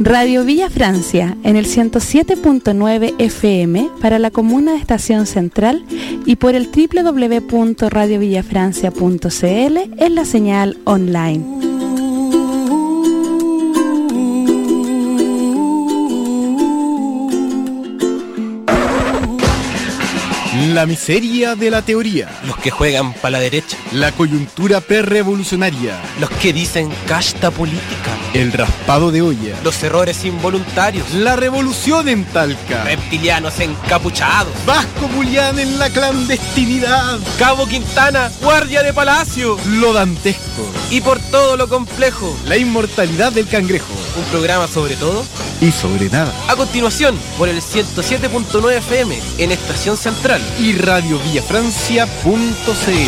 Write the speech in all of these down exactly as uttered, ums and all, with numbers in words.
Radio Villa Francia en el ciento siete punto nueve F M para la comuna de Estación Central y por el doble u doble u doble u punto radio villafrancia punto c l en la señal online. La miseria de la teoría. Los que juegan para la derecha. La coyuntura prerevolucionaria. Los que dicen casta política. El raspado de olla. Los errores involuntarios. La revolución en Talca. Reptilianos encapuchados. Vasco Julián en la clandestinidad. Cabo Quintana, guardia de palacio. Lo dantesco. Y por todo lo complejo. La inmortalidad del cangrejo. Un programa sobre todo y sobre nada. A continuación, por el ciento siete punto nueve F M en Estación Central y radio villafrancia punto c l.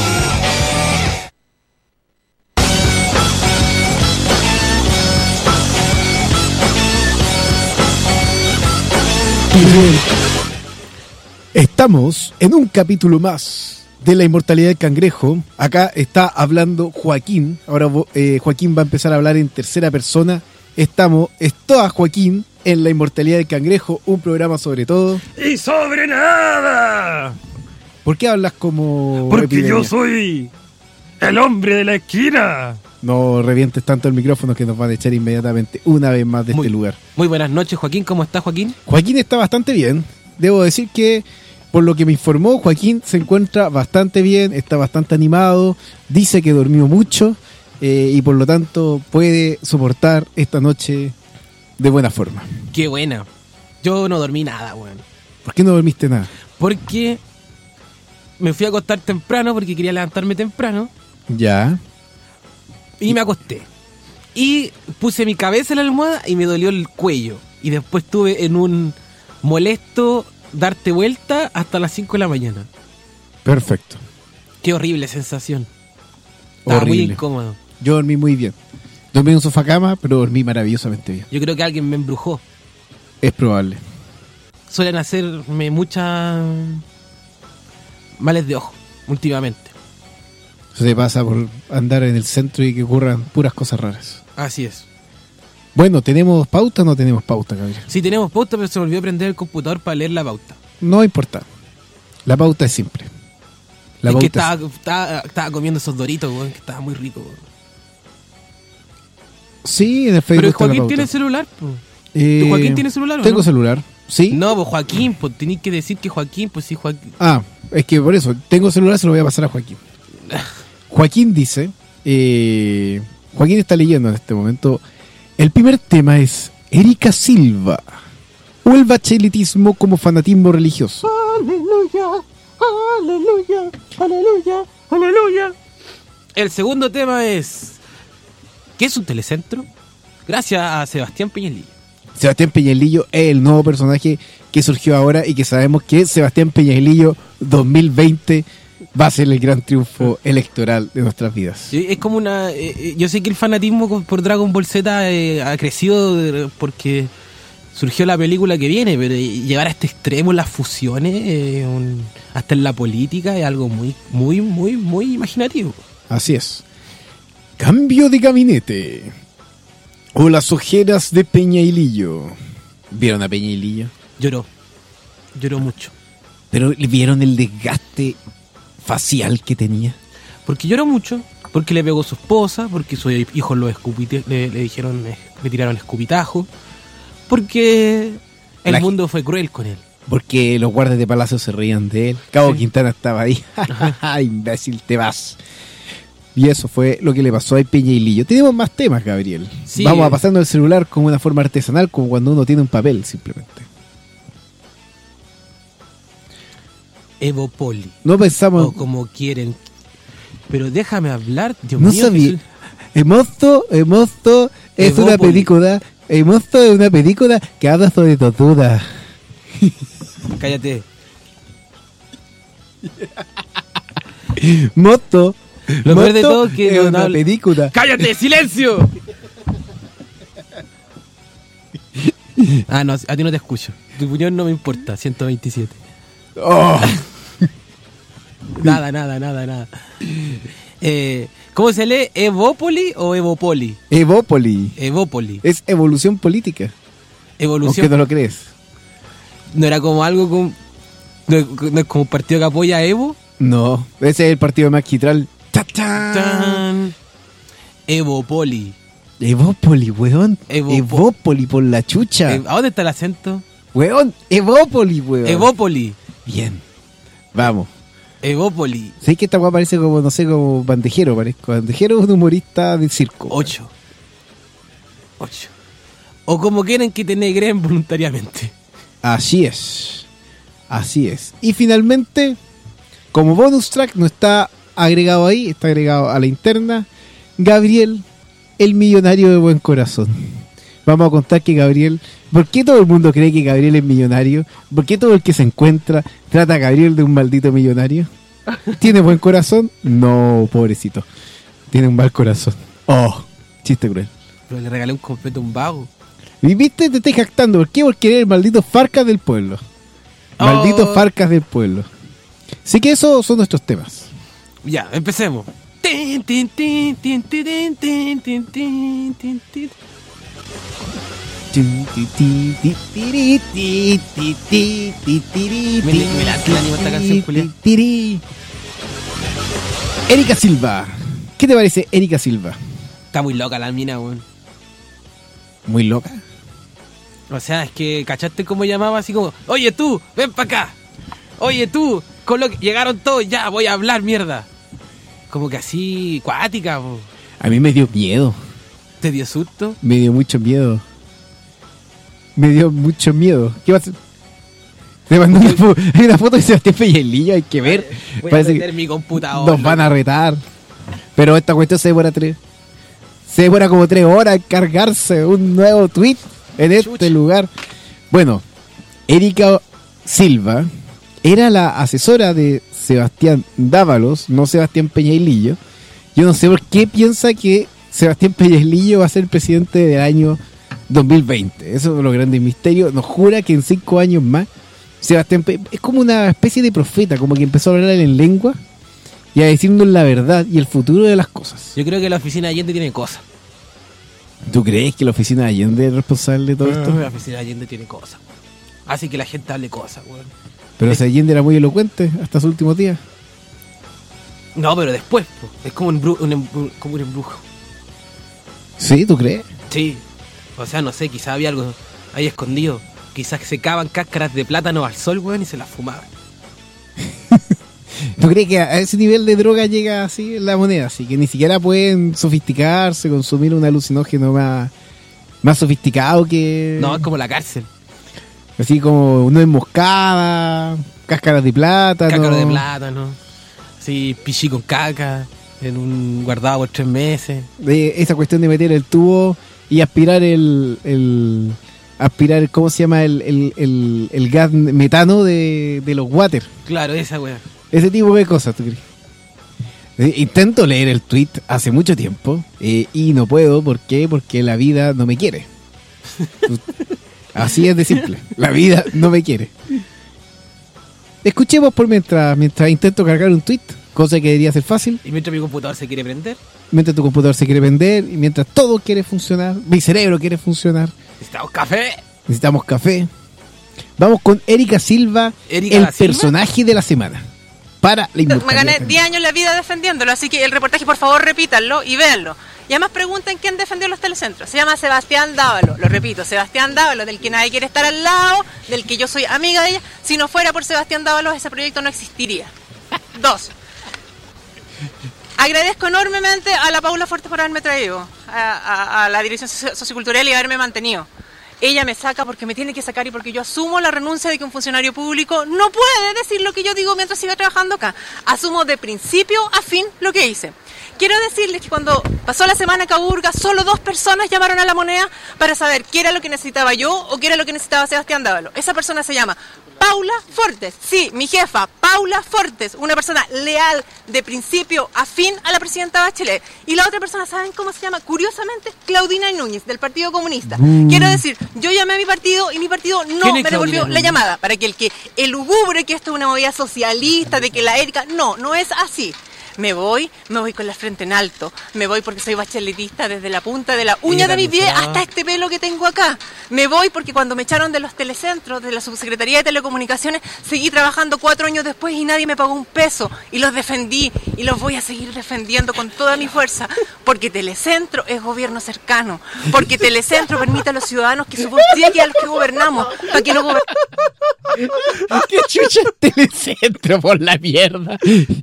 Estamos en un capítulo más de la inmortalidad del cangrejo. Acá está hablando Joaquín. Ahora eh, Joaquín va a empezar a hablar en tercera persona. Estamos, estoy Joaquín en la inmortalidad del cangrejo, un programa sobre todo y sobre nada. ¿Por qué hablas como Porque epidemia? Yo soy el hombre de la esquina. No revientes tanto el micrófono que nos van a echar inmediatamente una vez más de muy, este lugar. Muy buenas noches, Joaquín. ¿Cómo estás, Joaquín? Joaquín está bastante bien. Debo decir que, por lo que me informó, Joaquín se encuentra bastante bien, está bastante animado, dice que durmió mucho eh, y por lo tanto puede soportar esta noche de buena forma. Qué buena. Yo no dormí nada, weón. ¿Por qué no dormiste nada? Porque me fui a acostar temprano porque quería levantarme temprano. Ya. Y me acosté. Y puse mi cabeza en la almohada y me dolió el cuello. Y después estuve en un molesto darte vuelta hasta las cinco de la mañana. Perfecto. Qué horrible sensación. Estaba horrible. Muy incómodo. Yo dormí muy bien. Dormí en un sofá cama, pero dormí maravillosamente bien. Yo creo que alguien me embrujó. Es probable. Suelen hacerme muchas males de ojo últimamente. Eso se pasa por andar en el centro y que ocurran puras cosas raras. Así es. Bueno, ¿tenemos pauta o no tenemos pauta, Gabriel? Sí, tenemos pauta, pero se me olvidó prender el computador para leer la pauta. No importa. La pauta es simple. La es pauta que estaba, es... estaba, estaba comiendo esos doritos, weón, que estaba muy rico, weón. Sí, en el Facebook. Pero Joaquín tiene celular, pues. Eh, ¿Joaquín tiene celular o Tengo no? celular, sí. No, pues Joaquín, pues tenés que decir que Joaquín, pues sí, Joaquín. Ah, es que por eso, tengo celular, se lo voy a pasar a Joaquín. Joaquín dice, eh, Joaquín está leyendo en este momento, el primer tema es Erika Silva, o el bachelitismo como fanatismo religioso. Aleluya, aleluya, aleluya, aleluya. El segundo tema es, ¿qué es un telecentro? Gracias a Sebastián Peñalillo. Sebastián Peñalillo es el nuevo personaje que surgió ahora y que sabemos que Sebastián Peñalillo dos mil veinte va a ser el gran triunfo electoral de nuestras vidas. Es como una... Eh, yo sé que el fanatismo por Dragon Ball Z eh, ha crecido porque surgió la película que viene, pero llegar a este extremo, las fusiones, eh, un, hasta en la política, es algo muy, muy, muy, muy imaginativo. Así es. Cambio de gabinete. O las ojeras de Peñalillo. ¿Vieron a Peñalillo? Lloró. Lloró mucho. Pero ¿vieron el desgaste facial que tenía? Porque lloró mucho, porque le pegó a su esposa, porque sus hijos lo escupite, le, le dijeron, le tiraron escupitajo, porque el la mundo fue cruel con él. Porque los guardias de palacio se reían de él. Cabo sí. Quintana estaba ahí. Imbécil, te vas. Y eso fue lo que le pasó a Peñalillo. Tenemos más temas, Gabriel. Sí. Vamos a pasando el celular como una forma artesanal, como cuando uno tiene un papel, simplemente. Evopoli. No pensamos... O como quieren. Pero déjame hablar, Dios no mío. No sabía. Soy... Emosto, Emosto es Evopoli. Una película... Emosto es una película que habla sobre tortura. Cállate. Moto... Lo peor de todo que es no, una no, película. ¡Cállate! ¡Silencio! Ah, no, a ti no te escucho. Tu opinión no me importa. ciento veintisiete. Oh. Nada, nada, nada, nada. Eh, ¿Cómo se lee? ¿Evópoli o Evopoli? Evópoli. Evópoli. Es evolución política. Evolución. Aunque no lo crees. ¿No era como algo con... ¿No, no es como un partido que apoya a Evo? No, ese es el partido magistral. ¡Cha-chan! ¡Tan! Evopoli. Evópoli, weón. Evo- Evópoli por la chucha. Eh, ¿A dónde está el acento? Weón, Evópoli, weón. Evópoli. Bien. Vamos. Evópoli. ¿Sabes que esta weá parece como, no sé, como bandejero? Parezco bandejero, un humorista de circo. Ocho. Ocho. O como quieren que te negren voluntariamente. Así es. Así es. Y finalmente, como bonus track, no está agregado ahí, está agregado a la interna, Gabriel, el millonario de buen corazón. Vamos a contar que Gabriel... ¿Por qué todo el mundo cree que Gabriel es millonario? ¿Por qué todo el que se encuentra trata a Gabriel de un maldito millonario? ¿Tiene buen corazón? No, pobrecito. Tiene un mal corazón. Oh, chiste cruel. Pero le regalé un completo a un vago. Y viste, te estoy jactando. ¿Por qué? Porque eres el maldito Farcas del pueblo. Malditos Oh. Farcas del pueblo. Así que esos son nuestros temas. Ya, empecemos. Tin, tin, tin, tin, tin, tin, tin, tin, tin, tin. Me- me late el ánimo esta canción, Julián. Erika Silva. ¿Qué te parece Erika Silva? Está muy loca la mina, weón. Muy loca. O sea, es que, ¿cachaste cómo llamaba? Así como, oye tú, ven para acá. Oye tú, con lo que llegaron todos, ya, voy a hablar, mierda. Como que así, cuática, po. A mí me dio miedo. ¿Te dio susto? Me dio mucho miedo. Me dio mucho miedo. ¿Qué va a hacer? Le mandó una, fo- hay una foto de Sebastián Peñalillo, hay que ver. Voy a Parece prender que mi computadora. nos van a retar. Pero esta cuestión se demora tres. Se demora como tres horas en cargarse un nuevo tweet en este Chucha. lugar. Bueno, Erika Silva era la asesora de Sebastián Dávalos, no Sebastián Peñalillo. Yo no sé por qué piensa que Sebastián Peñalillo va a ser presidente del año dos mil veinte. Eso es lo grande misterio. Nos jura que en cinco años más Sebastián Pe- es como una especie de profeta, como que empezó a hablar en lengua y a decirnos la verdad y el futuro de las cosas. Yo creo que la oficina de Allende tiene cosas. ¿Tú crees que la oficina de Allende es responsable de todo esto? La oficina de Allende tiene cosas. Así que la gente hable cosas, weón. Pero ese Allende era muy elocuente hasta sus últimos días. No, pero después, po. Es como un, bru- un embru- como un embrujo. ¿Sí? ¿Tú crees? Sí. O sea, no sé, quizás había algo ahí escondido. Quizás se cavan cáscaras de plátano al sol, weón, y se las fumaban. ¿Tú crees que a ese nivel de droga llega así la moneda? Así que ni siquiera pueden sofisticarse, consumir un alucinógeno más, más sofisticado que... No, es como la cárcel. Así como una moscada, cáscaras de plátano. Cácaro de plátano. Sí, pichí con caca. En un guardado por tres meses. De esa cuestión de meter el tubo y aspirar el... el aspirar, ¿cómo se llama? El, el, el, el gas metano de, de los water. Claro, esa weá. Ese tipo de cosas, ¿tú crees? Eh, Intento leer el tweet hace mucho tiempo eh, y no puedo. ¿Por qué? Porque la vida no me quiere. Así es de simple. La vida no me quiere. Escuchemos por mientras mientras intento cargar un tweet, cosa que debería ser fácil. Y mientras mi computador se quiere prender, Mientras tu computador se quiere vender y mientras todo quiere funcionar, mi cerebro quiere funcionar, necesitamos café. necesitamos café. Vamos con Erika Silva, ¿Erika el la Silva? personaje de la semana. Para la Me inmortalidad. gané diez años la vida defendiéndolo, así que el reportaje por favor repítanlo y véanlo. Y además pregunten quién defendió los telecentros. Se llama Sebastián Dávalo, lo repito, Sebastián Dávalo, del que nadie quiere estar al lado, del que yo soy amiga de ella. Si no fuera por Sebastián Dávalo, ese proyecto no existiría. Dos. Agradezco enormemente a la Paula Fuertes por haberme traído a, a- a la dirección socio- sociocultural y haberme mantenido. Ella me saca porque me tiene que sacar y porque yo asumo la renuncia de que un funcionario público no puede decir lo que yo digo mientras siga trabajando acá. Asumo de principio a fin lo que hice. Quiero decirles que cuando pasó la semana Caburga, solo dos personas llamaron a La Moneda para saber qué era lo que necesitaba yo o qué era lo que necesitaba Sebastián Dávalo. Esa persona se llama Paula Fortes. Sí, mi jefa, Paula Fortes, una persona leal de principio a fin a la presidenta Bachelet. Y la otra persona, ¿saben cómo se llama? Curiosamente, Claudina Núñez, del Partido Comunista. Mm. Quiero decir, yo llamé a mi partido y mi partido no ¿Quién es me devolvió Claudina la Núñez? llamada. Para que el que elugubre que esto es una movida socialista, de que la Erika... No, no es así. Me voy, me voy con la frente en alto. Me voy porque soy bacheletista desde la punta de la uña de mis pies hasta este pelo que tengo acá. Me voy porque cuando me echaron de los telecentros, de la Subsecretaría de Telecomunicaciones, seguí trabajando cuatro años después y nadie me pagó un peso. Y los defendí y los voy a seguir defendiendo con toda mi fuerza. Porque Telecentro es gobierno cercano. Porque Telecentro permite a los ciudadanos que subsidian a los que gobernamos. Para que no gobernemos. ¿Qué chucha es Telecentro, por la mierda?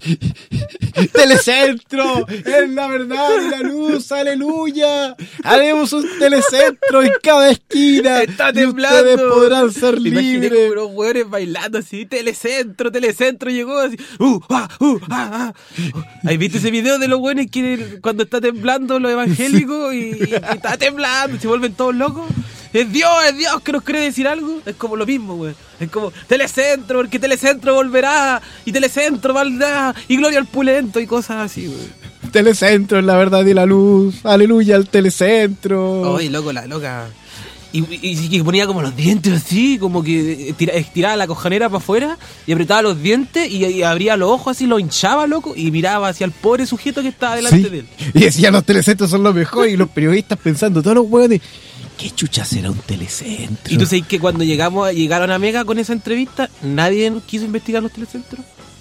Telecentro, es la verdad y la luz, aleluya. Haremos un telecentro en cada esquina. Está y temblando. ustedes podrán ser Me imaginé libres. como unos hueones bailando así, Telecentro, Telecentro llegó así, uh, ah, uh, ah, ah. ¿Has visto ese video de los hueones que cuando está temblando los evangélicos y, y está temblando, se vuelven todos locos? Es Dios, es Dios que nos quiere decir algo. Es como lo mismo, güey. Es como Telecentro, porque Telecentro volverá, y Telecentro valdrá, y gloria al pulento, y cosas así, güey. Telecentro es la verdad y la luz. Aleluya al telecentro. Ay, loco, la loca. Y, y, y ponía como los dientes así, como que tira, estiraba la cojanera para afuera y apretaba los dientes y, y abría los ojos así, lo hinchaba, loco, y miraba hacia el pobre sujeto que estaba delante Sí. de él. Y decía, los telecentros son lo mejor. Y los periodistas pensando, todos los hueones, ¿qué chucha será un telecentro? Y tú sabes que cuando llegamos, llegaron a Mega con esa entrevista, nadie quiso investigar los telecentros.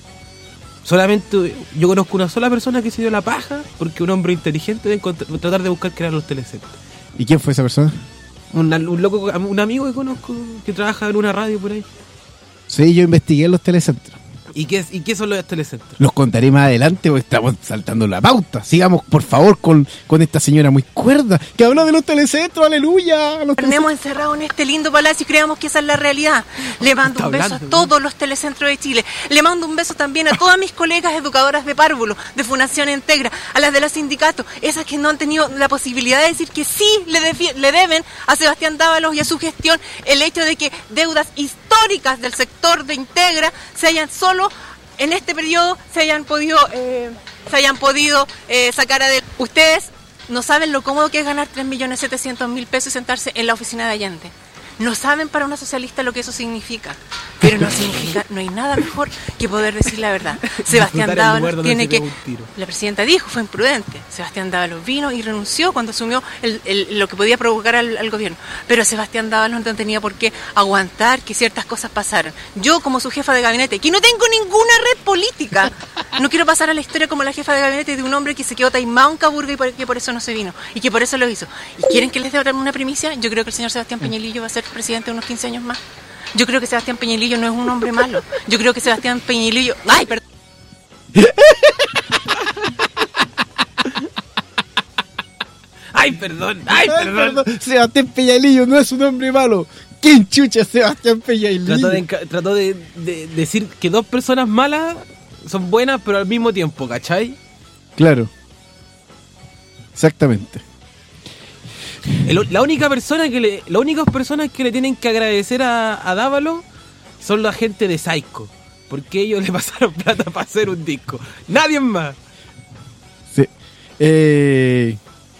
Solamente yo conozco una sola persona que se dio la paja porque un hombre inteligente de encontrar, tratar de buscar qué eran los telecentros. ¿Y quién fue esa persona? Un, un loco, un amigo que conozco que trabaja en una radio por ahí. Sí, yo investigué los telecentros. ¿Y qué, y qué son los telecentros? Los contaré más adelante porque estamos saltando la pauta. Sigamos, por favor, con, con esta señora muy cuerda que habló de los telecentros. ¡Aleluya! Los Tenemos encerrado en este lindo palacio y creamos que esa es la realidad. Le mando Está un beso hablando, a todos los telecentros de Chile. Le mando un beso también a todas mis colegas educadoras de párvulo, de Fundación Integra, a las de los sindicatos, esas que no han tenido la posibilidad de decir que sí le, defi- le deben a Sebastián Dávalos y a su gestión el hecho de que deudas históricas del sector de Integra se hayan solo en este periodo se hayan podido eh, se hayan podido eh, sacar adelante. Ustedes no saben lo cómodo que es ganar tres millones setecientos mil pesos y sentarse en la oficina de Allende. No saben para una socialista lo que eso significa, pero no significa, no hay nada mejor que poder decir la verdad. Sebastián Disfrutar el lugar Dávalos donde tiene se que, pega un tiro. la presidenta dijo, fue imprudente. Sebastián Dávalos vino y renunció cuando asumió el, el, lo que podía provocar al, al gobierno. Pero Sebastián Dávalos no tenía por qué aguantar que ciertas cosas pasaran. Yo, como su jefa de gabinete, que no tengo ninguna red política, no quiero pasar a la historia como la jefa de gabinete de un hombre que se quedó taimado en Caburga y por, que por eso no se vino. Y que por eso lo hizo. ¿Y quieren que les dé una primicia? Yo creo que el señor Sebastián Peñalillo va a ser presidente unos quince años más. Yo creo que Sebastián Peñalillo no es un hombre malo. Yo creo que Sebastián Peñalillo... ¡Ay, perdón! ¡Ay, perdón! ¡Ay, Ay, perdón! perdón. Sebastián Peñalillo no es un hombre malo. ¿Quién chucha es Sebastián Peñalillo? Trató, de, enca- trató de, de decir que dos personas malas son buenas, pero al mismo tiempo, ¿cachai? Claro. Exactamente. El- la única persona que le, las únicas personas que le tienen que agradecer a, a Dávalos son la gente de Psycho, porque ellos le pasaron plata para hacer un disco. Nadie más. Sí. Eh,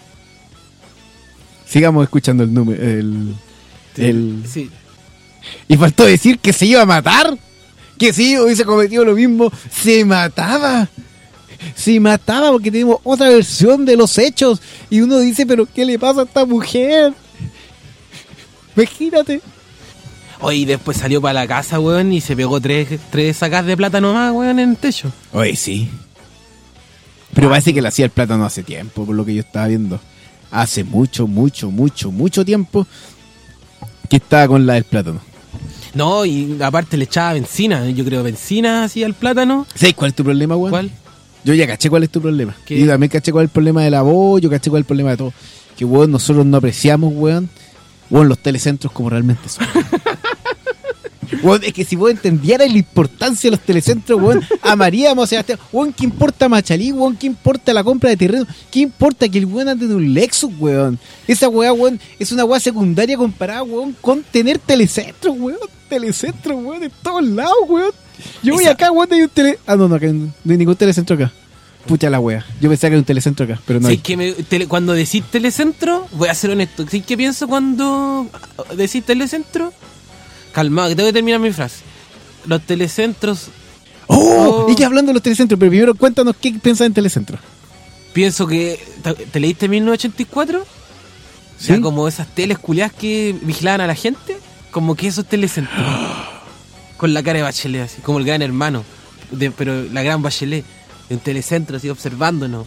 sigamos escuchando el número. El, el... Sí. Y faltó decir que se iba a matar. Que si hubiese cometido lo mismo, se mataba. Se mataba porque tenemos otra versión de los hechos. Y uno dice, pero ¿qué le pasa a esta mujer? Imagínate. Oye, y después salió para la casa, weón, y se pegó tres, tres sacas de plátano más, weón, en el techo. Oye, sí. Pero parece que le hacía el plátano hace tiempo, por lo que yo estaba viendo. Hace mucho, mucho, mucho, mucho tiempo que estaba con la del plátano. No, y aparte le echaba benzina, yo creo, benzina así al plátano. ¿Sabes cuál es tu problema, weón? ¿Cuál? Yo ya caché cuál es tu problema. ¿Qué? Yo también caché cuál es el problema de la voz, yo caché cuál es el problema de todo. Que, weón, nosotros no apreciamos, weón, weón, los telecentros como realmente son. Weón, es que si vos entendieras la importancia de los telecentros, weón, amaríamos a Sebastián. Weón, ¿qué importa Machalí, weón? ¿Qué importa la compra de terreno? ¿Qué importa que el weón ande de un Lexus, weón? Esa weá, weón, es una weá secundaria comparada, weón, con tener telecentros, weón. Telecentros, weón, de todos lados, weón. Yo voy Esa- acá, weón, hay un tele... Ah, no, no, acá no hay ningún telecentro acá. Pucha la weá. Yo pensaba que había un telecentro acá, pero no Sí, hay. que me- tele- cuando decís telecentro, voy a ser honesto. ¿Sí qué pienso cuando decís telecentro? Calmado, que tengo que terminar mi frase. Los telecentros Oh, oh. Y ya hablando de los telecentros, pero primero cuéntanos qué piensas en telecentros. Pienso que... ¿Te leíste mil novecientos ochenta y cuatro? ¿Sí? O sea, como esas teles culiadas que vigilaban a la gente. Como que esos telecentros. Con la cara de Bachelet, así. Como el gran hermano. De, pero la gran Bachelet. En telecentro, así, observándonos.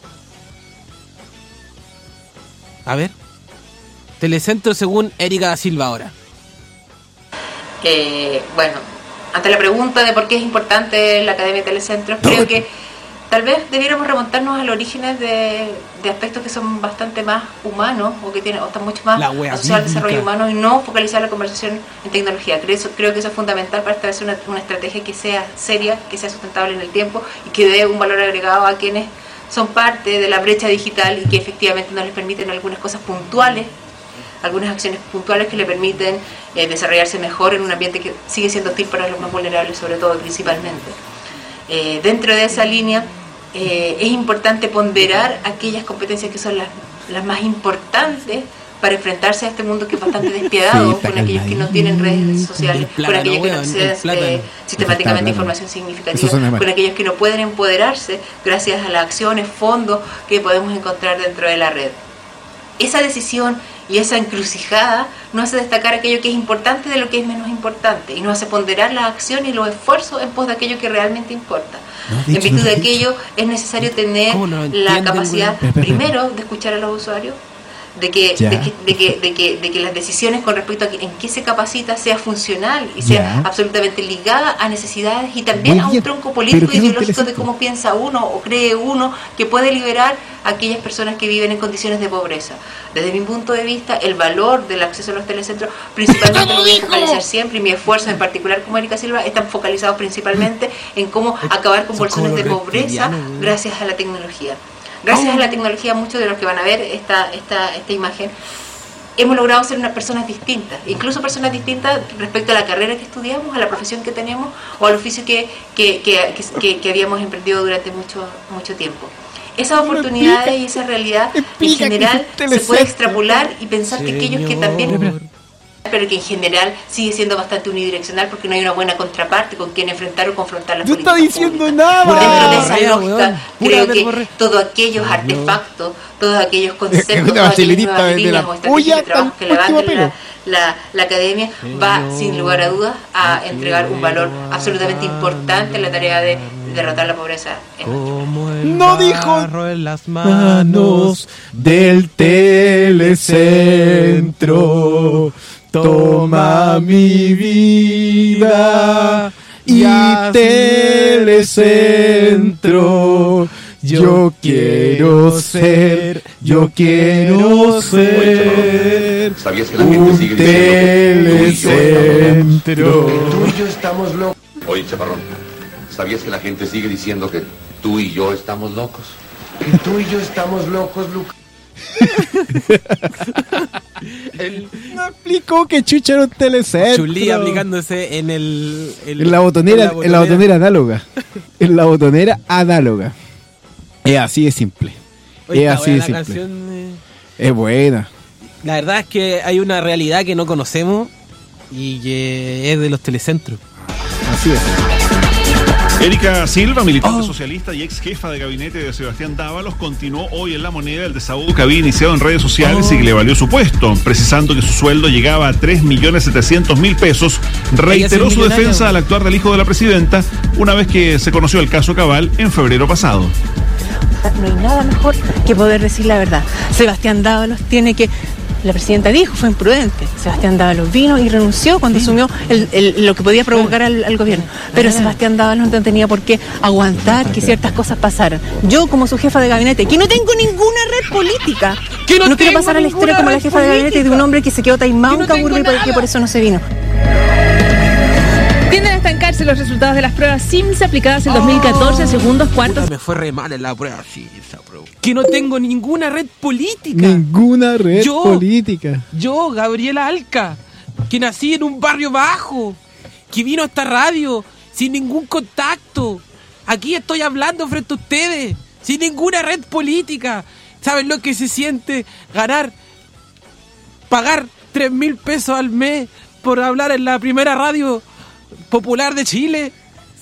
A ver. Telecentro según Erika da Silva ahora. Eh, bueno, ante la pregunta de por qué es importante la Academia de Telecentros, creo que tal vez debiéramos remontarnos a los orígenes de, de aspectos que son bastante más humanos o que tienen, o están mucho más asociados al desarrollo humano y no focalizar la conversación en tecnología. Creo, eso, creo que eso es fundamental para establecer una, una estrategia que sea seria, que sea sustentable en el tiempo y que dé un valor agregado a quienes son parte de la brecha digital y que efectivamente no les permiten algunas cosas puntuales, algunas acciones puntuales que le permiten eh, desarrollarse mejor en un ambiente que sigue siendo hostil para los más vulnerables, sobre todo y principalmente. Eh, dentro de esa línea eh, es importante ponderar aquellas competencias que son las, las más importantes para enfrentarse a este mundo que es bastante despiadado, sí, con aquellos que no tienen redes sociales, plátano, con aquellos que no acceden eh, sistemáticamente a información significativa, con aquellos que no pueden empoderarse gracias a las acciones, fondos que podemos encontrar dentro de la red. Esa decisión y esa encrucijada nos hace destacar aquello que es importante de lo que es menos importante y nos hace ponderar las acciones y los esfuerzos en pos de aquello que realmente importa. No, en virtud no de aquello es necesario tener no la capacidad, primero, de escuchar a los usuarios, de que, de que, de que, de que, de que las decisiones con respecto a en qué se capacita sea funcional y sea ya. absolutamente ligada a necesidades y también a un tronco político e ideológico de cómo piensa uno o cree uno que puede liberar a aquellas personas que viven en condiciones de pobreza. Desde mi punto de vista, el valor del acceso a los telecentros principalmente lo voy a focalizar siempre, y mi esfuerzo en particular como Erika Silva están focalizados principalmente en cómo acabar con bolsones de pobreza gracias a la tecnología. Gracias a la tecnología, muchos de los que van a ver esta, esta, esta imagen, hemos logrado ser unas personas distintas, incluso personas distintas respecto a la carrera que estudiamos, a la profesión que tenemos o al oficio que, que, que, que, que habíamos emprendido durante mucho, mucho tiempo. Esas oportunidades y esa realidad en general se puede extrapolar y pensar que aquellos que también... pero que en general sigue siendo bastante unidireccional porque no hay una buena contraparte con quien enfrentar o confrontar las políticas públicas. ¡No está diciendo nada! Dentro de esa lógica, creo que todos aquellos artefactos, todos aquellos conceptos, todas aquellas nuevas líneas o estrategias de trabajo que levanta la, la, la academia va, sin lugar a dudas, a entregar un valor absolutamente importante en la tarea de derrotar la pobreza. No dijo en las manos del telecentro. Toma mi vida y telecentro. Yo quiero ser, yo quiero ser ¿Sabías que la gente sigue telecentro? Tú y yo estamos locos. Oye, chaparrón, ¿sabías que la gente sigue diciendo que tú y yo estamos locos? Que tú y yo estamos locos, Lucas. El... No explicó que chucha era un telecentro. Chulí aplicándose en el, el en la botonera, en la botonera, en la botonera análoga. En la botonera análoga. Es así de simple. Oye, es así de simple. Canción, eh... Es buena. La verdad es que hay una realidad que no conocemos y que es de los telecentros. Así es. Erika Silva, militante oh. socialista y ex jefa de gabinete de Sebastián Dávalos, continuó hoy en La Moneda el desahogo que había iniciado en redes sociales oh. y que le valió su puesto, precisando que su sueldo llegaba a tres millones setecientos mil pesos. Reiteró su defensa al actuar del hijo de la presidenta una vez que se conoció el caso Cabal en febrero pasado. No hay nada mejor que poder decir la verdad. Sebastián Dávalos tiene que... La presidenta dijo, fue imprudente. Sebastián Dávalos vino y renunció cuando asumió el, el, lo que podía provocar al, al gobierno. Pero Sebastián Dávalos no tenía por qué aguantar que ciertas cosas pasaran. Yo, como su jefa de gabinete, que no tengo ninguna red política, que no, no quiero pasar a la historia como la jefa de gabinete de un hombre que se quedó taimado en Caburgo y por, que por eso no se vino. Tienden a estancarse los resultados de las pruebas SIMS aplicadas en dos mil catorce, oh, segundos, cuartos. Puta, me fue re mal en la prueba SIMS. Que no tengo ninguna red política. Ninguna red yo, política. Yo, Gabriela Alca, que nací en un barrio bajo, que vino a esta radio sin ningún contacto. Aquí estoy hablando frente a ustedes, sin ninguna red política. ¿Saben lo que se siente ganar, pagar tres mil pesos al mes por hablar en la primera radio popular de Chile?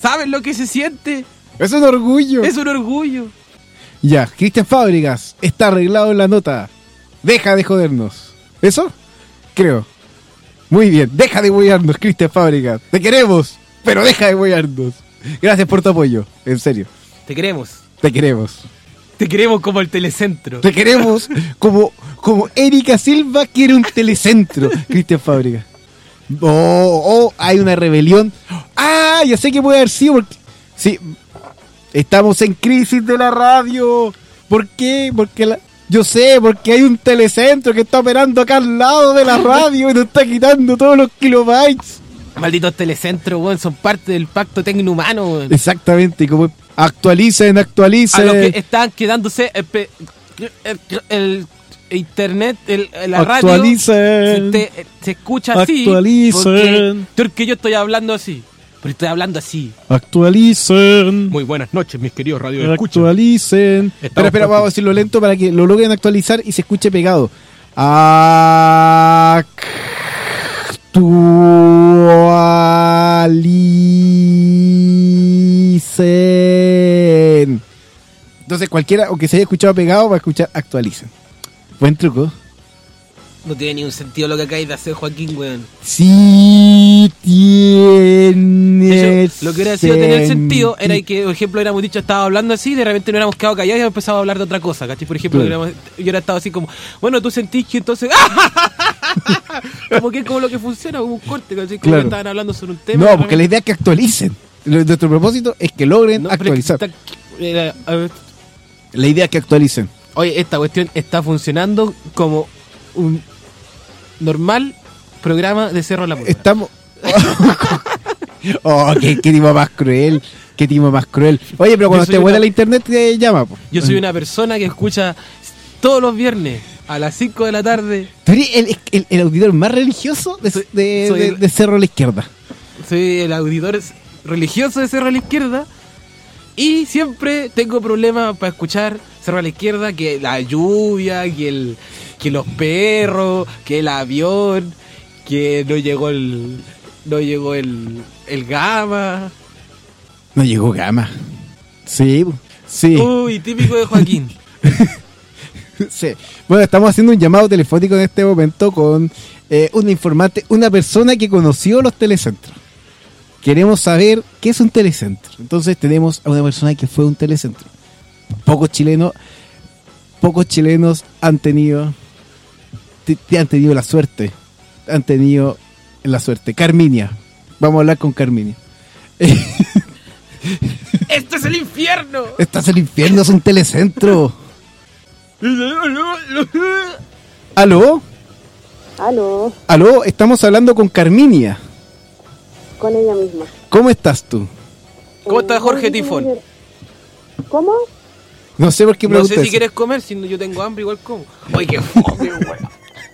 ¿Saben lo que se siente? Es un orgullo. Es un orgullo. Ya, Cristian Fábregas, está arreglado en la nota. Deja de jodernos. ¿Eso? Creo. Muy bien, deja de huearnos, Cristian Fábregas. Te queremos, pero deja de huearnos. Gracias por tu apoyo, en serio. Te queremos. Te queremos. Te queremos como el Telecentro. Te queremos como, como Erika Silva quiere un Telecentro, Cristian Fábregas. Oh, oh, hay una rebelión. Ah, ya sé que puede haber sido porque... Sí, estamos en crisis de la radio. ¿Por qué? Porque la... Yo sé, porque hay un Telecentro que está operando acá al lado de la radio y nos está quitando todos los kilobytes. Malditos Telecentros, weón, son parte del pacto tecnohumano, weón. Exactamente, y como actualicen, actualicen. A los que están quedándose el, el, el internet, el, la actualicen, radio, se, te, se escucha así. Actualicen. Porque, porque yo estoy hablando así. Pero estoy hablando así. Actualicen. Muy buenas noches, mis queridos radio escuchas. Actualicen. Espera, espera, vamos a decirlo lento para que lo logren actualizar y se escuche pegado. Actualicen. Entonces cualquiera, aunque se haya escuchado pegado, va a escuchar actualicen. Buen truco. No tiene ni un sentido lo que acabáis de hacer, Joaquín, weón. Sí tiene de hecho, lo que hubiera sido tener sentido era que, por ejemplo, hubiéramos dicho, estaba hablando así, de repente no hubiéramos quedado callados y hubiéramos empezado a hablar de otra cosa, ¿cachai? Por ejemplo, claro. hubiéramos, yo hubiera estado así como, bueno, tú sentís que entonces... como que es como lo que funciona, como un corte, ¿cachai? Como claro. que estaban hablando sobre un tema. No, porque la idea es que actualicen. Nuestro propósito es que logren no, actualizar. Está, eh, a ver. La idea es que actualicen. Oye, esta cuestión está funcionando como un... normal programa de Cerro La Pólvora. Estamos... oh, qué, qué tipo más cruel. Qué tipo más cruel. Oye, pero cuando esté buena la internet te llama. Po. Yo soy una persona que escucha todos los viernes a las cinco de la tarde. Tú eres el, el, el auditor más religioso de, soy, de, soy de, el, de Cerro a la Izquierda. Soy el auditor religioso de Cerro a la Izquierda. Y siempre tengo problemas para escuchar Cerro a la Izquierda, que la lluvia, que el... que los perros, que el avión, que no llegó el no llegó el el Gama. No llegó Gama. Sí, sí. Uy, típico de Joaquín. Sí. Bueno, estamos haciendo un llamado telefónico en este momento con eh, un informante, una persona que conoció los telecentros. Queremos saber qué es un telecentro. Entonces tenemos a una persona que fue a un telecentro. Pocos chilenos, pocos chilenos han tenido Te, te han tenido la suerte. Han tenido la suerte. Carminia. Vamos a hablar con Carminia. ¡Esto es el infierno! ¡Esto es el infierno! ¡Es un telecentro! ¿Aló? ¿Aló? ¿Aló? Estamos hablando con Carminia. Con ella misma. ¿Cómo estás tú? ¿Cómo está Jorge Tifón? ¿Cómo? No sé por qué preguntas. No sé si quieres comer, si yo tengo hambre igual como. ¡Oye, qué fome, weón!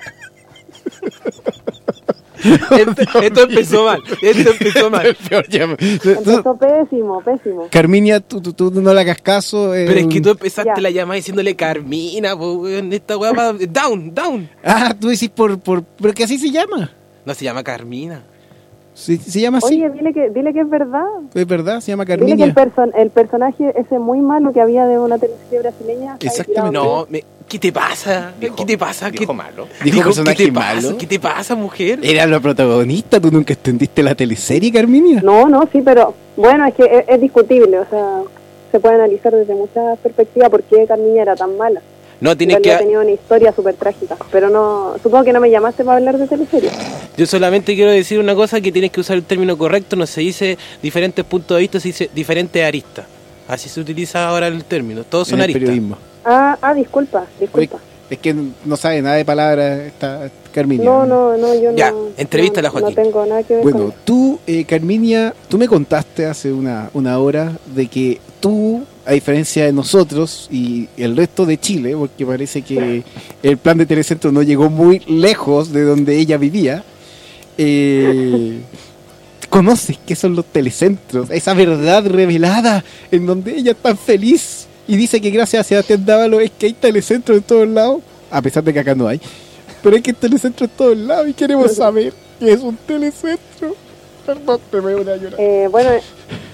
esto, esto empezó mal, esto empezó mal. Empezó pésimo, pésimo. Carminia, tú, tú, tú no le hagas caso. Eh, Pero es que tú empezaste ya. la llamada diciéndole Carmina, po, weón, esta weá va down, down. Ah, tú decís por, por... ¿Pero que así se llama? No, se llama Carmina. Se, se llama así. Oye, dile que, dile que es verdad. Es verdad, se llama Dile Carminia. que el, person, el personaje ese muy malo que había de una teleserie brasileña. Exactamente. No, me, ¿qué te pasa? Dijo, ¿Qué te pasa? Dijo ¿Qué, malo. Dijo dijo, personaje ¿qué te malo. pasa? ¿Qué te pasa, mujer? Era la protagonista, tú nunca entendiste la teleserie, Carminia. No, no, sí, pero bueno, es que es, es discutible, o sea, se puede analizar desde muchas perspectivas por qué Carmiña era tan mala. No, tienes que... que... ha tenido una historia súper trágica, pero no, supongo que no me llamaste para hablar de teleseries. Yo solamente quiero decir una cosa, que tienes que usar el término correcto, no se dice diferentes puntos de vista, se dice diferentes aristas. Así se utiliza ahora el término, todos son en el aristas. periodismo. Ah, ah, disculpa, disculpa. Es que no sabe nada de palabras esta Carminia. No, no, no, yo ya, no. entrevístala, no, Joaquín. No tengo nada que ver bueno, con eso. tú, eh, Carminia, tú me contaste hace una, una hora de que tú, a diferencia de nosotros y el resto de Chile, porque parece que el plan de Telecentro no llegó muy lejos de donde ella vivía, eh, conoces qué son los telecentros, esa verdad revelada en donde ella es tan feliz y dice que gracias a Sebastián Dávalo es que hay telecentros en todos lados, a pesar de que acá no hay, pero hay que telecentros en todos lados y queremos saber qué es un telecentro. Perdón, te me voy a llorar. Eh, bueno,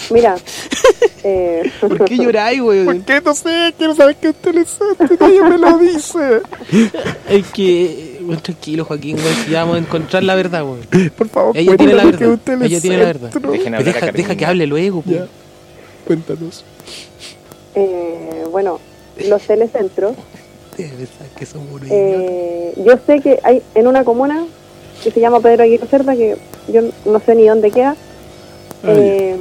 Mira, eh, ¿Por qué lloráis, güey? ¿Por qué? No sé, quiero saber qué es un telecentro, nadie me lo dice. Es que... Bueno, tranquilo, Joaquín, güey, si vamos a encontrar la verdad, güey. Por favor, Ella tiene la cuéntame verdad. qué es un Ella tiene la verdad. telecentro. Dejen hablar a Deja, Carmen. deja que hable luego, pues. Ya, cuéntanos. eh, bueno, los telecentros, Debe pensar que somos unos idiotas. eh, yo sé que hay en una comuna que se llama Pedro Aguirre Cerda, que yo no sé ni dónde queda, eh,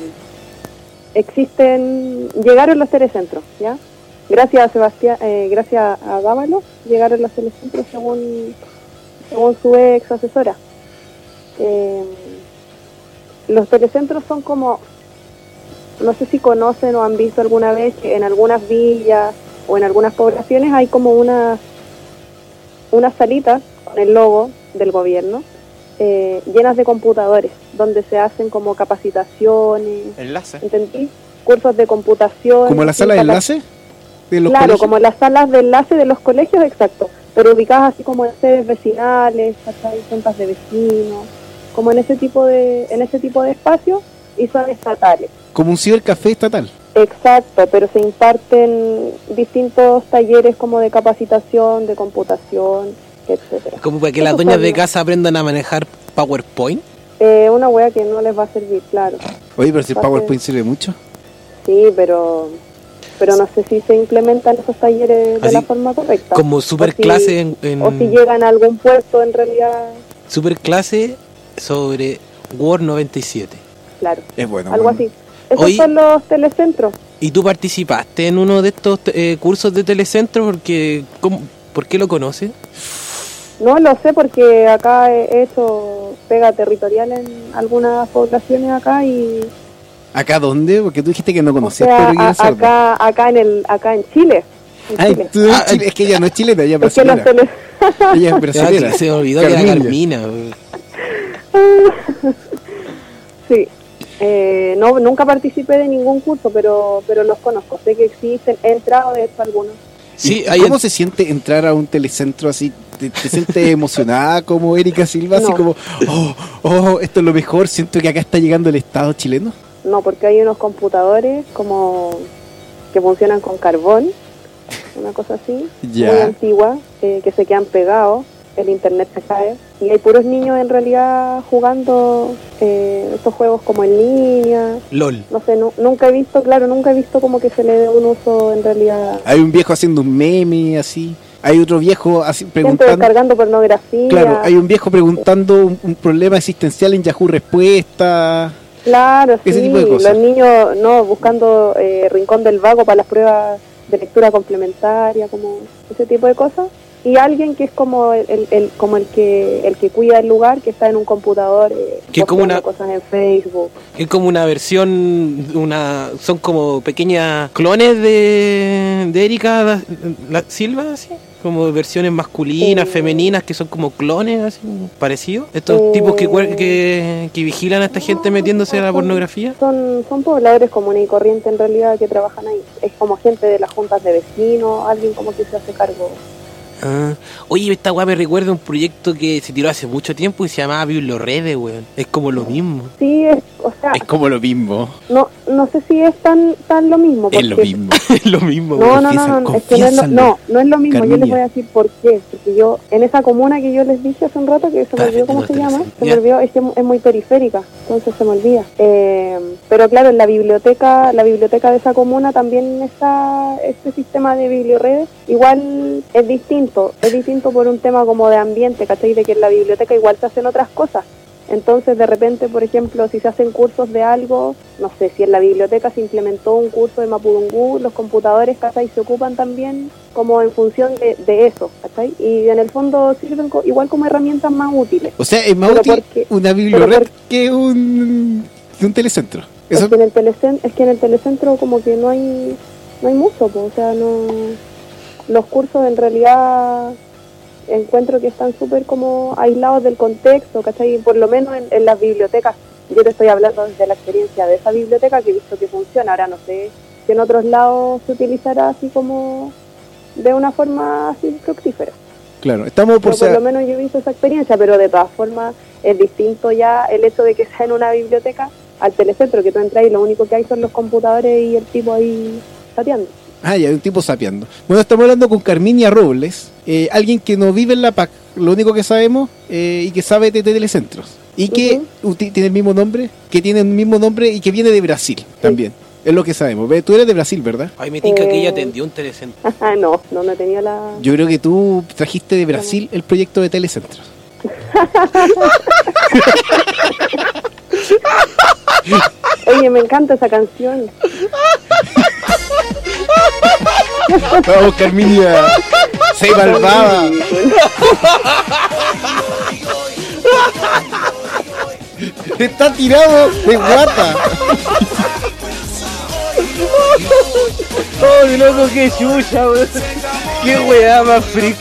existen, llegaron los telecentros, ¿ya? Gracias a Sebastián, eh, gracias a Dávalos, llegaron los telecentros según, según su ex asesora. Eh, los telecentros son como, no sé si conocen o han visto alguna vez que en algunas villas o en algunas poblaciones hay como unas unas salitas con el logo del gobierno, eh, llenas de computadores, donde se hacen como capacitaciones, Enlace. ¿entendí? Cursos de computación. ¿Como la sala de capa- enlace? De los Claro, colegios? como las salas de enlace de los colegios, exacto, pero ubicadas así como en sedes vecinales, ¿cachai? Juntas de vecinos, como en ese tipo de en ese tipo de espacios, y son estatales. Como un cibercafé estatal. Exacto, pero se imparten distintos talleres como de capacitación, de computación, etcétera. Como para que las Eso dueñas son- de casa aprendan a manejar PowerPoint. Eh, una wea que no les va a servir, claro. Oye, pero si el Va a ser- PowerPoint sirve mucho. Sí, pero pero no sé si se implementan esos talleres de Así, la forma correcta. Como super O si- clase en, en- O si llegan a algún puesto en realidad, super clase sobre Word noventa y siete. claro, Es bueno. algo bueno. así. Esos Oye- son los telecentros. ¿Y tú participaste en uno de estos eh, cursos de telecentro? Porque, ¿cómo- ¿Por qué lo conoces? No lo sé porque acá he hecho pega territorial en algunas poblaciones acá y ¿Acá dónde? Porque tú dijiste que no o conocías sea, Pedro Aguirre a- Cerda. acá acá en el acá en Chile. En Ay, Chile. tú eres Ah, chile- es que ella no es chilena, ella es Es que los brasilera. tele- Ella es Ah, brasilera. que se me olvidó que era Carmina. Carmina. güey. Sí, eh, no, nunca participé de ningún curso, pero pero los conozco, sé que existen, he entrado de hecho a algunos. Sí, ¿Y hay ¿Cómo se siente entrar a un telecentro así? ¿Te, te sientes emocionada como Erika Silva? Así No. como, oh, oh, esto es lo mejor, siento que acá está llegando el Estado chileno. No, porque hay unos computadores como que funcionan con carbón, una cosa así, Ya. muy antigua, eh, que se quedan pegados, el internet se cae, y hay puros niños en realidad jugando eh, estos juegos como en línea. LOL. No sé, nu- nunca he visto, claro, nunca he visto como que se le dé un uso en realidad. Hay un viejo haciendo un meme así. Hay otro viejo así Gente preguntando. descargando pornografía. Claro, hay un viejo preguntando un, un problema existencial en Yahoo Respuesta. Claro, Ese sí, tipo de cosas. los niños no buscando eh, rincón del vago para las pruebas de lectura complementaria, como ese tipo de cosas. Y alguien que es como el, el, el- como el que el que cuida el lugar, que está en un computador eh, Que como posteando una- cosas en Facebook. Es como una versión, una son como pequeñas clones de, de Erika da- la, Silva, así. Como versiones masculinas, Eh. femeninas, que son como clones, así, parecidos. Estos Eh. tipos que, cuer- que, que vigilan a esta gente metiéndose a la pornografía. Son son pobladores comunes y corrientes en realidad que trabajan ahí. Es como gente de las juntas de vecinos, alguien como que se hace cargo. Ah. Oye, esta weá me recuerda a un proyecto que se tiró hace mucho tiempo y se llamaba Biblioredes, weón. Es como lo mismo. Sí, es, o sea, Es como lo mismo. no no sé si es tan tan lo mismo. Es lo porque- mismo. Es lo mismo, No, weón. no, no, Confiesa- no, es que no es, lo, confiésalo. no, no es lo mismo. Yo Carmiña. les voy a decir por qué. Porque yo, en esa comuna que yo les dije hace un rato, que se me Ah, olvidó cómo no se te lo llama, sé. se me Ya. olvidó, es que es muy periférica, entonces se me olvida. Eh, pero claro, en la biblioteca, la biblioteca de esa comuna también está este sistema de biblioredes. Igual es distinto, es distinto por un tema como de ambiente, ¿cachai? De que en la biblioteca igual se hacen otras cosas. Entonces, de repente, por ejemplo, si se hacen cursos de algo, no sé, si en la biblioteca se implementó un curso de Mapudungú, los computadores, ¿cachai? Se ocupan también como en función de, de eso, ¿cachai? Y en el fondo sirven co- igual como herramientas más útiles. O sea, es más Pero útil porque- una pero bibliored por- que un, que un telecentro. Es Eso, que, en el telecen- es que en el telecentro como que no hay no hay mucho, po, o sea, no los cursos en realidad encuentro que están súper como aislados del contexto, ¿cachai? Por lo menos en, en las bibliotecas, yo te estoy hablando desde la experiencia de esa biblioteca que he visto que funciona, ahora no sé si en otros lados se utilizará así como de una forma así fructífera. claro, estamos por Pero por ser. lo menos yo he visto esa experiencia, pero de todas formas es distinto ya el hecho de que sea en una biblioteca al telecentro, que tú entras y lo único que hay son los computadores y el tipo ahí chateando. Ah, ya, un tipo sapeando. Bueno, estamos hablando con Carminia Robles, eh, alguien que no vive en la P A C, lo único que sabemos, eh, y que sabe de telecentros. Y que uh-huh. uti- tiene el mismo nombre, que tiene el mismo nombre y que viene de Brasil sí. también. Es lo que sabemos. Ve, tú eres de Brasil, ¿verdad? Ay, me tinca eh... que ella atendió un telecentro. no, no, no tenía la... Yo creo que tú trajiste de Brasil el proyecto de telecentros. Oye, me encanta esa canción. Vamos, Carminia. Se malvaba. Está tirado de guata. Oh, loco, qué chucha, weón. Qué weá más freak.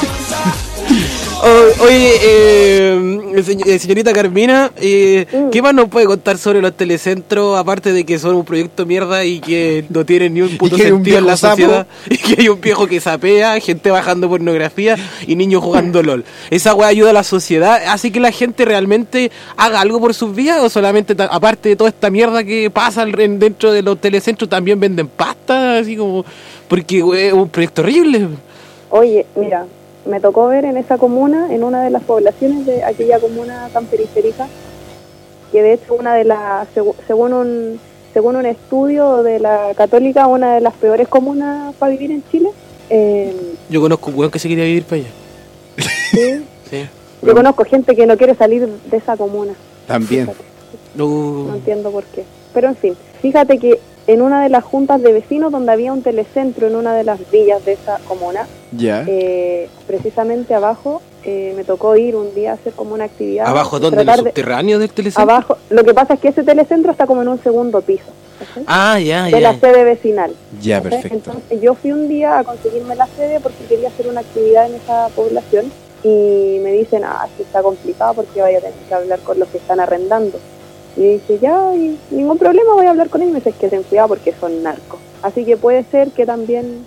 Oh, oye, eh, señ- señorita Carmina, eh, mm. ¿qué más nos puede contar sobre los telecentros, aparte de que son un proyecto mierda y que no tienen ni un puto sentido en la sociedad? Sapo. Y que hay un viejo que sapea, gente bajando pornografía y niños jugando LOL. ¿Esa weá ayuda a la sociedad? ¿Hace que la gente realmente haga algo por sus vidas? ¿O solamente, ta- aparte de toda esta mierda que pasa dentro de los telecentros, también venden pasta? Así como, porque weá, es un proyecto horrible. Oye, mira, me tocó ver en esa comuna, en una de las poblaciones de aquella comuna tan periférica, que de hecho una de las, según un según un estudio de la Católica, una de las peores comunas para vivir en Chile. Eh, Yo conozco un weón que se quería vivir para allá. Sí. Sí. Yo conozco gente que no quiere salir de esa comuna. También. No. No entiendo por qué. Pero en fin, fíjate que en una de las juntas de vecinos donde había un telecentro en una de las villas de esa comuna, ya. eh, precisamente abajo, eh, me tocó ir un día a hacer como una actividad. ¿Abajo dónde? ¿En el subterráneo del telecentro? Abajo. Lo que pasa es que ese telecentro está como en un segundo piso. ¿sí? Ah, ya, de ya. De la sede vecinal. Ya, ¿sí? perfecto. Entonces yo fui un día a conseguirme la sede porque quería hacer una actividad en esa población y me dicen, ah, sí está complicado porque vaya a tener que hablar con los que están arrendando. Y dije, ya, y ningún problema, voy a hablar con ellos. Y me dice, que ten cuidado porque son narcos. Así que puede ser que también...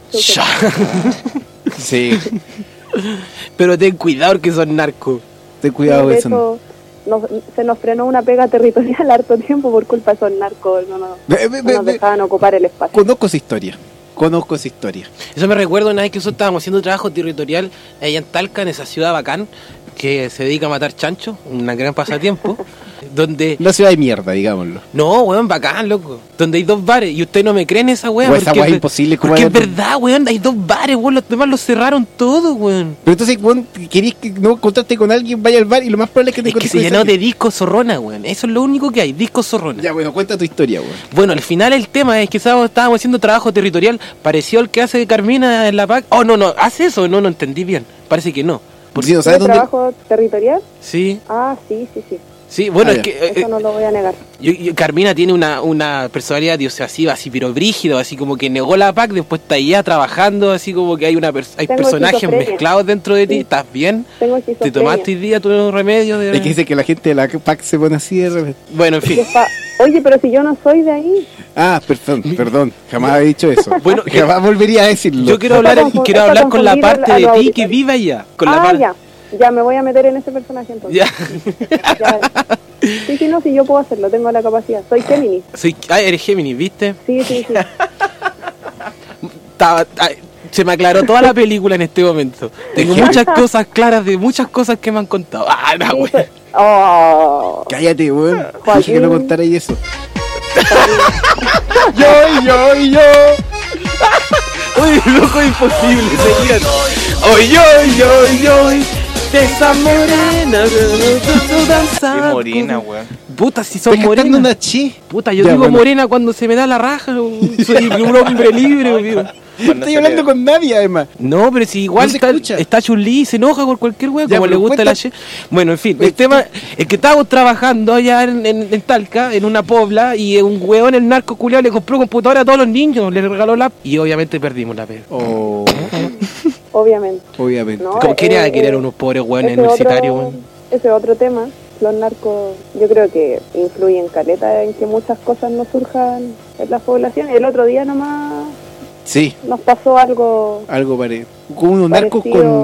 Sí. Pero ten cuidado porque son narcos. Ten cuidado de eso. eso. Nos, se nos frenó una pega territorial harto tiempo por culpa de esos narcos. No, no, Ve, ve, no nos ve, dejaban ocupar el espacio. Conozco esa historia. Conozco esa historia. Eso me recuerda una vez que nosotros estábamos haciendo trabajo territorial allá en Talca, en esa ciudad bacán, que se dedica a matar chanchos, un gran pasatiempo, donde... Una ciudad de mierda, digámoslo. No, weón, bacán, loco. Donde hay dos bares, y usted no me cree en esa weá. Esa weá es imposible. Porque es verdad, weón, hay dos bares, weón, los demás los cerraron todos, weón. Pero entonces, weón, querés que no encontraste con alguien, vaya al bar y lo más probable es que te es que encontres se con llenó alguien. de discos zorrona, weón. Eso es lo único que hay, discos zorrona. Ya, bueno, cuenta tu historia, weón. Bueno, al final el tema es que estábamos, estábamos haciendo trabajo territorial, pareció el que hace Carmina en la P A C. Oh, no, no, ¿hace eso? No, no entendí bien. Parece que no. Por si no sabes dónde... trabajo territorial? Sí. Ah, sí, sí, sí. Sí, bueno, ah, es que... Eso eh, no lo voy a negar. Yo, yo, Carmina tiene una, una personalidad disuasiva, así, pero brígido, así como que negó la P A C, después está allá trabajando, así como que hay una pers- hay Tengo personajes mezclados dentro de ti. Sí. ¿Estás bien? Tengo ¿Te tomaste hoy día tu remedio? De... Es que dice que la gente de la P A C se pone así de repente. Bueno, en fin. Oye, pero si yo no soy de ahí. Ah, perdón, perdón, jamás he dicho eso. Bueno, jamás volvería a decirlo. Yo quiero hablar, Está quiero hablar con la parte de ti que vive allá. Con ah, la par- ya. Ya, me voy a meter en ese personaje entonces. Ya. ya. Sí, sí, no, sí, yo puedo hacerlo, tengo la capacidad. Soy Géminis. Soy, ah, eres Géminis, ¿viste? Sí, sí, sí. Estaba, se me aclaró toda la película en este momento. Tengo muchas cosas claras de muchas cosas que me han contado. Ah, no, güey. Sí, oh. Cállate, weón. Joaquín. Dije que no contarais eso. yo, yo, y yo. Uy, loco, imposible. Seguir. Oy, yo, yo, yo. De esa morena. Qué morena, weón. Puta, si son morenas. morenas. Una chi. Puta, yo ya, digo bueno. morena cuando se me da la raja. Soy un hombre libre, weón. Estoy hablando con nadie, además. No, pero si igual no está, está Chun-Li, se enoja por cualquier weá, ya, como le gusta cuenta... la che. Bueno, en fin, el tema es que estábamos trabajando allá en, en, en Talca, en una pobla, y un weón, el narco culiao, le compró computadora a todos los niños, le regaló la... Y obviamente perdimos la pega. Oh. Obviamente. Obviamente. No, ¿Cómo quería eh, querer eh, unos pobres weones universitarios, weón? Ese es otro tema. Los narcos, yo creo que influyen caleta en que muchas cosas no surjan en las poblaciones. El otro día nomás... Sí. Nos pasó algo... Algo parecido. Con unos narcos con,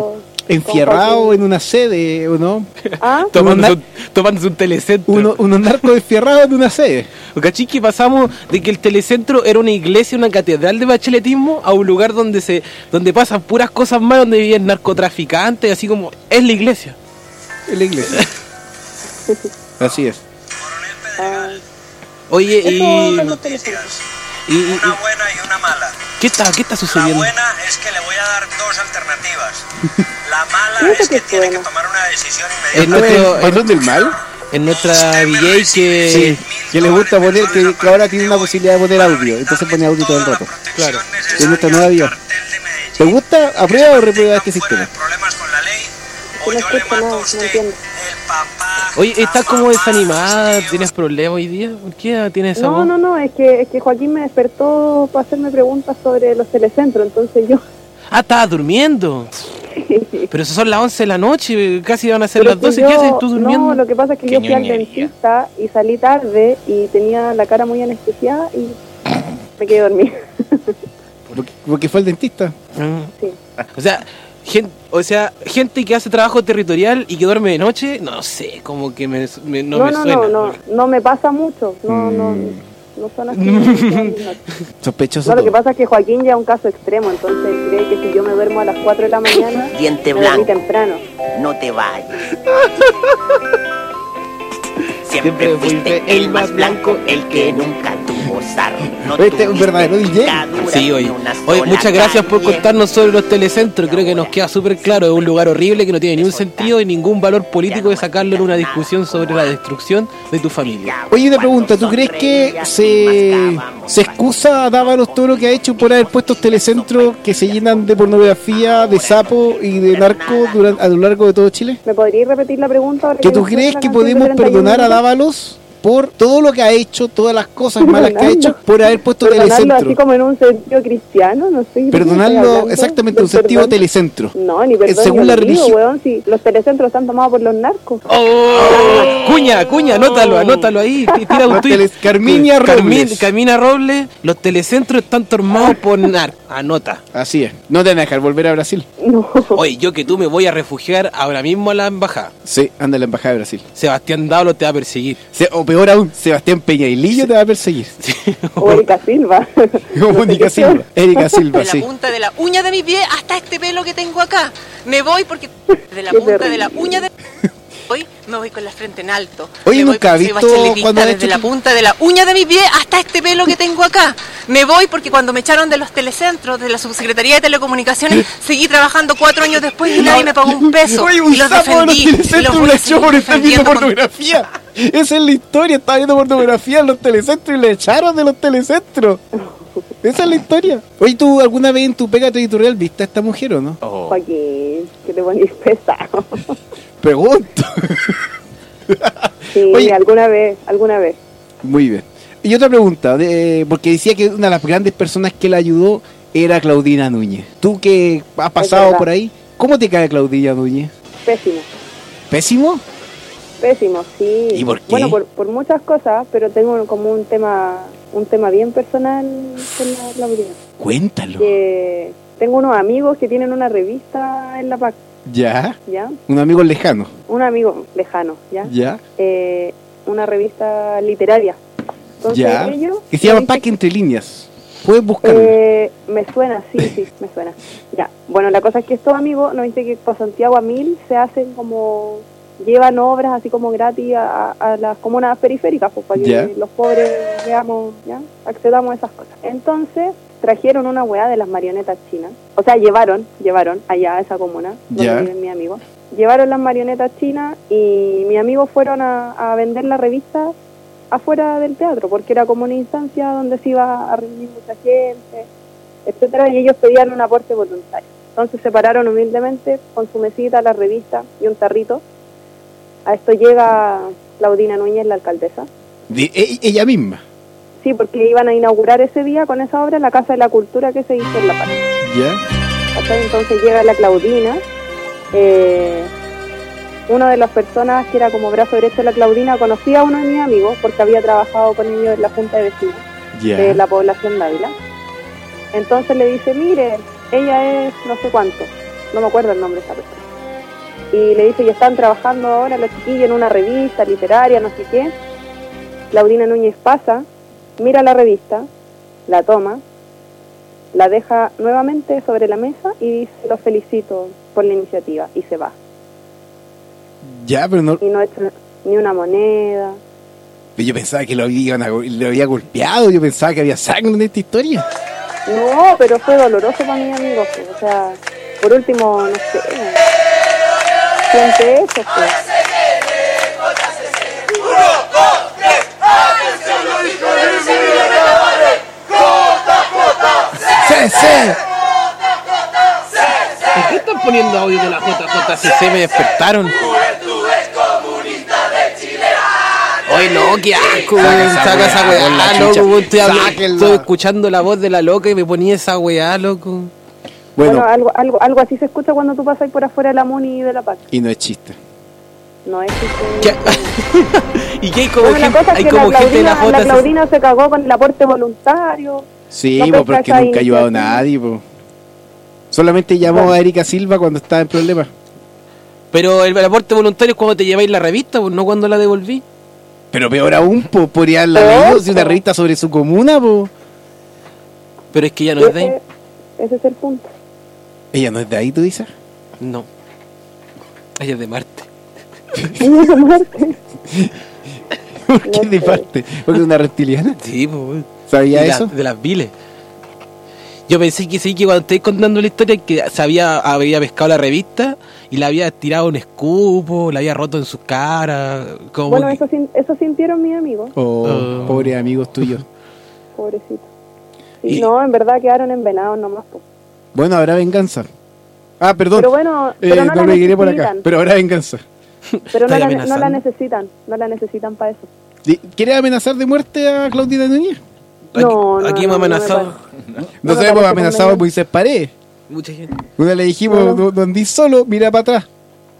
enfierrados en una sede, ¿o no? ¿Ah? Tomándose un, tomándose un telecentro. Uno, unos narcos enfierrados en una sede. ¿Cachai que pasamos de que el telecentro era una iglesia, una catedral de bacheletismo, a un lugar donde se donde pasan puras cosas malas, donde viven narcotraficantes, así como es la iglesia? Es la iglesia. Así es. Ah, Oye, y, eso y, son los telecentros. y- y- Una buena y una mala. ¿qué está qué está La sucediendo? buena es que le voy a dar dos alternativas. La ¿Y mala eso es qué que es tiene que bueno? tomar una decisión Es inmediata. nuestro, ¿El patrón del mal? en nuestra D J que Sí, que le gusta poner, que, que ahora tiene una posibilidad de poner audio, entonces pone audio todo el rato. Claro. Es nuestra nueva vida. ¿Te gusta, aprueba o reprueba este sistema? Problemas con la ley Yo o no yo le escucho mato nada, a no usted. entiendo. El papá. Oye, estás como la desanimada, mamá, ¿tienes problemas hoy día? ¿Por qué tienes esa No, voz? no, no, es que, es que Joaquín me despertó para hacerme preguntas sobre los telecentros, entonces yo... Ah, estabas durmiendo. Pero eso son las once de la noche, casi van a ser Pero las doce. que ¿Qué yo- haces tú durmiendo? No, lo que pasa es que Qué yo fui al ñoñería. dentista y salí tarde y tenía la cara muy anestesiada y me quedé dormida. Porque, porque fue el dentista. Ah. Sí. O sea, gente, o sea, gente que hace trabajo territorial y que duerme de noche, no sé, como que me, me- no, No, me no, suena. no, no, no me pasa mucho, no, no, no son así. no. Sospechoso No, lo que todo. pasa es que Joaquín ya es un caso extremo, entonces cree que si yo me duermo a las cuatro de la mañana, Diente me dormí blanco. temprano. No te vayas. Siempre Siempre fuiste fuiste el más blanco, el que nunca tuvo sarro. No Este es un tuviste verdadero D J. picadura Sí, ni oye. una Oye, sola muchas gracias por cañera. contarnos sobre los telecentros. Creo que nos queda súper claro. Es un lugar horrible que no tiene ni un sentido y ningún valor político de sacarlo en una discusión sobre la destrucción de tu familia. Oye, una pregunta, ¿tú crees que se, se excusa a Dávalos todo lo que ha hecho por haber puesto telecentros que se llenan de pornografía, de sapo y de narco durante, a lo largo de todo Chile? ¿Me podrías repetir la pregunta? ahora ¿Que tú me crees escucho que la canción de podemos treinta y uno perdonar a minutos? Dávalos por todo lo que ha hecho, todas las cosas malas que ha hecho, por haber puesto Perdonarlo así telecentro? como en un sentido cristiano, no sé. ¿de qué estoy Perdonarlo hablando? exactamente en un Del sentido perdón. telecentro. No, ni Eh, perdón según ni la olvido, religión. weón, si los telecentros están tomados por los narcos. ¡Oh! Cuña, cuña, anótalo, anótalo ahí. t- Tira un Los tuit. tele- Carminia Carmin- Robles. Carmina Robles, los telecentros están tomados por nar. Anota. Así es. No te van a dejar volver a Brasil. No. Oye, yo que tú me voy a refugiar ahora mismo a la embajada. Sí, anda a la embajada de Brasil. Sebastián Dávalo te va a perseguir. Se- o peor aún, Sebastián Peñailillo te va a perseguir. O Erika Silva. Como No sé Mónica qué Silva. Erika Silva, De la sí. punta de la uña de mi pie hasta este pelo que tengo acá. Me voy porque de la Qué punta terrible. de la uña de hoy me voy con la frente en alto. Oye, Me voy nunca porque he soy visto bacheletista cuando ha desde hecho la tu- punta de la uña de mi pie hasta este pelo que tengo acá. Me voy porque cuando me echaron de los telecentros, de la Subsecretaría de Telecomunicaciones, seguí trabajando cuatro años después y nadie me pagó un peso. Oye, un y los sapo de los defendí. Y los telecentros voy le a echó seguir por estar viendo defendiendo con- pornografía. Esa es la historia, estaba viendo pornografía en los telecentros y le echaron de los telecentros. Esa es la historia. Oye, ¿tú alguna vez en tu pega territorial viste a esta mujer o no? Joaquín, que te ponís pesado. Pregunto. Sí, Oye. alguna vez, alguna vez. Muy bien. Y otra pregunta, de- porque decía que una de las grandes personas que la ayudó era Claudina Núñez. Tú que has pasado verdad. por ahí, ¿cómo te cae Claudina Núñez? Pésimo. ¿Pésimo? Pésimo, sí. ¿Y por qué? Bueno, por, por muchas cosas, pero tengo como un tema un tema bien personal con la Claudina. Cuéntalo. Que tengo unos amigos que tienen una revista en La P A C, ¿Ya? ¿ya? Un amigo lejano. Un amigo lejano, ¿ya? ¿Ya? Eh, una revista literaria. Entonces ¿Ya? ellos... Que se llama me dicen- Pack Entre Líneas. Puedes buscarlo. Eh, me suena, sí, sí, me suena. Ya, bueno, la cosa es que estos amigos nos dicen que por Santiago a Mil se hacen como, llevan obras así como gratis a, a las comunas periféricas, pues para que Ya. los pobres veamos, ya, accedamos a esas cosas. Entonces trajeron una weá de las marionetas chinas, o sea, llevaron, llevaron allá a esa comuna, donde Ya. viven mis amigos, llevaron las marionetas chinas y mis amigos fueron a, a vender la revista afuera del teatro, porque era como una instancia donde se iba a reunir mucha gente, etcétera, y ellos pedían un aporte voluntario. Entonces se pararon humildemente con su mesita, la revista y un tarrito. A esto llega Claudina Núñez, la alcaldesa. De, e- ella misma. Sí, porque iban a inaugurar ese día con esa obra la Casa de la Cultura que se hizo en La Paz. ¿Ya? ¿Cachai? Entonces llega la Claudina, eh, una de las personas que era como brazo derecho de la Claudina conocía a uno de mis amigos porque había trabajado con ellos en la Junta de Vecinos Ya. de la población de Ávila. Entonces le dice, mire, ella es no sé cuánto, no me acuerdo el nombre de esa persona. y le dice, y están trabajando ahora los chiquillos en una revista literaria, no sé qué. Claudina Núñez pasa, mira la revista, la toma, la deja nuevamente sobre la mesa y dice, los felicito por la iniciativa, y se va. Ya, pero no... Y no echa ni una moneda. Yo pensaba que lo había, lo había golpeado, yo pensaba que había sangre en esta historia. No, pero fue doloroso para mi amigo, pues. O sea, por último, no sé, siente eso, pues. ¡C C! ¿Por qué están poniendo audio de la J J C C? Me despertaron. Oye, no, qué asco, weón. Saca esa weá, loco, weón. Estoy, estoy escuchando la voz de la loca y me ponía esa weá, loco. Bueno, bueno algo, algo, algo así se escucha cuando tú pasas por afuera de la Muni y de la Paz. Y no es chiste. No es chiste. ¿Y qué hay como, bueno, gente, hay que como la gente de la J C C? La Claudina se cagó con el aporte voluntario. Sí, no, pues porque nunca ha ayudado a nadie, pues. Solamente llamó bueno. a Erika Silva cuando estaba en problemas. Pero el, el aporte voluntario es cuando te lleváis la revista, pues, no cuando la devolví. Pero peor aún, pues, podría haberla leído, si una revista sobre su comuna, pues. Pero es que ella no ese, es de ahí. Ese es el punto. ¿Ella no es de ahí, tú dices? No. Ella es de Marte. ¿Ella es de Marte? ¿Por qué no de Marte? ¿Porque es una reptiliana? Sí, pues. ¿Sabía de eso? La, de las viles. Yo pensé que sí, que cuando estáis contando la historia, que se había, había pescado la revista y le había tirado un escupo, la había roto en su cara. Como bueno, que... eso, eso sintieron mis amigos. Oh, oh. Pobres amigos tuyos. Pobrecito. Sí, y... No, en verdad quedaron envenados nomás. Po. Bueno, habrá venganza. Ah, perdón. Pero bueno, pero eh, no, no la lo diré por necesitan. acá. Pero habrá venganza. Pero no la, no la necesitan. No la necesitan para eso. ¿Quieres amenazar de muerte a Claudina Núñez? No, no, aquí hemos no, amenazado. No, no, no hemos amenazado a Moisés Paredes. Mucha gente. Una le dijimos, no, no. donde solo, mira para atrás.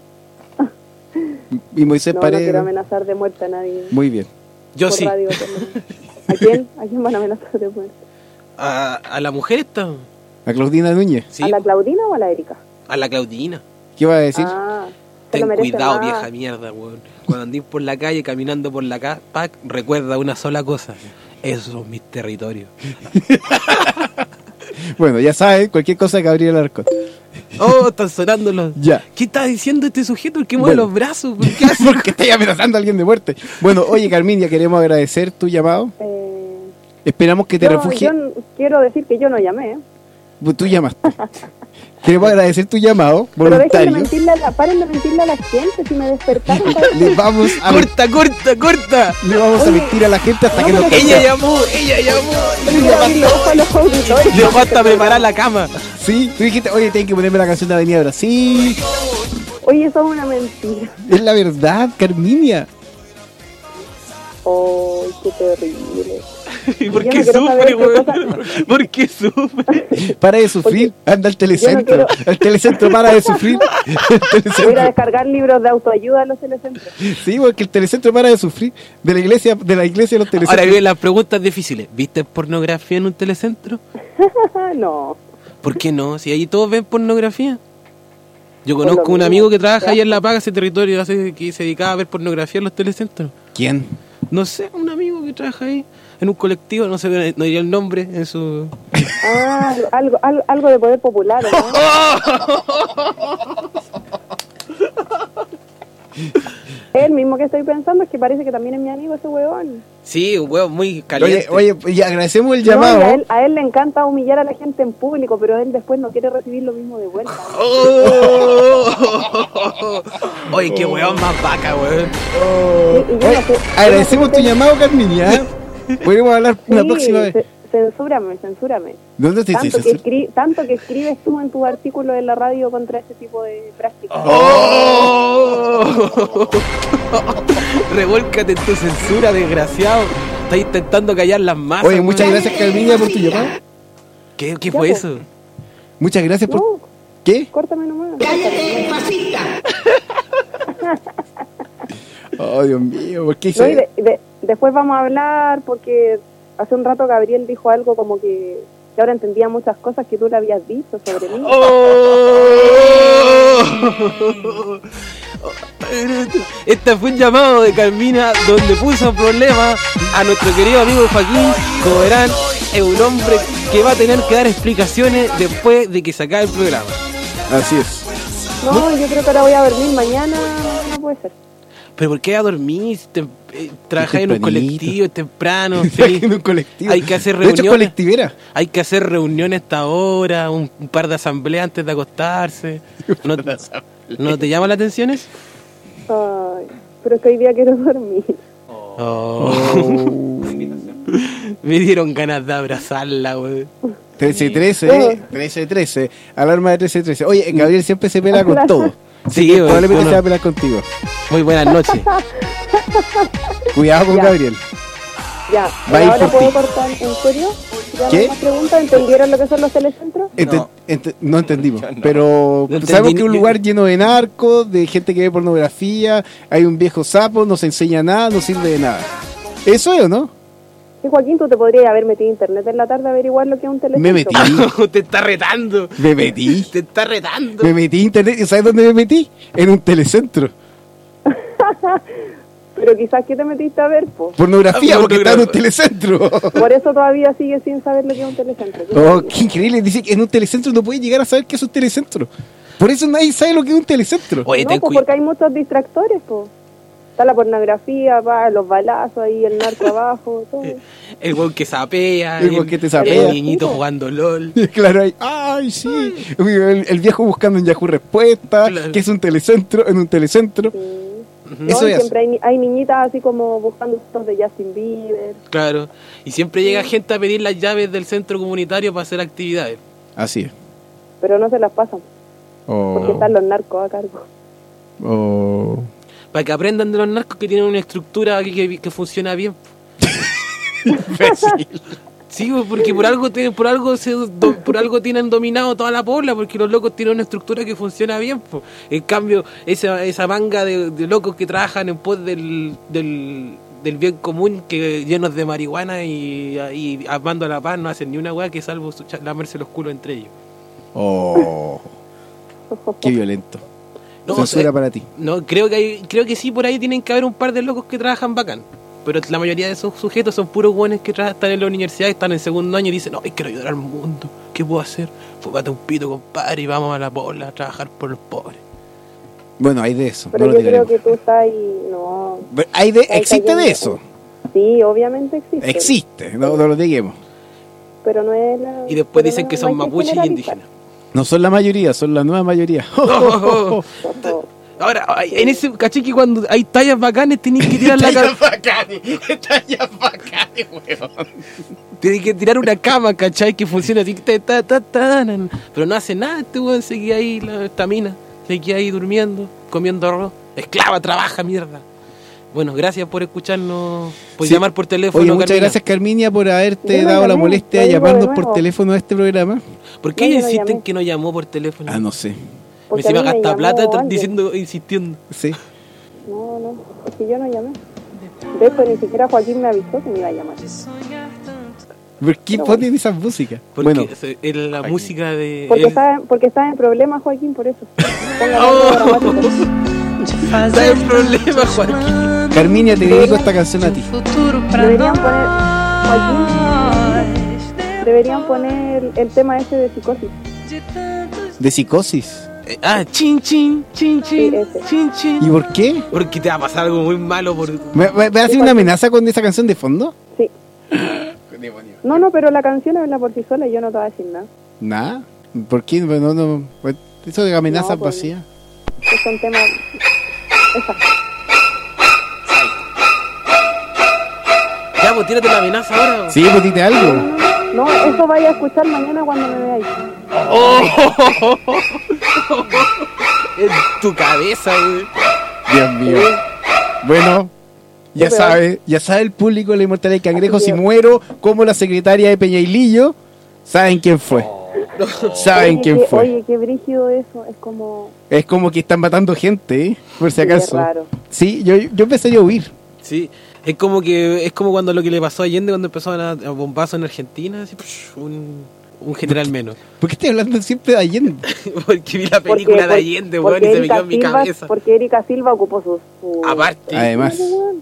Y Moisés no, Paredes. No quiero amenazar de muerte a nadie. Muy bien. Yo sí. Radio, ¿A quién? ¿A quién van a amenazar de muerte? A, a la mujer esta. ¿A Claudina Núñez? Sí. ¿A la Claudina o a la Erika? A la Claudina. ¿Qué va a decir? Ah, ten cuidado, más. Vieja mierda, weón. Cuando andís por la calle, caminando por la calle, recuerda una sola cosa. Esos son mis territorios. Bueno, ya sabes, cualquier cosa de Gabriel Alarcón. Oh, están sonando los... Ya. ¿Qué está diciendo este sujeto? El que mueve bueno. los brazos. ¿Por qué hace? Porque está amenazando a alguien de muerte. Bueno, oye, Carminia, queremos agradecer tu llamado. Eh, Esperamos que te yo, refugies. Yo quiero decir que yo no llamé. ¿eh? Tú llamaste. Queremos agradecer tu llamado voluntario. Pero dejen de mentirle a la, paren de mentirle a la gente si me despertaron. Le vamos a corta, corta, corta. Le vamos Oye, a mentir a la gente hasta no, que nos Ella llamó, ella llamó. Le falta preparar la cama. Sí, tú dijiste, oye, tengo que ponerme la canción de Avenida Brasil. Oye, eso es una mentira. Es la verdad, Carminia. Oh, qué terrible. ¿Y por qué no sufre, güey? ¿Por qué sufre? Para de sufrir, porque anda al telecentro. No quiero... El telecentro para de sufrir. Voy a ir a descargar libros de autoayuda a los telecentros. Sí, porque el telecentro para de sufrir. De la iglesia, de la iglesia a los telecentros. Ahora vienen las preguntas difíciles. ¿Viste pornografía en un telecentro? No. ¿Por qué no? Si ahí todos ven pornografía. Yo conozco un amigo que trabaja allá en La Paga, ese territorio, hace, que se dedicaba a ver pornografía en los telecentros. ¿Quién? No sé, un amigo que trabaja ahí en un colectivo, no sé, no diría el nombre en su... Ah, algo, algo, algo de poder popular, ¿no? El mismo que estoy pensando es que parece que también es mi amigo ese huevón. Sí, un huevón muy caliente. Oye, oye, y agradecemos el llamado. No, a, él, a él le encanta humillar a la gente en público, pero él después no quiere recibir lo mismo de vuelta. Oh. Oye, qué huevón más vaca, huevón. Oh. Y, y oye, sé, agradecemos tu llamado, Carminia. Podemos hablar sí, una próxima vez. Censúrame, censúrame. ¿Dónde te tanto, que escri- tanto que escribes tú en tus artículos en la radio contra ese tipo de prácticas. ¡Oh! Revólcate en tu censura, desgraciado. Estás intentando callar las masas. Oye, muchas man. gracias, Carminia, por tu llamado. ¿Qué, qué fue eso? Muchas gracias por... No, ¿Qué? Córtame nomás. ¡Cállate, fascista! Oh, Dios mío, ¿por qué hizo no, y de, de, Después vamos a hablar porque... Hace un rato Gabriel dijo algo como que, que ahora entendía muchas cosas que tú le habías dicho sobre mí. Oh. Este fue un llamado de Carmina donde puso problema a nuestro querido amigo Joaquín. Como verán, es un hombre que va a tener que dar explicaciones después de que se acabe el programa. Así es. No, yo creo que ahora voy a dormir mañana, no puede ser. ¿Pero por qué a dormir? Te, eh, trabajas en un colectivo, es temprano. En un colectivo. Hay que hacer De hecho, reuniones. es colectivera. Hay que hacer reuniones a esta hora, un, un par de asambleas antes de acostarse. ¿No, ¿no te llama la atención eso? Ay, pero es que hoy día quiero dormir. Oh. Me dieron ganas de abrazarla, güey. trece trece, trece trece, alarma de trece trece. Oye, Gabriel siempre se pela con todo. Sí, Sí, güey, probablemente bueno. se va a pelar contigo. Muy buenas noches. Cuidado con Ya. Gabriel. Ya, Va a ir ahora por puedo ti. cortar, ¿en serio? ¿Ya ¿Qué? una pregunta? ¿Entendieron lo que son los telecentros? Ente- No. ente- no entendimos, pero No entendí sabemos ni- que es un lugar lleno de narcos, de gente que ve pornografía, hay un viejo sapo, no se enseña nada, no sirve de nada. ¿Eso es o no? Sí, Joaquín, tú te podrías haber metido a internet en la tarde a averiguar lo que es un telecentro. Me metí, Te está retando. me metí, Te está retando. me metí a internet. ¿Y sabes dónde me metí? En un telecentro. Pero quizás que te metiste a ver, po. Pornografía, Ah, porque está en un pornografía. telecentro. Por eso todavía sigue sin saber lo que es un telecentro. Oh, qué increíble. Dice que en un telecentro no puede llegar a saber qué es un telecentro. Por eso nadie sabe lo que es un telecentro. Oye, No, ten pues cuidado. porque hay muchos distractores, po. Está la pornografía, va, los balazos ahí, el narco abajo, todo. El weón que sapea. El weón que te sapea. El niñito jugando LOL. Claro, ahí, ay, sí. El, el viejo buscando en Yahoo respuesta, Claro. que es un telecentro, en un telecentro. Sí. Eso No, y es. siempre hay, ni- hay niñitas así como buscando fotos de Justin Bieber. Claro. Y siempre llega gente a pedir las llaves del centro comunitario para hacer actividades. Así es. Pero no se las pasan, porque Oh, están los narcos a cargo. oh. Para que aprendan de los narcos que tienen una estructura que, que, que funciona bien. Sí, pues, porque por algo tienen, por algo se, do- por algo tienen dominado toda la pobla, porque los locos tienen una estructura que funciona bien, pues. En cambio, esa, esa manga de, de locos que trabajan en pos del, del, del bien común, que llenos de marihuana y, y amando a la paz, no hacen ni una weá que salvo su cha- lamerse los culos entre ellos. Oh. Qué violento. No, Censura o sea, para ti. No, creo que hay, creo que sí, por ahí tienen que haber un par de locos que trabajan bacán. Pero la mayoría de esos sujetos son puros buenos que tra- están en la universidad, están en segundo año y dicen, no, quiero ayudar al mundo, ¿qué puedo hacer? Fúmate un pito, compadre, y vamos a la pobla a trabajar por los pobres. Bueno, hay de eso. Pero no lo yo creo negaremos. que tú estás ahí, no. Pero hay de, Está existe cayendo- de eso. Sí, obviamente existe. Existe, no, no lo neguemos. Pero no es la. Y después pero dicen no- que no son hay mapuches y generalizar. indígenas. No son la mayoría, son la nueva mayoría. Oh, oh, oh. Ahora, ay, en ese caché que cuando hay tallas bacanes tenés que tirar la cama. bacanes, tallas bacanes, weón. Tienes que tirar una cama, ¿cachai? Que funciona así. Ta, ta, ta, ta, nan. Pero no hace nada este weón, seguía ahí la estamina. Seguía ahí durmiendo, comiendo arroz. Esclava, trabaja, mierda. Bueno, gracias por escucharnos, por Sí. llamar por teléfono. Oye, muchas Carmina. gracias, Carminia, por haberte Yo no dado la llamé, molestia lo de digo de llamarnos por nuevo. teléfono a este programa. ¿Por qué No, yo ellos no insisten llamé. que no llamó por teléfono? Ah, no sé. Me Porque se a va a mí me gastar llamó plata alguien. diciendo, insistiendo. Sí. No, no, porque yo no llamé. De hecho, ni siquiera Joaquín me avisó que me iba a llamar. ¿Por qué ponen esas músicas? Porque Bueno, se- es la música de... Porque él. está, porque está en problemas, Joaquín, por eso. Ponga Oh. algo dramático. Está en problema, Joaquín. Carminia, te dedico esta canción a ti. Deberían poner, Joaquín, deberían poner el tema ese de psicosis. ¿De psicosis? Eh, Ah, chin, chin, chin, chin, Sí, ese. chin, chin. ¿Y por qué? Porque te va a pasar algo muy malo por... ¿Me, me, me hace una amenaza con esa canción de fondo? Sí. No, no, pero la canción habla por sí sola y yo no te voy a decir nada. Nada. ¿Por qué? No, no, pues, eso de amenazas No, pues, vacías. Es un tema... Esa. Ya, pues tírate la amenaza ahora. Sí, pues dite algo. No, eso vaya a escuchar mañana cuando me veáis. Oh, en tu cabeza, güey. Dios mío. Bueno, ya Sí, pero- sabe, ya sabe el público de la Inmortalidad del Cangrejo, Así si es. muero como la secretaria de Peñailillo, saben quién fue. Saben Oye, quién qué- fue. Oye, qué brígido eso. Es como... Es como que están matando gente, ¿eh? Por si Sí, es acaso. raro. Sí, yo, yo empezaría a huir. Sí, es como que es como cuando lo que le pasó a Allende cuando empezó a, a bombazo en Argentina, así, psh, un, un general menos. ¿Por qué estoy hablando siempre de Allende? Porque vi la película Porque- de Allende, porque weón, y se me Erika quedó en mi Silva- cabeza. Porque Erika Silva ocupó su... su- Aparte. Además,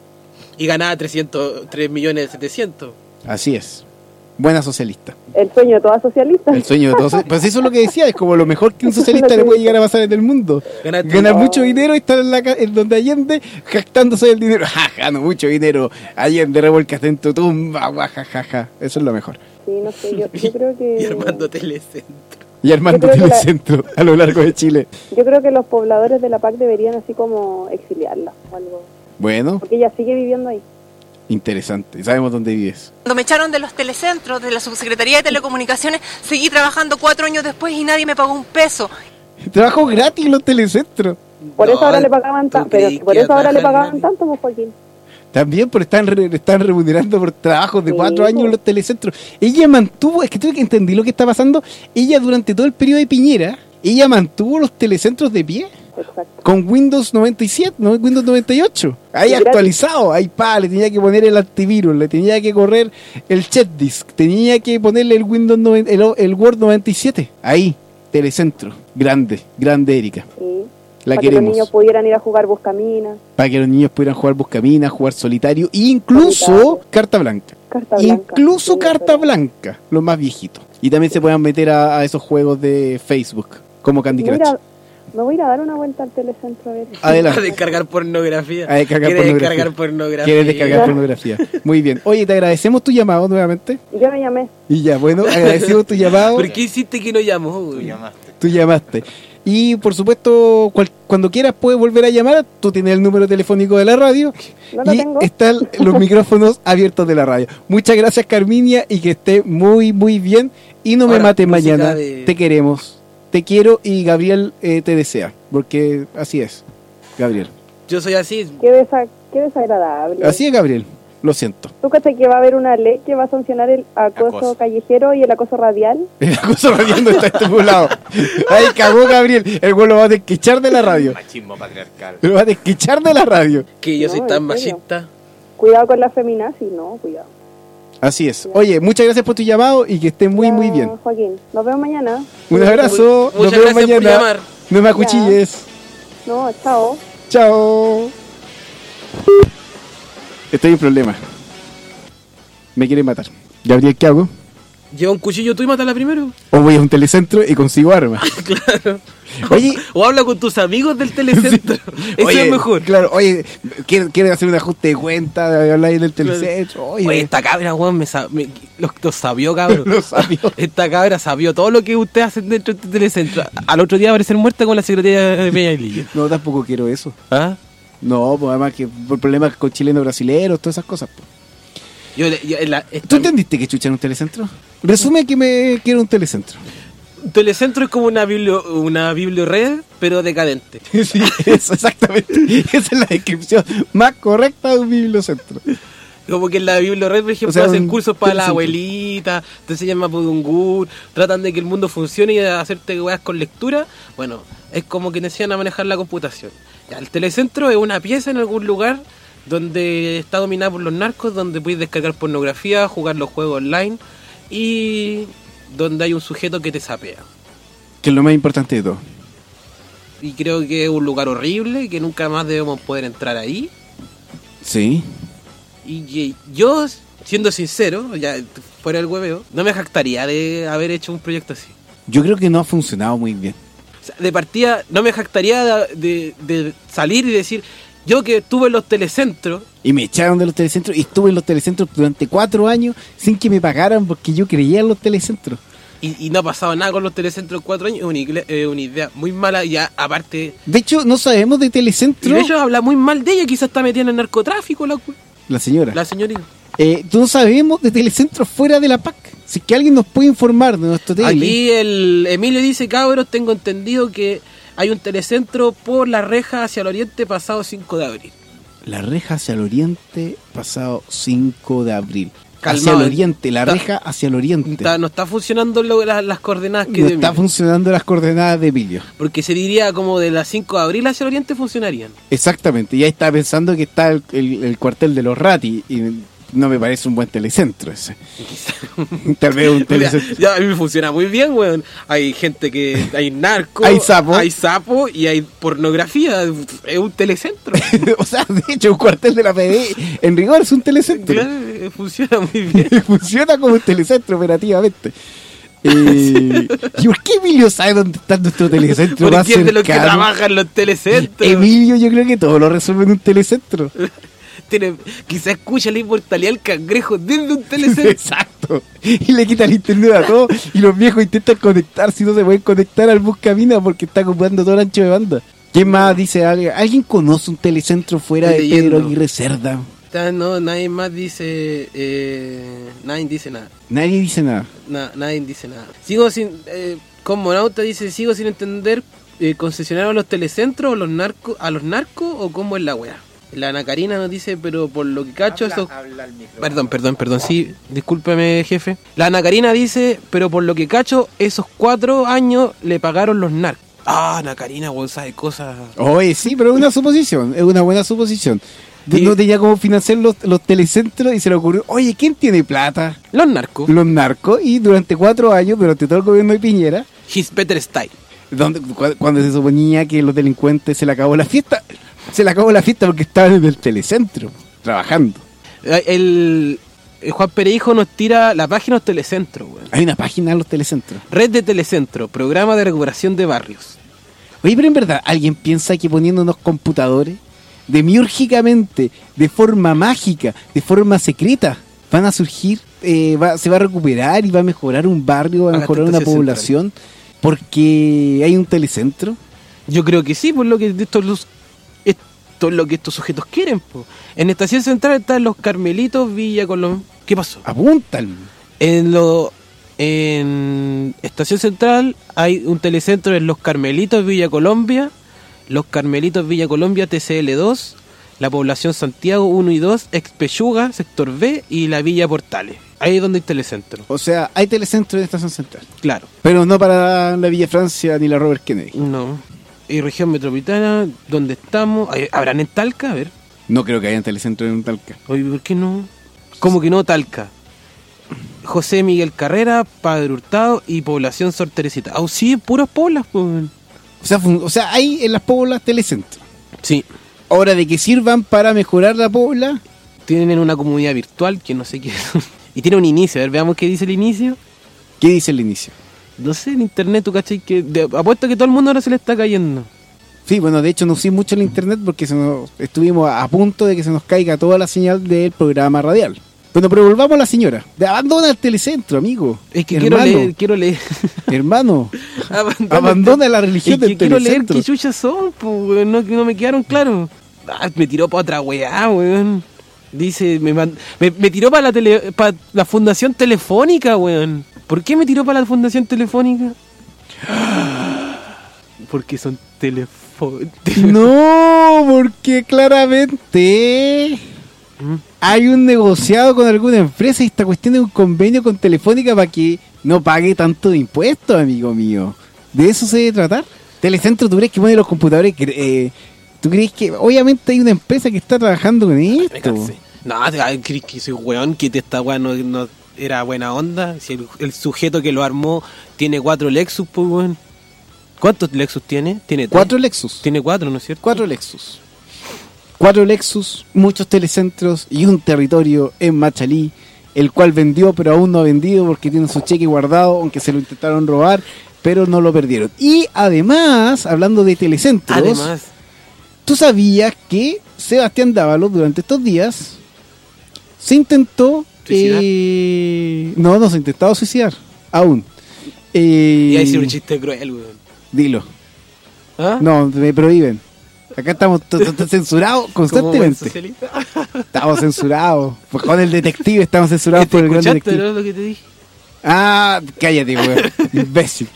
Y ganaba trescientos, tres millones setecientos. así es. Buena socialista. El sueño de toda socialista. El sueño de todos. Pues eso es lo que decía, es como lo mejor que un socialista le puede llegar a pasar en el mundo. Ganar, Ganar mucho dinero y estar en, la, ca- en donde Allende jactándose del dinero. Ja, gano mucho dinero. Allende, revolcaste en tu tumba. Guajajaja. Eso es lo mejor. Sí, no sé, yo, yo creo que... Y armando Telecentro. Y armando Yo creo que la- Telecentro a lo largo de Chile. Yo creo que los pobladores de la P A C deberían así como exiliarla o algo. Bueno, Porque ella sigue viviendo ahí. interesante. Sabemos dónde vives. Cuando me echaron de los telecentros, de la Subsecretaría de Telecomunicaciones, seguí trabajando cuatro años después y nadie me pagó un peso. Trabajo gratis en los telecentros. Por No, eso ahora le pagaban ¿tú tanto. crees Pero por que eso ahora le trabajar pagaban gratis? tanto, pues, Joaquín. También, pero están, re- están remunerando por trabajos de Sí, cuatro años en po. los telecentros. Ella mantuvo, es que tuve que entendí lo que está pasando. Ella durante todo el periodo de Piñera, ella mantuvo los telecentros de pie. Exacto. Con Windows noventa y siete, no Windows noventa y ocho. Ahí Y gratis. actualizado, ahí pa, le tenía que poner el antivirus, le tenía que correr el chatdisk, tenía que ponerle el Windows noventa, el, el Word noventa y siete. Ahí, telecentro, grande, grande Erika. Sí. La Para que los queremos. niños pudieran ir a jugar Buscaminas, Para que los niños pudieran jugar Buscaminas, jugar solitario, e incluso Solitario. carta blanca. carta blanca. Incluso Sí, carta pero- blanca, los más viejitos. Y también se puedan meter a, a esos juegos de Facebook, como Candy Me voy, Crush. a ir a, me voy a ir a dar una vuelta al telecentro a ver. A Adelante. descargar pornografía. A descargar ¿Quieres pornografía. descargar pornografía? ¿Quieres descargar pornografía? Muy bien. Oye, te agradecemos tu llamado nuevamente. Yo me llamé. Y ya, bueno, agradecemos tu llamado. ¿Por qué hiciste que no llamó, güey? Tú llamaste. Y por supuesto, cual- cuando quieras puedes volver a llamar. Tú tienes el número telefónico de la radio. No lo y tengo. están los micrófonos abiertos de la radio. Muchas gracias, Carminia, y que esté muy, muy bien. Y no me Ahora, mates música mañana. de- Te queremos. Te quiero y Gabriel eh, te desea. Porque así es, Gabriel. Yo soy así. Qué, desa- qué desagradable. Así es, Gabriel. Lo siento. ¿Tú crees que va a haber una ley que va a sancionar el acoso, Acoso. callejero y el acoso radial? El acoso radial no está estipulado. Ahí cagó Gabriel. El güey lo va a desquichar de la radio. Machismo patriarcal. Lo va a desquichar de la radio. Que yo No, soy en tan serio. machista. Cuidado con la feminazi, no, cuidado. Así es. Oye, muchas gracias por tu llamado y que esté muy, Ya, muy bien. Joaquín, nos vemos mañana. Un abrazo. Muchas Nos vemos gracias por mañana. llamar. No me acuchilles. No, chao. Chao. Estoy en problema. Me quieren matar. Gabriel, ¿qué hago? Lleva un cuchillo tú y mátala primero. O voy a un telecentro y consigo armas. Claro. Oye, O habla con tus amigos del telecentro. Eso oye, es mejor. Claro, oye, quieren, quieren hacer un ajuste de cuenta, de hablar ahí del telecentro. Oye, Oye, esta cabra, weón, me, sa- me- lo, lo sabió, cabrón. Lo sabió. Esta cabra sabió todo lo que ustedes hacen dentro del telecentro. Al otro día va a aparecer muerta con la secretaria de Peña y Lillo. no, tampoco quiero eso. ¿Ah? No, pues además que por problemas con chilenos brasileños, todas esas cosas. Pues. Yo, le- yo- la- esta- ¿Tú entendiste que chucha en un telecentro? Resume que me quiero un telecentro. Telecentro es como una biblio, una bibliored, pero decadente. Sí, eso, exactamente. Esa es la descripción más correcta de un bibliocentro. Como que en la bibliored, por ejemplo, O sea, hacen un cursos para la telecentro. abuelita, te enseñan Mapudungun, tratan de que el mundo funcione y de hacerte weas con lectura. Bueno, es como que te enseñan a manejar la computación. Ya, el telecentro es una pieza en algún lugar donde está dominada por los narcos, donde puedes descargar pornografía, jugar los juegos online y donde hay un sujeto que te sapea. Que es lo más importante de todo. Y creo que es un lugar horrible, que nunca más debemos poder entrar ahí. Sí. Y que yo, siendo sincero, ya fuera del hueveo, no me jactaría de haber hecho un proyecto así. Yo creo que no ha funcionado muy bien. O sea, de partida, no me jactaría de, de- de salir y decir, yo que estuve en los telecentros, Y me echaron de los telecentros y estuve en los telecentros durante cuatro años sin que me pagaran porque yo creía en los telecentros. y, y no ha pasado nada con los telecentros cuatro años, es una, igle- eh, una idea muy mala, ya aparte... De hecho, no sabemos de Y telecentro. de hecho habla muy mal de ella, quizás está metida en el narcotráfico la, cu- La señora. la señorita. Eh, no sabemos de telecentros fuera de la P A C. Si es que alguien nos puede informar de nuestro tele. Aquí el Emilio dice, cabros, tengo entendido que hay un telecentro por la reja hacia el oriente pasado cinco de abril. La reja hacia el oriente, pasado cinco de abril. Calmado, hacia el oriente, la está- reja hacia el oriente. Está- no está funcionando lo- la- las coordenadas que no dio está Emilio. funcionando las coordenadas de Emilio. Porque se diría como de las cinco de abril hacia el oriente funcionarían. Exactamente, ya está pensando que está el, el- el cuartel de los Rati y no me parece un buen telecentro ese. Tal vez un telecentro. Ya, ya, a mí me funciona muy bien, weón. Hay gente que... Hay narco, hay sapo. Hay sapo y hay pornografía. Es un telecentro. O sea, de hecho, un cuartel de la P D I, en rigor, es un telecentro. Claro, funciona muy bien. Funciona como un telecentro operativamente. Eh, ¿Y por qué Emilio sabe dónde está nuestro telecentro más cercano? ¿Por qué es de los que cercano? trabajan los telecentros? Emilio, yo creo que todo lo resuelve en un telecentro. Tiene, quizás escucha la inmortalidad del cangrejo desde un telecentro. Exacto. Y le quita el internet a todos. Y los viejos intentan conectar, si no se pueden conectar al Buscamina porque está ocupando todo el ancho de banda. ¿Quién más dice algo? ¿Alguien conoce un telecentro fuera de Pedro Aguirre Cerda? No, nadie más dice. Eh, nadie dice nada. Nadie dice nada. Na, nadie dice nada. Sigo sin. Eh, Cosmonauta dice: sigo sin entender. Eh, ¿Concesionaron a los telecentros o los narcos, a los narcos o cómo es la wea? La Ana Karina nos dice: pero por lo que cacho. Habla, eso... habla perdón, perdón, perdón. Sí, discúlpeme, jefe. La Ana Karina dice: pero por lo que cacho, esos cuatro años le pagaron los narcos. Ah, Ana Karina, weón, sabe cosas. Oye, sí, pero es una suposición. Es una buena suposición. Sí. No tenía cómo financiar los, los telecentros y se le ocurrió, oye, ¿quién tiene plata? Los narcos. Los narcos, y durante cuatro años, durante todo el gobierno de Piñera, His Better Style. Donde, cuando se suponía que los delincuentes se le acabó la fiesta, se le acabó la fiesta porque estaban en el telecentro, trabajando. El, el Juan Pereijo nos tira la página de los telecentros, güey. Hay una página de los telecentros. Red de Telecentro, programa de recuperación de barrios. Oye, pero en verdad, ¿alguien piensa que poniendo unos computadores demiúrgicamente, de forma mágica, de forma secreta, van a surgir, eh, va, se va a recuperar y va a mejorar un barrio, va a mejorar una población, porque hay un telecentro? Yo creo que sí, por lo que esto, los, esto es lo que estos sujetos quieren. Po. En Estación Central están los Carmelitos Villa Colombia. ¿Qué pasó? Apúntalo. En lo en Estación Central hay un telecentro en los Carmelitos Villa Colombia, los Carmelitos Villa Colombia T C L dos, la población Santiago uno y dos, Expechuga, sector B y la Villa Portales. Ahí es donde hay telecentro. O sea, hay telecentro en Estación Central. Claro. Pero no para la Villa Francia ni la Robert Kennedy. No. Y región metropolitana, ¿dónde estamos? ¿Habrán en Talca? A ver. No creo que haya un telecentro en Talca. Oye, ¿por qué no? ¿Cómo que no Talca? José Miguel Carrera, Padre Hurtado y población Sor Teresita. Ah, sí, puros poblas, pues. O sea, o sea, hay en las poblas telecentros. Sí. Ahora, de que sirvan para mejorar la pobla. Tienen una comunidad virtual que no sé qué es. Y tiene un inicio. A ver, veamos qué dice el inicio. ¿Qué dice el inicio? No sé, en internet, tú cachai que... De, apuesto que todo el mundo ahora se le está cayendo. Sí, bueno, de hecho no usé mucho el internet porque se nos, estuvimos a punto de que se nos caiga toda la señal del programa radial. Bueno, pero volvamos a la señora. Abandona el telecentro, amigo. Es que hermano, quiero leer, quiero leer. Hermano, abandona, abandona la religión es que del quiero telecentro. Quiero leer qué chuchas son, pues, no, no me quedaron claros. Ah, me tiró para otra weá, weón. Dice, me, me, me tiró para la, tele, para la fundación telefónica, weón. ¿Por qué me tiró para la fundación telefónica? Porque son telefónicos. No, porque claramente... ¿Mm? Hay un negociado con alguna empresa y esta cuestión de un convenio con Telefónica para que no pague tanto de impuestos, amigo mío. ¿De eso se debe tratar? Telecentro, ¿tú crees que pone los computadores? Eh, ¿Tú crees que obviamente hay una empresa que está trabajando con esto? No, ¿crees que soy weón? Que esta weón no, no era buena onda. Si el, el sujeto que lo armó tiene cuatro Lexus, pues weón. ¿Cuántos Lexus tiene? Tiene cuatro Lexus. Tiene cuatro, ¿no es cierto? Cuatro Lexus. Cuatro Lexus, muchos telecentros y un territorio en Machalí, el cual vendió pero aún no ha vendido porque tiene su cheque guardado, aunque se lo intentaron robar, pero no lo perdieron. Y además, hablando de telecentros, además, ¿tú sabías que Sebastián Dávalos durante estos días se intentó... Eh, no, no se ha intentado suicidar, aún. Eh, y ahí sí un chiste cruel, weón. Dilo. ¿Ah? No, me prohíben. Acá estamos censurados constantemente. Estamos censurados. Pues con el detective estamos censurados por el gran detective. ¿No? Lo que te dije? Ah, cállate, weón. Imbécil.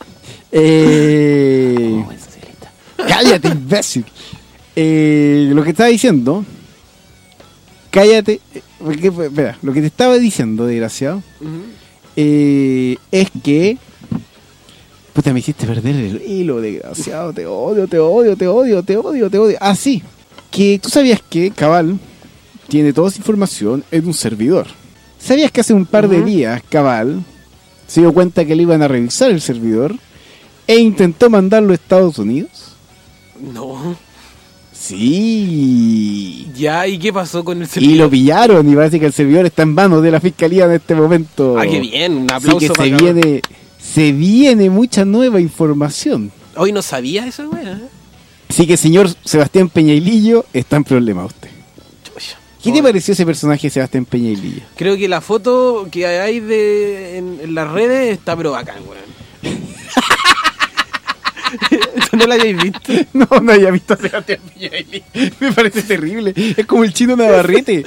Eh, oh, cállate, imbécil. Eh, lo que estaba diciendo. Cállate. Porque, espera, lo que te estaba diciendo, desgraciado, uh-huh. eh, es que. Puta, me hiciste perder el hilo, desgraciado. Te odio, te odio, te odio, te odio, te odio. Ah, sí. Que tú sabías que, cabal, tiene toda esa información en un servidor. ¿Sabías que hace un par uh-huh. de días Cabal se dio cuenta que le iban a revisar el servidor e intentó mandarlo a Estados Unidos? No. Sí. Ya, ¿y qué pasó con el servidor? Y lo pillaron y parece que el servidor está en manos de la fiscalía en este momento. Ah, qué bien, un aplauso. Así que para se Cabal. viene, se viene mucha nueva información. Hoy no sabía eso, güey. ¿eh? Así que señor Sebastián Peñailillo está en problema usted. ¿Qué te pareció ese personaje de Sebastián Peñailillo? Creo que la foto que hay de en, en las redes está pero bacán, weón. ¿Tú no la hayas visto? No, no había visto a Sebastián Peñailillo. Me parece terrible. Es como el Chino Navarrete.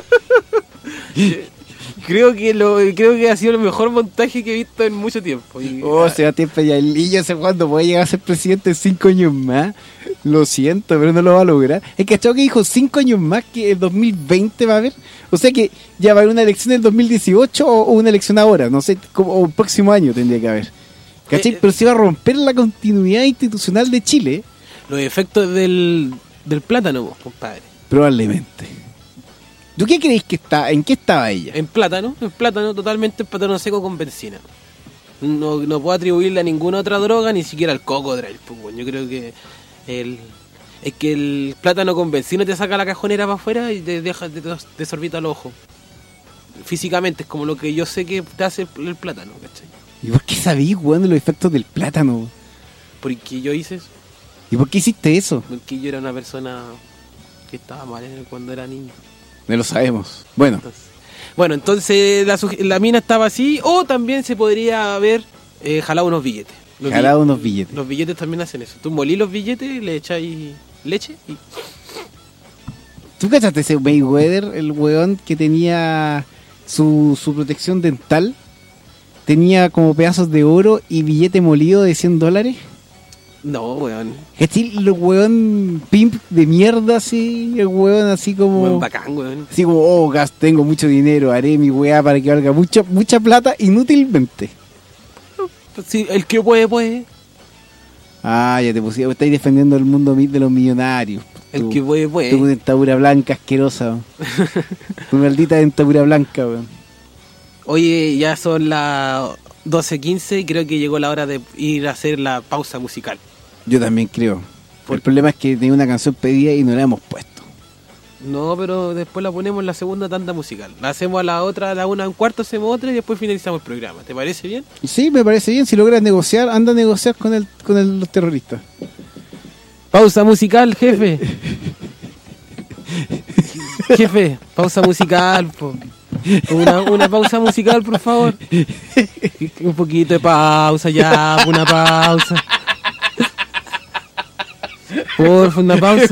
Creo que lo creo que ha sido el mejor montaje que he visto en mucho tiempo. Y, oh, ah, Sebastián Peñailillo, ¿hace cuándo puede llegar a ser presidente en cinco años más? Lo siento, pero no lo va a lograr. Es que achado que dijo cinco años más que el dos mil veinte va a haber. O sea que ya va a haber una elección en el dos mil dieciocho o, o una elección ahora. No sé, como, o el próximo año tendría que haber. ¿Cachai? Eh, pero se va a romper la continuidad institucional de Chile. Los efectos del, del plátano, compadre. Probablemente. ¿Tú qué creéis que está? ¿En qué estaba ella? En plátano, en plátano, totalmente en plátano seco con benzina. No, no puedo atribuirle a ninguna otra droga, ni siquiera al cocodrilo. Pues, yo creo que el, es que el plátano con benzina te saca la cajonera para afuera y te deja, te desorbita los ojos. Físicamente, es como lo que yo sé que te hace el, el plátano, ¿cachai? ¿Y por qué sabís, weón, de los efectos del plátano? Porque yo hice eso. ¿Y por qué hiciste eso? Porque yo era una persona que estaba mal cuando era niño. No lo sabemos. Bueno. Entonces, bueno, entonces la, la mina estaba así, o también se podría haber eh, jalado unos billetes. Los jalado billetes, unos billetes. Los billetes también hacen eso. Tú molís los billetes, le echáis leche y... ¿Tú cachaste ese Mayweather, el weón que tenía su, su protección dental? Tenía como pedazos de oro y billete molido de cien dólares. No, weón. ¿Cachai? El weón pimp de mierda, así. El weón así como... Weón bacán, weón. Así como, oh, gas, tengo mucho dinero, haré mi weá para que valga mucha, mucha plata inútilmente. Sí, el que puede, puede. Ah, ya te pusiste, estáis defendiendo el mundo de los millonarios. El tu, que puede, puede. Tu dentadura blanca asquerosa. Tu maldita dentadura blanca, weón. Oye, ya son las doce quince y creo que llegó la hora de ir a hacer la pausa musical. Yo también creo. El problema es que tenía una canción pedida y no la hemos puesto. No, pero después la ponemos en la segunda tanda musical. La hacemos a la otra, a la una en cuarto hacemos otra y después finalizamos el programa. ¿Te parece bien? Sí, me parece bien. Si logras negociar, anda a negociar con el, con el, los terroristas. Pausa musical, jefe. Jefe, pausa musical, po. Una, una pausa musical, por favor. Un poquito de pausa ya, una pausa. Porfa, una pausa.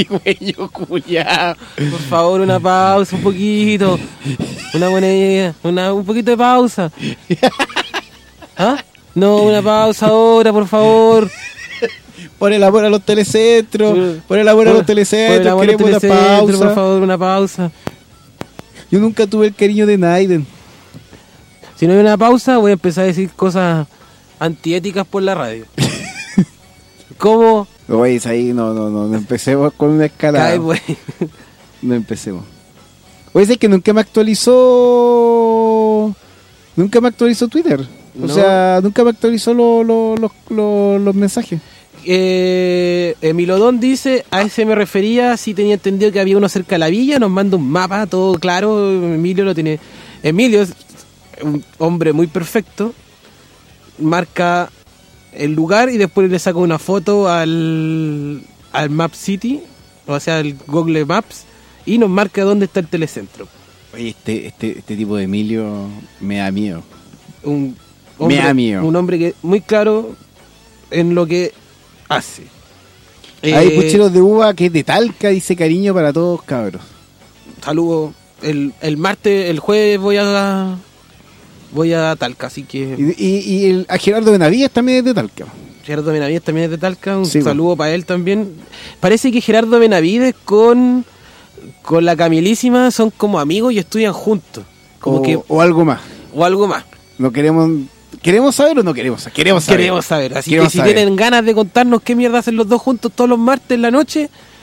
Por favor, una pausa, un poquito. Una buena idea. Una, un poquito de pausa. ¿Ah? No, una pausa ahora, por favor. Por el amor a los telecentros. Por el amor a los telecentros. Queremos una pausa. Por favor, una pausa. Yo nunca tuve el cariño de Naiden. Si no hay una pausa, voy a empezar a decir cosas antiéticas por la radio. ¿Cómo? Oye, ahí no, no, no, no empecemos con una escalada. Ay, güey. No empecemos. Oye, es que nunca me actualizó. Nunca me actualizó Twitter. O no. sea, nunca me actualizó lo, lo, lo, lo, los mensajes. Eh, Emilodón dice, a ese me refería, si tenía entendido que había uno cerca de la villa, nos manda un mapa, todo claro, Emilio lo tiene. Emilio es un hombre muy perfecto, marca el lugar y después le saca una foto al, al Map City, o sea, al Google Maps, y nos marca dónde está el telecentro. Oye, este, este, este tipo de Emilio me da miedo. Un hombre, me da miedo. Un hombre que muy claro en lo que hace. Hay eh, pucheros de uva que es de Talca, dice cariño para todos, cabros. Saludos. El, el martes, el jueves voy a voy a Talca, así que... Y, y, y el, a Gerardo Benavides también es de Talca. Gerardo Benavides también es de Talca, un sí, saludo para él también. Parece que Gerardo Benavides con, con la Camilísima son como amigos y estudian juntos. Como o, que, o algo más. O algo más. No queremos... ¿Queremos saber o no queremos saber? Queremos saber. Queremos saber. Así queremos que si saber. tienen ganas de contarnos qué mierda hacen los dos juntos todos los martes en la noche,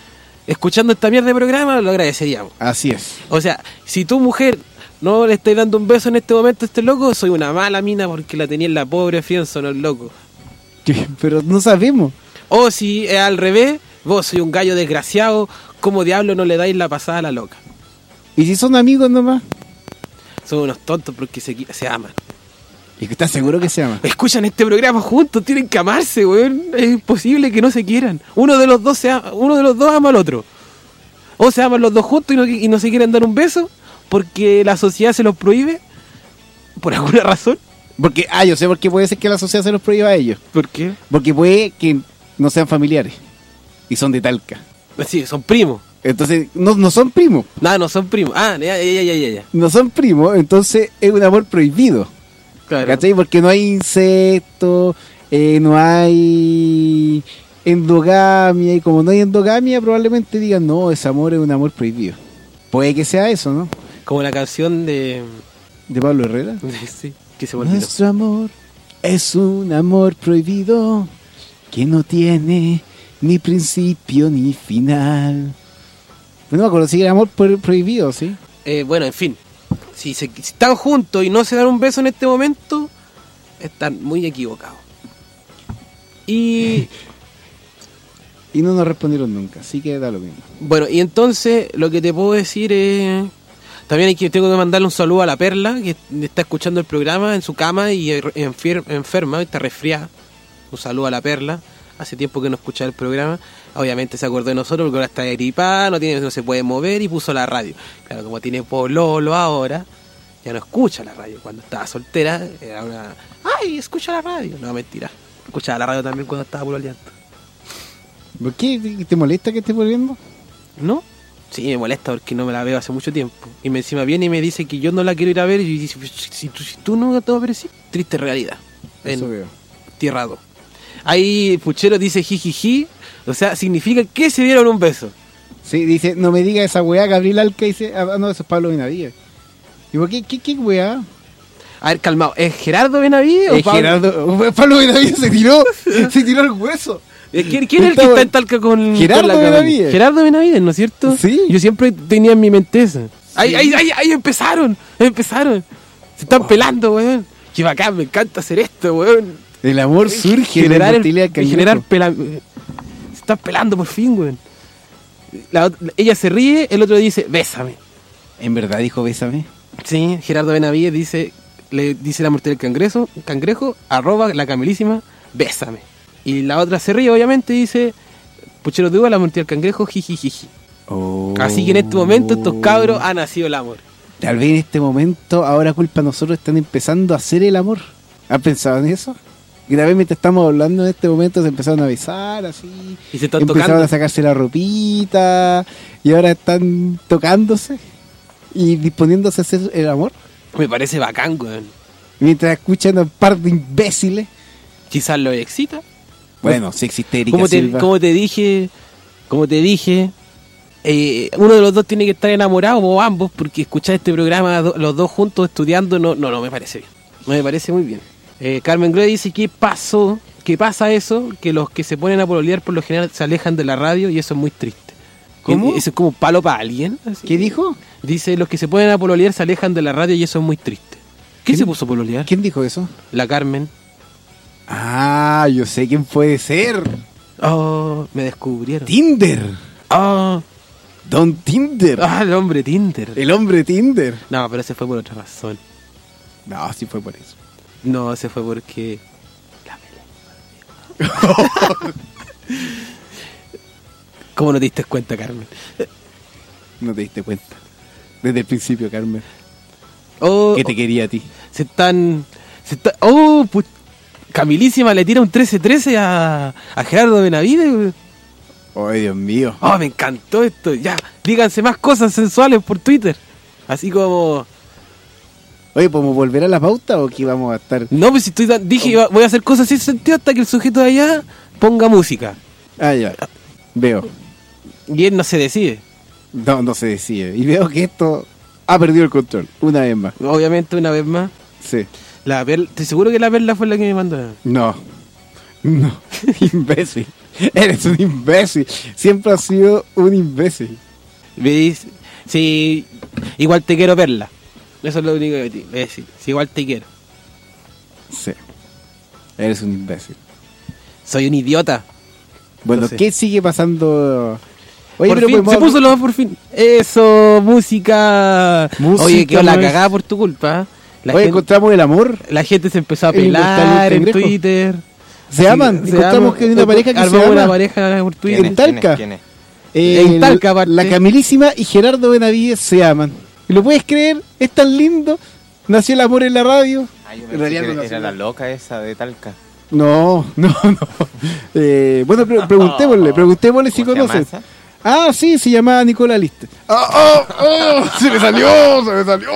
escuchando esta mierda de programa, lo agradeceríamos. Así es. O sea, si tu mujer no le estáis dando un beso en este momento a este loco, soy una mala mina porque la tenía en la pobre friendzone el loco. ¿Qué? Pero no sabemos. O si es al revés, vos soy un gallo desgraciado, ¿cómo diablo no le dais la pasada a la loca? ¿Y si son amigos nomás? Son unos tontos porque se, se aman. ¿Y estás seguro que se aman? Escuchan este programa juntos, tienen que amarse, weón. Es imposible que no se quieran. Uno de los dos se ama, uno de los dos ama al otro. O se aman los dos juntos y no, y no se quieren dar un beso porque la sociedad se los prohíbe por alguna razón. Porque, ah, yo sé por qué puede ser que la sociedad se los prohíba a ellos. ¿Por qué? Porque puede que no sean familiares y son de Talca. Sí, son primos. Entonces, no, no son primos. No, no son primos. Ah, ya, ya, ya, ya, ya. No son primos, entonces es un amor prohibido. Claro. ¿Cachai? Porque no hay incesto, eh, no hay endogamia, y como no hay endogamia, probablemente digan, no, ese amor es un amor prohibido. Puede que sea eso, ¿no? Como la canción de... ¿De Pablo Herrera? Sí, que se me olvidó. Nuestro amor es un amor prohibido que no tiene ni principio ni final. No me acuerdo si era amor pro- prohibido, ¿sí? Eh, bueno, en fin. Si, se, si están juntos y no se dan un beso en este momento, están muy equivocados. Y... y no nos respondieron nunca, así que da lo mismo. Bueno, y entonces lo que te puedo decir es... También hay que, tengo que mandarle un saludo a la Perla, que está escuchando el programa en su cama y enfer- enferma, está resfriada. Un saludo a la Perla. Hace tiempo que no escuchaba el programa. Obviamente se acordó de nosotros porque ahora está gripada, no, tiene, no se puede mover y puso la radio. Claro, como tiene pololo ahora, ya no escucha la radio. Cuando estaba soltera, era una... ¡Ay, escucha la radio! No, mentira. Escuchaba la radio también cuando estaba pololeando. ¿Por qué? ¿Te molesta que esté volviendo? ¿No? Sí, me molesta porque no me la veo hace mucho tiempo. Y me encima viene y me dice que yo no la quiero ir a ver. Y dice, si, si, si tú no te vas a ver, sí. Triste realidad. Eso veo. Tierra dos. Ahí Puchero dice jijiji. O sea, significa que se dieron un beso. Sí, dice, no me diga esa weá, Gabriel Alca dice, ah, no, eso es Pablo Benavides. ¿Y por qué, qué, qué weá? A ver, calmado, ¿es Gerardo Benavides o Es Pablo? Gerardo, Pablo Benavides se tiró, se tiró el hueso. ¿Quién, quién es el que está en Talca con Gerardo con la Benavides? Gerardo Benavides, ¿no es cierto? Sí. Yo siempre tenía en mi mente eso. Ahí, ahí, ahí, ahí empezaron, empezaron. Se están oh. pelando, weón. Qué bacán, me encanta hacer esto, weón. El amor surge generar de la el, generar pela... Se están pelando por fin, weón. La, ella se ríe, el otro dice, bésame. ¿En verdad dijo bésame? Sí, Gerardo Benavides dice, le dice la muerte del cangrejo, cangrejo, arroba la camelísima, bésame. Y la otra se ríe, obviamente, y dice, Puchero de uva, la muerte del cangrejo, jijijiji. Oh. Así que en este momento estos cabros han nacido el amor. Tal vez en este momento, ahora culpa de nosotros, están empezando a hacer el amor. ¿Han pensado en eso? Y tal vez mientras estamos hablando en este momento se empezaron a besar así. Y se están empezaron tocando. a sacarse la ropita. Y ahora están tocándose. Y disponiéndose a hacer el amor. Me parece bacán, weón. Mientras escuchan a un par de imbéciles. Quizás lo excita. Bueno, si existe Erika como te, Silva. como te dije, como te dije, eh, uno de los dos tiene que estar enamorado o ambos, porque escuchar este programa do, los dos juntos estudiando no, no, no me parece bien. No me parece muy bien. Eh, Carmen Gloria dice que pasó, que pasa eso, que los que se ponen a pololear por lo general se alejan de la radio y eso es muy triste. ¿Cómo? Eso es como palo para alguien. Así. ¿Qué dijo? Dice, los que se ponen a pololear se alejan de la radio y eso es muy triste. ¿Qué se puso a pololear? ¿Quién dijo eso? La Carmen. Ah, yo sé quién puede ser. Oh, me descubrieron. Tinder. Oh. Don Tinder. Ah, el hombre Tinder. El hombre Tinder. No, pero ese fue por otra razón. No, sí fue por eso. No, ese fue porque... La ¿Cómo no te diste cuenta, Carmen? No te diste cuenta. Desde el principio, Carmen. Oh, que te quería a ti. Se están... Se está, oh, pu- Camilísima le tira un trece trece a, a Gerardo Benavides. Ay, Dios mío. Oh, me encantó esto. Ya, díganse más cosas sensuales por Twitter. Así como... Oye, ¿podemos volver a la pauta o aquí vamos a estar...? No, pues si estoy da- dije, oh. voy a hacer cosas sin sentido hasta que el sujeto de allá ponga música. Ah, ya. Veo. Y él no se decide. No, no se decide. Y veo que esto ha perdido el control. Una vez más. Obviamente, una vez más. Sí. La Perla, estoy seguro que la Perla fue la que me mandó. No. No. Imbécil. Eres un imbécil. Siempre has sido un imbécil. ¿Veis? Sí, igual te quiero, Perla. Eso es lo único que te voy a decir. Sí, igual te quiero. Sí. Eres un imbécil. Soy un idiota. Bueno, No sé. ¿qué sigue pasando? Oye, por pero fin, podemos se hablar- puso lo por fin. Eso, música. Música, Oye, quedó la pues. cagada por tu culpa. La Oye, gente, encontramos el amor. la gente se empezó a El inmortal pelar en Cangrejo. Twitter. Se aman. Se Encontramos aman. que hay una pareja que se Armamos ama. una pareja por Twitter. En Talca. ¿Quién es? Eh, En Talca, aparte. La Camilísima y Gerardo Benavides se aman. ¿Y lo puedes creer? Es tan lindo. Nació el amor en la radio. Ah, yo En pensé realidad que no era, nació era la- la loca esa de Talca. No, no, no. Eh, bueno, pre- preguntémosle, preguntémosle si ¿Cómo se llama conocen. esa? Ah, sí, se llamaba Nicola Liste. ¡Ah, oh, oh! ¡Se me salió! ¡Se me salió!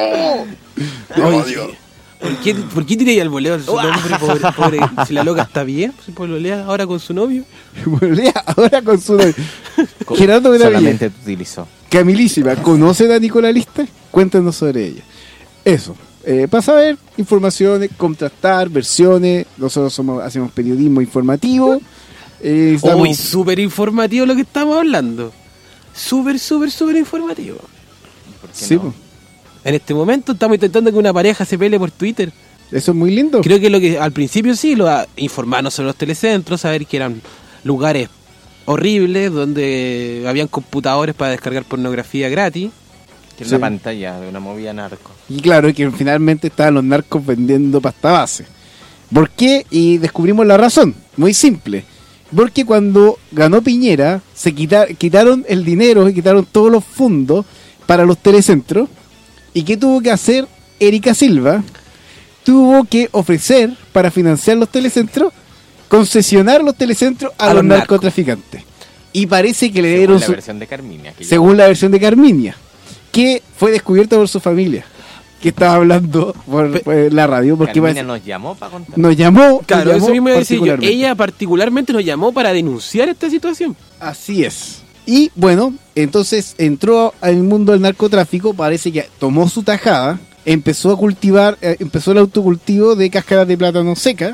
Oye, ¿por qué, ¿por qué tiré al voleo a su nombre, pobre, pobre? Si la loca está bien, si pololea ahora con su novio. Volea ahora con su novio. Gerardo Benavides. Solamente te utilizó. Camilísima, ¿conocen a Nicola Liste? Cuéntanos sobre ella. Eso. Eh, para saber informaciones, contrastar versiones. Nosotros somos, hacemos periodismo informativo. Eh, estamos- Uy, súper informativo lo que estamos hablando. Súper, súper, súper informativo. ¿Por qué Sí, no? po. En este momento estamos intentando que una pareja se pele por Twitter. Eso es muy lindo. Creo que lo que al principio sí, lo a- informarnos sobre los telecentros, saber que eran lugares horribles donde habían computadores para descargar pornografía gratis. Que es Sí. una pantalla de una movida narco. Y claro, que finalmente estaban los narcos vendiendo pasta base. ¿Por qué? Y descubrimos la razón. Muy simple. Porque cuando ganó Piñera, se quita- quitaron el dinero y quitaron todos los fondos para los telecentros. ¿Y qué tuvo que hacer Erika Silva? Tuvo que ofrecer, para financiar los telecentros, concesionar los telecentros a, A los los narcos. narcotraficantes. Y parece que le Según dieron la su- versión de Carminia. que según la versión de Carminia, que fue descubierta por su familia, que estaba hablando por, por la radio, ya- porque Carminia parece- nos llamó para contar. nos llamó, Claro, nos eso llamó mismo iba a decir yo. particularmente. Ella particularmente nos llamó para denunciar esta situación. Así es. Y bueno, entonces entró al mundo del narcotráfico, parece que tomó su tajada, empezó a cultivar, eh, empezó el autocultivo de cáscaras de plátano seca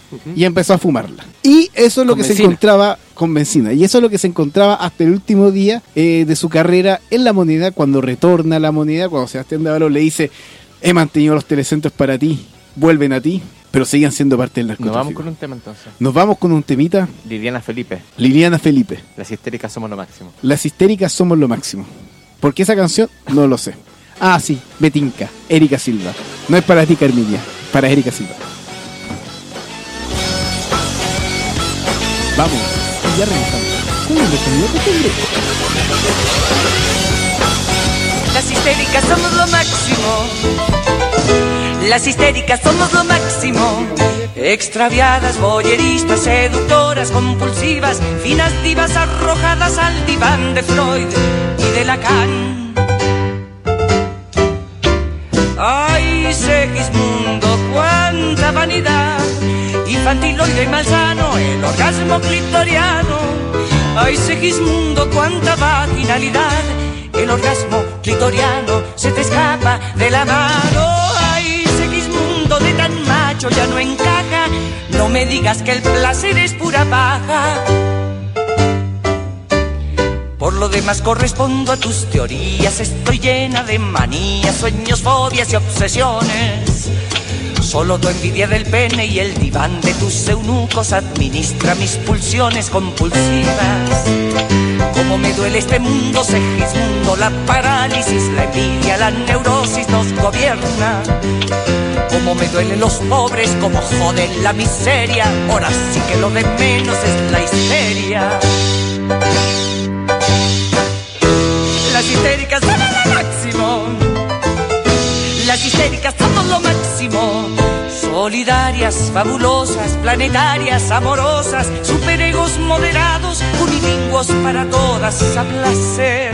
y empezó a fumarla. Y eso es lo Con que se benzina. encontraba con benzina. Y eso es lo que se encontraba hasta el último día eh, de su carrera en La Moneda, cuando retorna a La Moneda, cuando Sebastián Dávalos le dice, he mantenido los telecentros para ti, vuelven a ti, pero seguían siendo parte del Nos narcotráfico. vamos con un tema entonces. Nos vamos con un temita. Liliana Felipe. Liliana Felipe. Las histéricas somos lo máximo. Las histéricas somos lo máximo. ¿Por qué esa canción? No lo sé. Ah, sí, Betinca, Erika Silva. No es para ti, Carminia, para Erika Silva. Vamos, y ya regresamos. ¿Cómo es Las histéricas somos lo máximo. Las histéricas somos lo máximo. Extraviadas, boyeristas, seductoras, compulsivas, finas divas arrojadas al diván de Freud y de Lacan. Ay, Segismundo, cuánta vanidad, infantiloide y malsano, el orgasmo clitoriano. Ay, Segismundo, cuánta vaginalidad, el orgasmo clitoriano se te escapa de la mano. Ay, Segismundo, de tan macho ya no encaja, no me digas que el placer es pura paja. Por lo demás correspondo a tus teorías, estoy llena de manías, sueños, fobias y obsesiones. Solo tu envidia del pene y el diván de tus eunucos administra mis pulsiones compulsivas. Cómo me duele este mundo, Segismundo, la parálisis, la envidia, la neurosis nos gobierna. Cómo me duelen los pobres, cómo joden la miseria, ahora sí que lo de menos es la histeria. Las histéricas somos lo máximo. Las histéricas somos lo máximo. Solidarias, fabulosas, planetarias, amorosas, superegos moderados, unilingüos para todas a placer.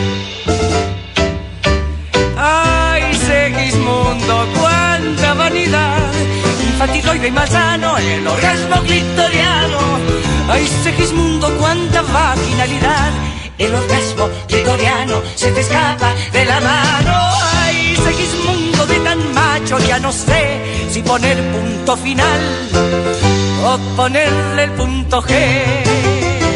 Ay, Segismundo, cuánta vanidad, infantiloide y malsano, el orgasmo clitoriano. Ay, Segismundo, cuánta vaginalidad, el orgasmo clitoriano se te escapa de la mano. Ay, Segismundo, de tan macho ya no sé si poner punto final o ponerle el punto G.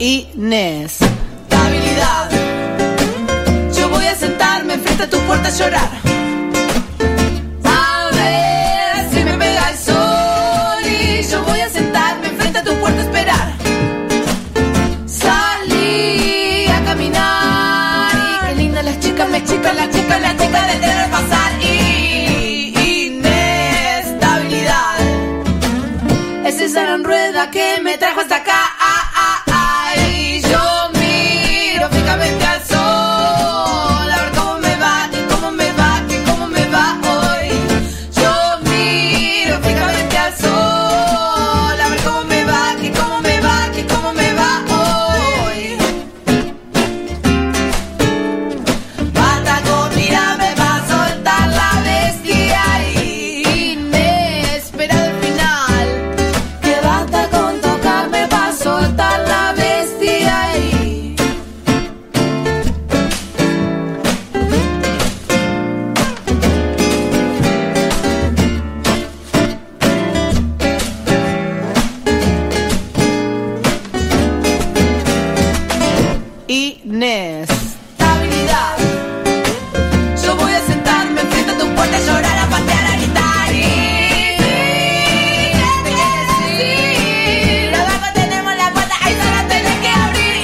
Inés. Estabilidad. Yo voy a sentarme enfrente a tu puerta a llorar. A ver si me pega el sol y yo voy a sentarme enfrente a tu puerta a esperar. Salí a caminar y qué linda las chicas, me chican las chicas, las chicas de tener pasar. Y inestabilidad es esa gran rueda que me trajo hasta acá. Fijamente al sol, a ver cómo me va, que cómo me va, que cómo me va hoy. Yo miro fijamente al sol, a ver cómo me va, que cómo me va, que cómo me va hoy. Pataco, mírame, va a soltar la bestia y inesperado el final. Que basta con tocarme, va a soltar la bestia y inestabilidad. Yo voy a sentarme enfrente a tu puerta a llorar, a patear, a gritar y ¿qué te quiere decir? Abajo tenemos la puerta, ahí solo tenés que abrir.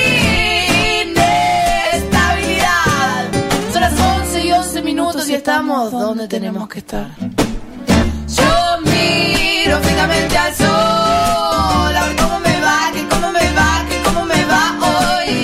Inestabilidad. Son las once y once minutos y estamos donde tenemos que estar. Yo miro fijamente al sol, a ver cómo me va, que cómo me va, que cómo me va hoy.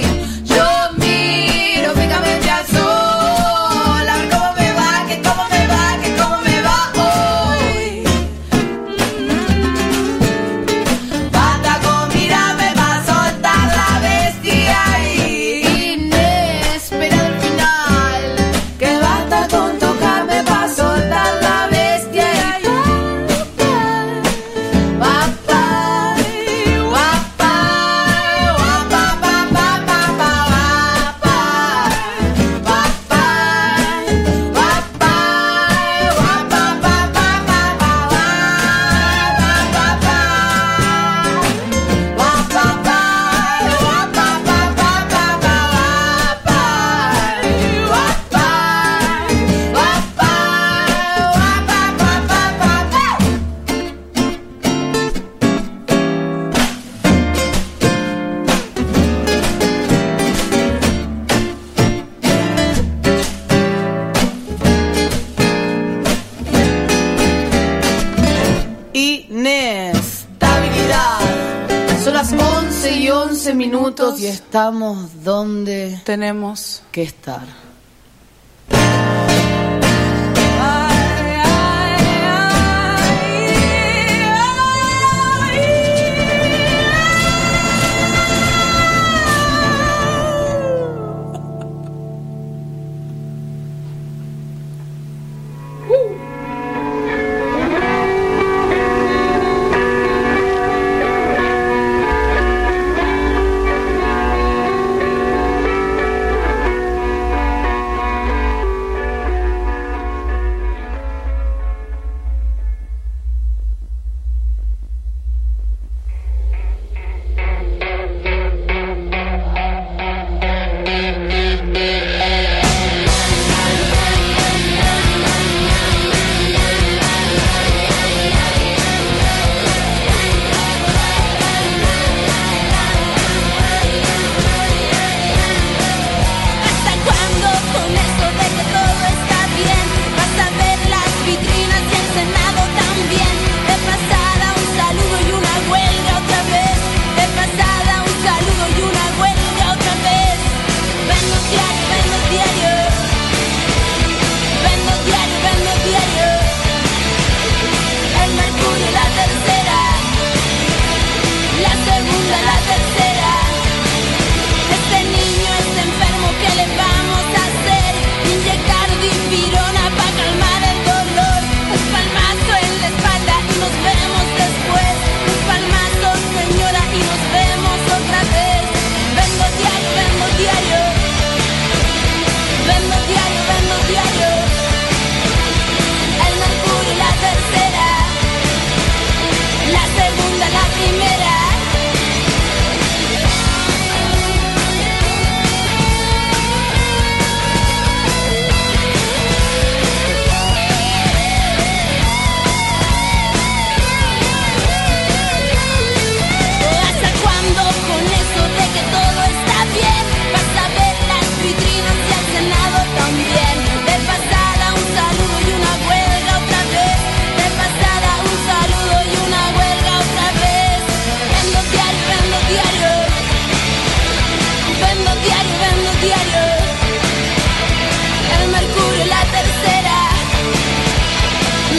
Minutos y estamos donde tenemos que estar.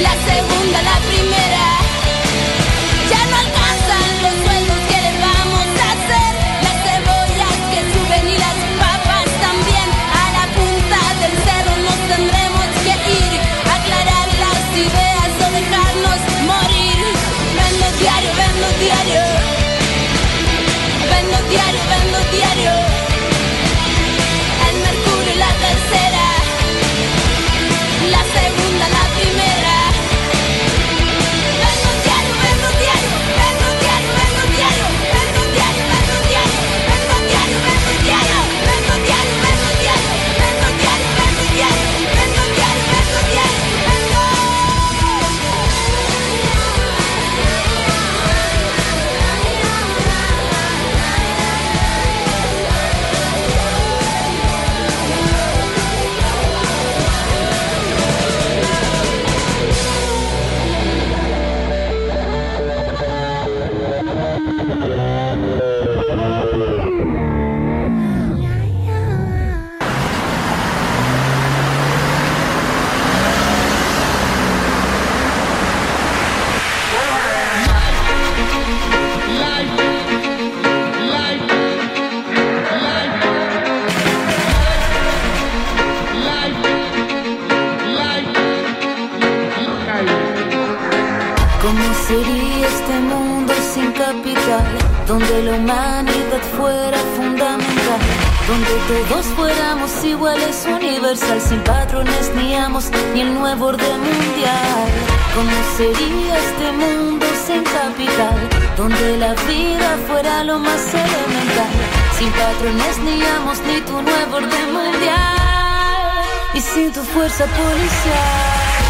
la segunda, la primera. Ya no alcanzan los sueldos, ¿qué les vamos a hacer? Las cebollas que suben y las papas también. A la punta del cerro nos tendremos que ir, aclarar las ideas o dejarnos morir. Vendo diario, vendo diario. Vendo diario, vendo diario. El Mercurio, la tercera. La segunda, la primera. Vendo diario, vendo diario. Vendo diario, vendo diario. Vendo diario, vendo diario. Vendo diario, vendo diario. Vendo diario, vendo diario. Vendo diario, vendo diario. Vendo diario, vendo diario. ¿Cómo sería este mundo sin capital? Donde la humanidad fuera fundamental, donde todos fuéramos iguales, universal, sin patrones ni amos, ni el nuevo orden mundial. ¿Cómo sería este mundo sin capital? Donde la vida fuera lo más elemental, sin patrones ni amos, ni tu nuevo orden mundial, y sin tu fuerza policial.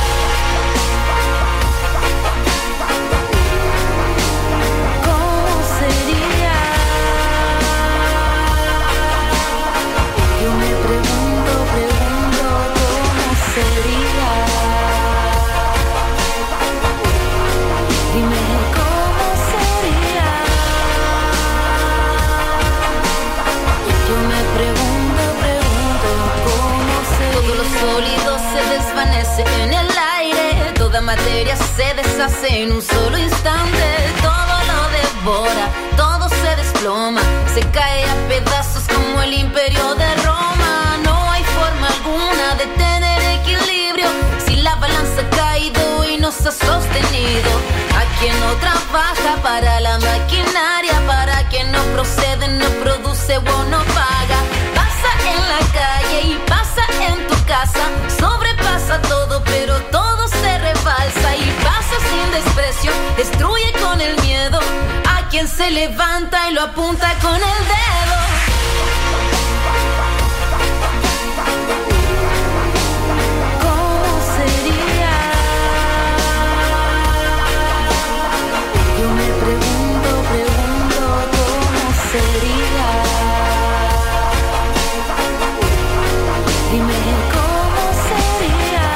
En el aire, toda materia se deshace en un solo instante. Todo lo devora, todo se desploma, se cae a pedazos como el imperio de Roma. No hay forma alguna de tener equilibrio si la balanza ha caído y nos ha sostenido. A quien no trabaja para la maquinaria, para quien no procede, no produce o no paga. Pasa en la calle y pasa en tu casa, sobrepasa todo, pero todo se rebalsa y pasa sin desprecio, destruye con el miedo a quien se levanta y lo apunta con el dedo. ¿Cómo sería? Yo me pregunto, pregunto, ¿cómo sería? Dime cómo sería.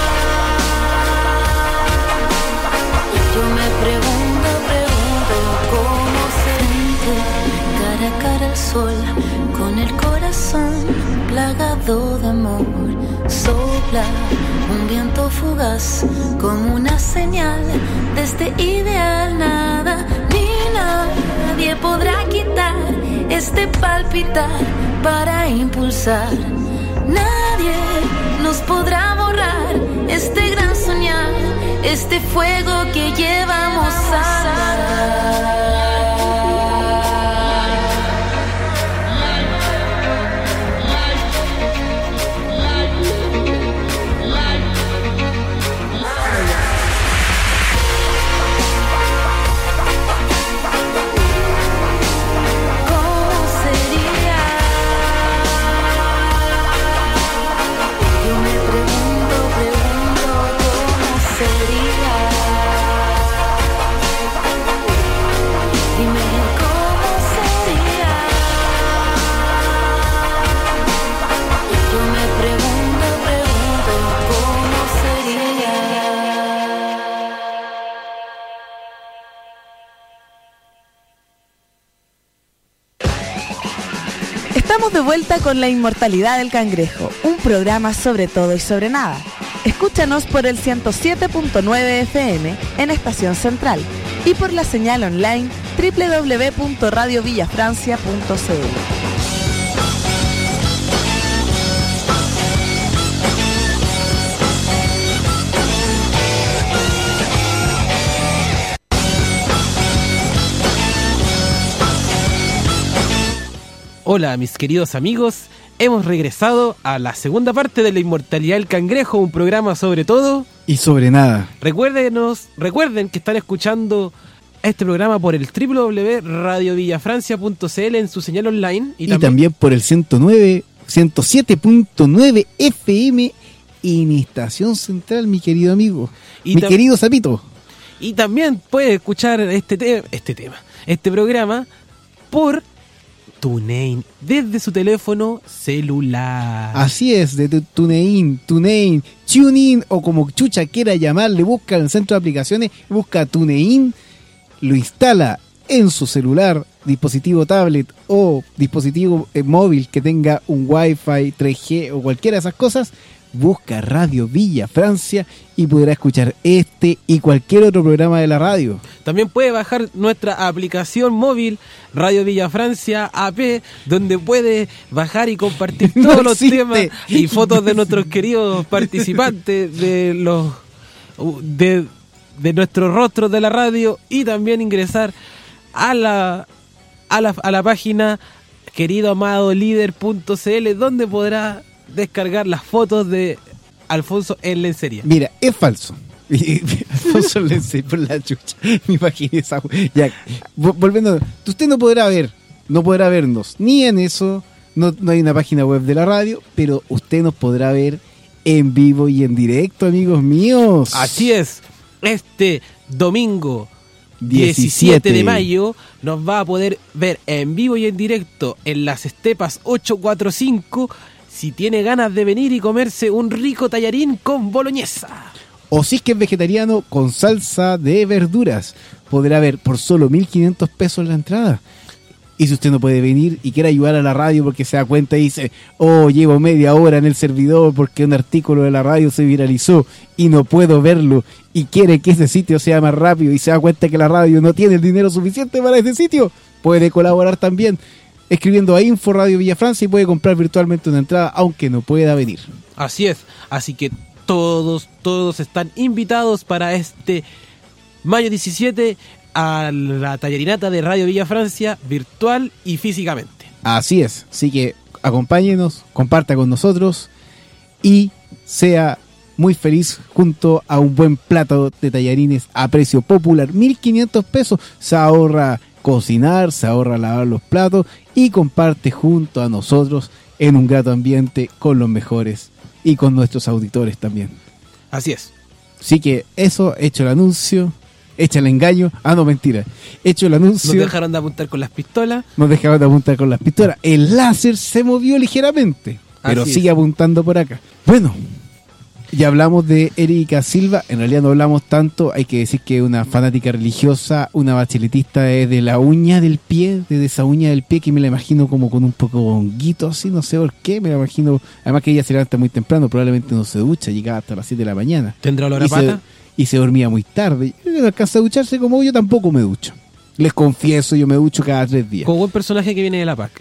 Yo me pregunto, pregunto cómo sería. Cara a cara al sol, con el corazón plagado de amor, sopla un viento fugaz como una señal de este ideal. Nada ni nadie podrá quitar este palpitar para impulsar. Nadie nos podrá borrar este gran soñar, este fuego que llevamos a Estamos de vuelta con La Inmortalidad del Cangrejo, un programa sobre todo y sobre nada. Escúchanos por el ciento siete punto nueve F M en Estación Central y por la señal online doble u doble u doble u punto radio villa francia punto c l. Hola mis queridos amigos, hemos regresado a la segunda parte de La Inmortalidad del Cangrejo, un programa sobre todo y sobre nada. Recuérdenos, recuerden que están escuchando este programa por el doble u doble u doble u punto radio villa francia punto c l en su señal online y, y también, también por el ciento nueve, ciento siete punto nueve F M en Estación Central, mi querido amigo, y mi querido Zapito. Y también puede escuchar este, te- este tema, este programa por TuneIn, desde su teléfono celular. Así es, de TuneIn, TuneIn, TuneIn o como chucha quiera llamarle, busca en el centro de aplicaciones, busca TuneIn, lo instala en su celular, dispositivo tablet o dispositivo eh, móvil que tenga un Wi-Fi, tres G o cualquiera de esas cosas, busca Radio Villa Francia y podrá escuchar este y cualquier otro programa de la radio. También puede bajar nuestra aplicación móvil Radio Villa Francia A P, donde puede bajar y compartir todos no los temas y fotos de nuestros queridos participantes, de los de, de nuestros rostros de la radio, y también ingresar a la a la, a la página querido amado líder punto c l, donde podrá descargar las fotos de Alfonso en lencería. Mira, es falso. Alfonso en lencería, por la chucha. Me imaginé esa. Ya, volviendo. Usted no podrá ver, no podrá vernos ni en eso. No, no hay una página web de la radio, pero usted nos podrá ver en vivo y en directo, amigos míos. Así es. Este domingo diecisiete de mayo nos va a poder ver en vivo y en directo en las Estepas ochocientos cuarenta y cinco. Si tiene ganas de venir y comerse un rico tallarín con boloñesa. O si es que es vegetariano, con salsa de verduras. Podrá ver por solo mil quinientos pesos la entrada. Y si usted no puede venir y quiere ayudar a la radio porque se da cuenta y dice, oh, llevo media hora en el servidor porque un artículo de la radio se viralizó y no puedo verlo, y quiere que ese sitio sea más rápido y se da cuenta que la radio no tiene el dinero suficiente para ese sitio, puede colaborar también escribiendo a Info Radio Villa Francia y puede comprar virtualmente una entrada aunque no pueda venir. Así es, así que todos, todos están invitados para este mayo diecisiete a la tallarinata de Radio Villa Francia, virtual y físicamente. Así es, así que acompáñenos, comparta con nosotros y sea muy feliz junto a un buen plato de tallarines a precio popular. mil quinientos pesos, se ahorra cocinar, se ahorra lavar los platos y comparte junto a nosotros en un grato ambiente con los mejores y con nuestros auditores también. Así es. Así que eso, hecho el anuncio, hecho el engaño, ah no, mentira, hecho el anuncio. Nos dejaron de apuntar con las pistolas. Nos dejaron de apuntar con las pistolas. El láser se movió ligeramente, pero Así sigue es. apuntando por acá. Bueno, ya hablamos de Erika Silva, en realidad no hablamos tanto, hay que decir que es una fanática religiosa, una bacheletista desde la uña del pie, desde esa uña del pie que me la imagino como con un poco honguito así, no sé por qué, me la imagino, además que ella se levanta muy temprano, probablemente no se ducha, llegaba hasta las siete de la mañana. ¿Tendrá olor a Y se- pata? Y se dormía muy tarde, yo no alcanza a ducharse como yo, tampoco me ducho. Les confieso, yo me ducho cada tres días. Como buen personaje que viene de la P A C.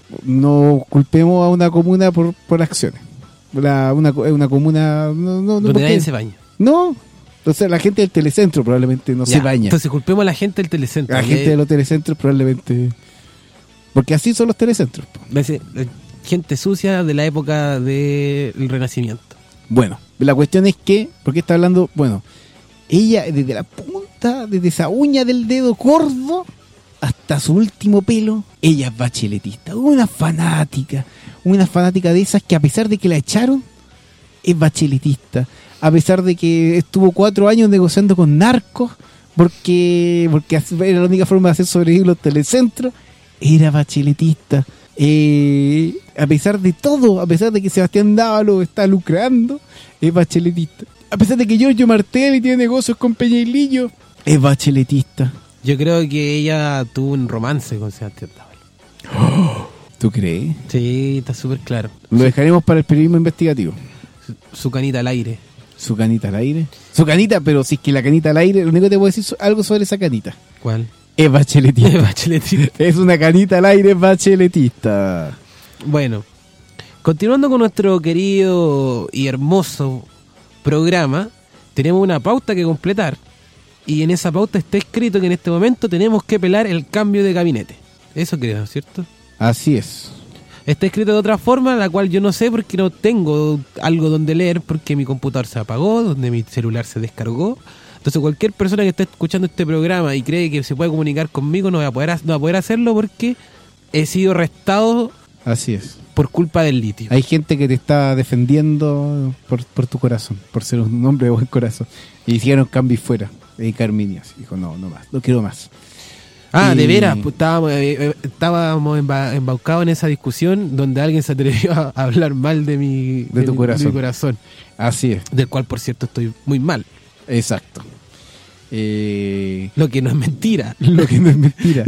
No culpemos a una comuna por, por acciones. La, una, una comuna... No, no, no, Donde ¿por nadie qué? se baña. No, o sea, la gente del telecentro probablemente no Ya, se baña. Entonces culpemos a la gente del telecentro. La que- gente de los telecentros probablemente... Porque así son los telecentros. po. Veces, eh, gente sucia de la época del Renacimiento. Bueno, la cuestión es que... ¿Por qué está hablando? Bueno, ella desde la punta, desde esa uña del dedo gordo hasta su último pelo, ella es bacheletista. Una fanática. Una fanática de esas que a pesar de que la echaron, es bacheletista. A pesar de que estuvo cuatro años negociando con narcos, porque, porque era la única forma de hacer sobrevivir los telecentros, era bacheletista. Eh, a pesar de todo, a pesar de que Sebastián Dávalo está lucrando, es bacheletista. A pesar de que Giorgio Martelli tiene negocios con Peña y Lillo, es bacheletista. Yo creo que ella tuvo un romance con Sebastián Dávalo. ¿Tú crees? Sí, está súper claro. Lo dejaremos para el periodismo investigativo. Su, su canita al aire. Su canita al aire. Su canita, pero si es que la canita al aire, lo único que te puedo decir es algo sobre esa canita. ¿Cuál? Es bacheletista. Es bacheletista. Es una canita al aire bacheletista. Bueno, continuando con nuestro querido y hermoso programa, tenemos una pauta que completar. Y en esa pauta está escrito que en este momento tenemos que pelar el cambio de gabinete. Eso creo, ¿cierto? Así es. Está escrito de otra forma, la cual yo no sé porque no tengo algo donde leer, porque mi computador se apagó, donde mi celular se descargó. Entonces cualquier persona que esté escuchando este programa y cree que se puede comunicar conmigo no va a poder, no va a poder hacerlo porque he sido restado. Así es. Por culpa del litio. Hay gente que te está defendiendo por, por tu corazón, por ser un hombre de buen corazón. Y hicieron cambio y fuera. Y Carminia dijo, no, no más, no quiero más. Ah, y... de veras, pues, estábamos, eh, estábamos emba, embaucados en esa discusión donde alguien se atrevió a hablar mal de mi, de de tu mi, corazón. de mi corazón. Así es. Del cual, por cierto, estoy muy mal. Exacto. Eh... Lo que no es mentira. Lo que no es mentira.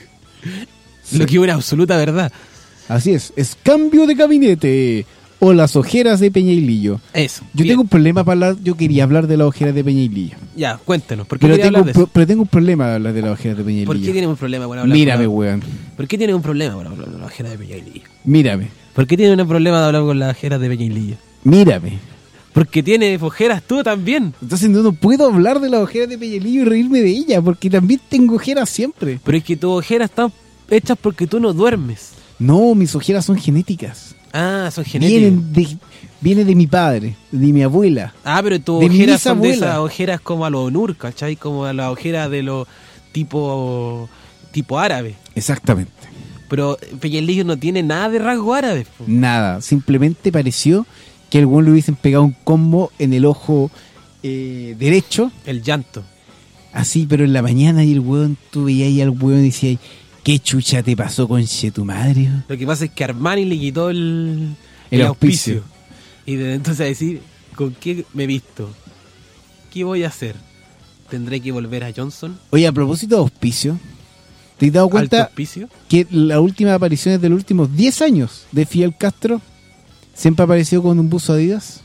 Sí. Lo que es una absoluta verdad. Así es, es cambio de gabinete o las ojeras de Peñailillo. Eso. Yo bien. tengo un problema para hablar, yo quería hablar de las ojeras de Peñailillo. Ya, cuéntanos, ¿por qué pero quería tengo, hablar de eso? Pero tengo un problema para hablar de las ojeras de Peñailillo. ¿Por qué tienes un problema para hablar Mírame, con la... weón. ¿Por qué tienes un problema para hablar de las ojeras de Peñailillo? Mírame. ¿Por qué tienes un problema de hablar con las ojeras de Peñailillo? Mírame. Porque tienes ojeras tú también. Entonces no, no puedo hablar de las ojeras de Peñailillo y reírme de ella, porque también tengo ojeras siempre. Pero es que tus ojeras están hechas porque tú no duermes. No, mis ojeras son genéticas. Ah, son genéticas. Vienen de, viene de mi padre, de mi abuela. Ah, pero tus de ojeras son de bisabuela. esas ojeras como a los Onur, ¿cachai? Como a las ojeras de los tipo, tipo árabe. Exactamente. Pero Peñailillo no tiene nada de rasgo árabe. Po. Nada, simplemente pareció que el weón le hubiesen pegado un combo en el ojo eh, derecho. El llanto. Así, pero en la mañana y el weón, tú veías ahí al weón y decías, ¿qué chucha te pasó con che tu madre? Lo que pasa es que Armani le quitó el, el, el auspicio. auspicio. Y desde entonces a decir, ¿con qué me he visto? ¿Qué voy a hacer? ¿Tendré que volver a Johnson? Oye, a propósito de auspicio, ¿te has dado cuenta auspicio? que las últimas apariciones de los últimos diez años de Fidel Castro siempre apareció con un buzo Adidas?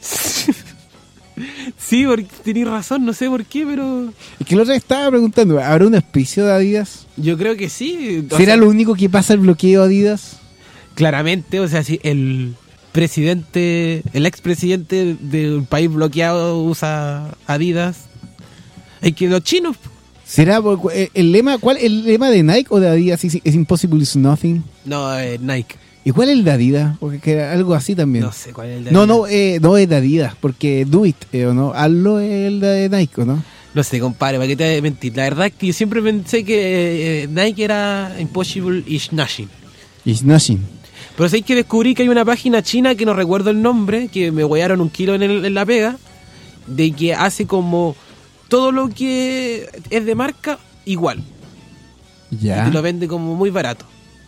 Sí, porque tenés razón, no sé por qué, pero... Es que la otra vez estaba preguntando, ¿habrá un auspicio de Adidas? Yo creo que sí. ¿Será sea, lo único que pasa el bloqueo Adidas? Claramente, o sea, si el presidente, el expresidente del país bloqueado usa Adidas, hay que los chinos... ¿Será el lema, cuál el lema de Nike o de Adidas? ¿Es, es Impossible is Nothing? No, eh, Nike. ¿Y cuál es el de Adidas? Porque era algo así también. No sé cuál es el de No, Adidas. no, eh, no es de Adidas, porque Do It, eh, ¿o no? Hazlo es el de Nike, ¿o no? No sé, compadre, ¿para qué te voy a mentir? La verdad es que yo siempre pensé que eh, Nike era Impossible is Nothing. Is Nothing. Pero sé que descubrí que hay una página china que no recuerdo el nombre, que me huearon un kilo en, el, en la pega, de que hace como todo lo que es de marca igual. Ya. Y te lo vende como muy barato.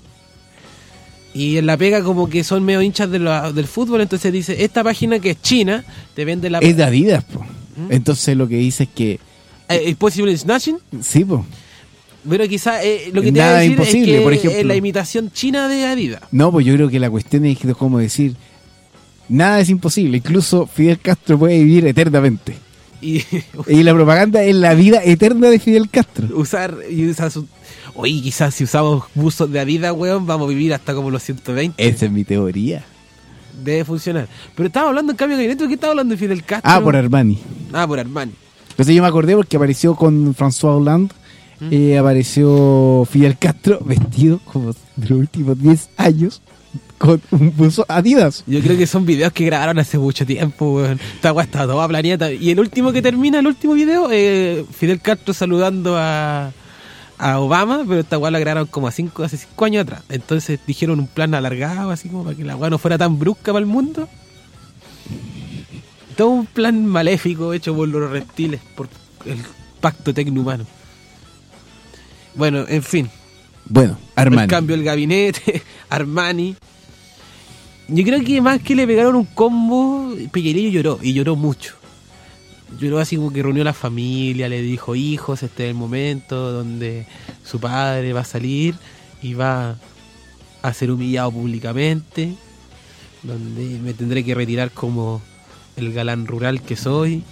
Y en la pega como que son medio hinchas de la, del fútbol, entonces dice, esta página que es china, te vende la... Es de Adidas, po. ¿Mm? Entonces lo que dice es que... ¿Es eh, posible snatching? Sí, po. Pero quizás eh, lo que te Nada voy a decir imposible, es que por ejemplo. es la imitación china de Adidas. No, pues yo creo que la cuestión es como decir, nada es imposible, incluso Fidel Castro puede vivir eternamente. Y, y la propaganda es la vida eterna de Fidel Castro. Usar y usar su... Oye, quizás si usamos buzos de Adidas, weón, vamos a vivir hasta como los ciento veinte. Esa es mi teoría. Debe funcionar. Pero estaba hablando en cambio de gabinete, ¿por qué estaba hablando de Fidel Castro? Ah, por Armani. Ah, por Armani. Entonces yo me acordé porque apareció con François Hollande, ¿Mm? eh, apareció Fidel Castro vestido como de los últimos diez años con un buzo Adidas. Yo creo que son videos que grabaron hace mucho tiempo, weón. Esta weá está toda planeada. Y el último que termina, el último video, eh, Fidel Castro saludando a... a Obama, pero esta weá la grabaron como a cinco, hace cinco años atrás. Entonces dijeron un plan alargado, así como para que la weá no fuera tan brusca para el mundo. Todo un plan maléfico hecho por los reptiles, por el pacto tecnohumano. Bueno, en fin. Bueno, Armani. El cambio del gabinete, Armani. Yo creo que más que le pegaron un combo, Peñailillo lloró, y lloró mucho. Lloró así como que reunió a la familia, le dijo, hijos, este es el momento donde su padre va a salir y va a ser humillado públicamente, donde me tendré que retirar como el galán rural que soy.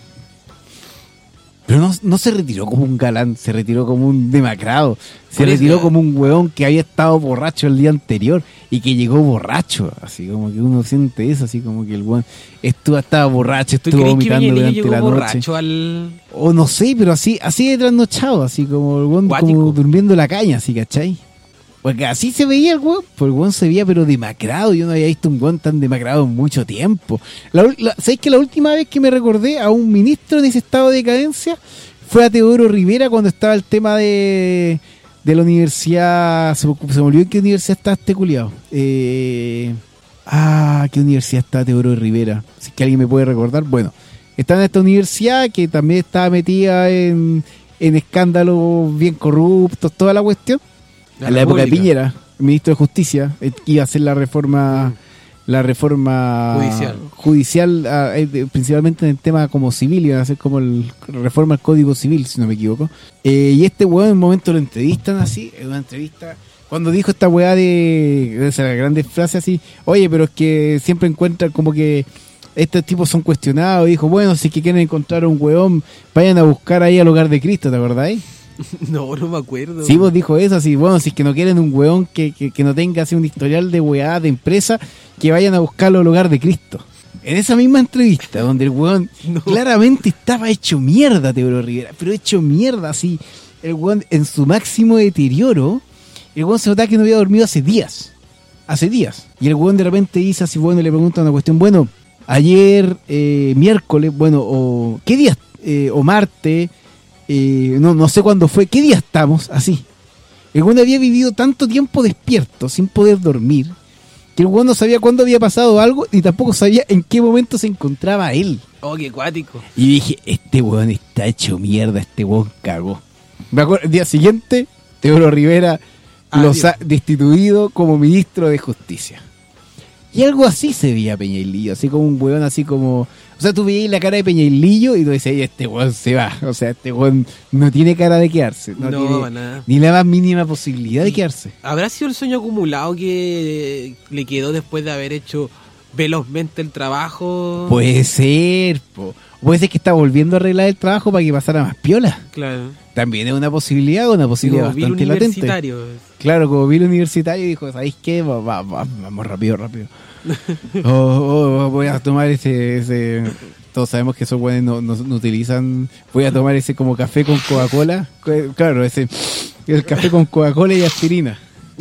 Pero no, no se retiró como un galán, se retiró como un demacrado. Se Por eso- retiró como un huevón que había estado borracho el día anterior y que llegó borracho. Así como que uno siente eso, así como que el huevón estuvo, estaba borracho, ¿Tú estuvo crees que vomitando Peña durante llegó la noche. borracho al...? O no sé, pero así así de trasnochado, así como el huevón Cuático. como durmiendo la caña, así, ¿cachai? Porque así se veía el huevón, pues el huevón se veía pero demacrado. Yo no había visto un huevón tan demacrado en mucho tiempo. La, ul- la, ¿Sabéis que la última vez que me recordé a un ministro en ese estado de decadencia fue a Teodoro Rivera cuando estaba el tema de, de la universidad? Se, me- se me olvidó en qué universidad está este culiado. Eh, ah, ¿qué universidad está Teodoro Rivera? Si es que alguien me puede recordar. Bueno, está en esta universidad que también estaba metida en, en escándalos bien corruptos, toda la cuestión. La En la época de República. Piñera, el ministro de Justicia, eh, que iba a hacer la reforma, la reforma Judicial. judicial, ah, eh, de- principalmente en el tema como civil, iban a hacer como el reforma al Código Civil, si no me equivoco. Eh, y este weón en un momento lo entrevistan así, en una entrevista, cuando dijo esta weá de, de esa grande frase así, oye, pero es que siempre encuentran como que estos tipos son cuestionados, y dijo, bueno, si es que quieren encontrar un weón, vayan a buscar ahí al hogar de Cristo, ¿te acordáis? No, no me acuerdo. Sí, vos dijo eso, así, bueno, si es que no quieren un weón que, que, que no tenga así un historial de weá de empresa, que vayan a buscarlo al hogar de Cristo. En esa misma entrevista, donde el weón claramente estaba hecho mierda, Teodoro Rivera, pero hecho mierda, así, el weón en su máximo deterioro, el weón se notaba que no había dormido hace días, hace días, y el weón de repente dice así, bueno, le pregunta una cuestión, bueno, ayer, eh, miércoles, bueno, o, ¿qué día? Eh, o martes, Eh, no, no sé cuándo fue, ¿qué día estamos? Así. El weón había vivido tanto tiempo despierto, sin poder dormir, que el weón no sabía cuándo había pasado algo, ni tampoco sabía en qué momento se encontraba él. Oh, qué cuático. Y dije, este weón está hecho mierda, este weón cagó. Me acuerdo, el día siguiente, Teodoro Rivera los ha destituido como ministro de Justicia. Y algo así se veía Peñailillo, así como un weón, así como... O sea, tú veías la cara de Peñailillo y tú decías, este weón se va. O sea, este weón no tiene cara de quedarse. No, No, tiene nada. ni la más mínima posibilidad de quedarse. ¿Habrá sido el sueño acumulado que le quedó después de haber hecho velozmente el trabajo? Puede ser, po. Puede ser que está volviendo a arreglar el trabajo para que pasara más piola. Claro. También es una posibilidad, una posibilidad Como vil bastante latente. universitario. Claro, como vil universitario dijo, ¿sabéis qué? Va, va, va, vamos rápido, rápido. Oh, oh, oh, voy a tomar ese, ese... Todos sabemos que esos buenos no, no, no utilizan... Voy a tomar ese como café con Coca-Cola. Co- Claro, ese... El café con Coca-Cola y aspirina.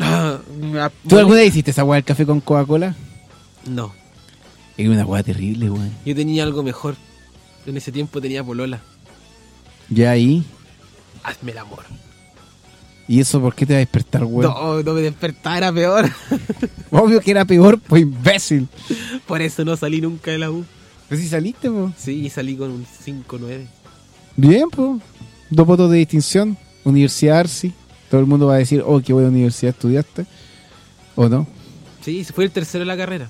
¿Tú alguna vez hiciste esa weá del café con Coca-Cola? No. Era una weá terrible, weón. Yo tenía algo mejor. En ese tiempo tenía polola. Ya ahí... Hazme el amor. ¿Y eso por qué te va a despertar, weón? No, no me despertaba, era peor. Obvio que era peor, pues imbécil. Por eso no salí nunca de la U. Pero si saliste, po. Sí, salí con un cinco nueve. Bien, pues. Dos votos de distinción. Universidad Arci. Todo el mundo va a decir, oh, qué buena universidad estudiaste. ¿O no? Sí, fue el tercero de la carrera.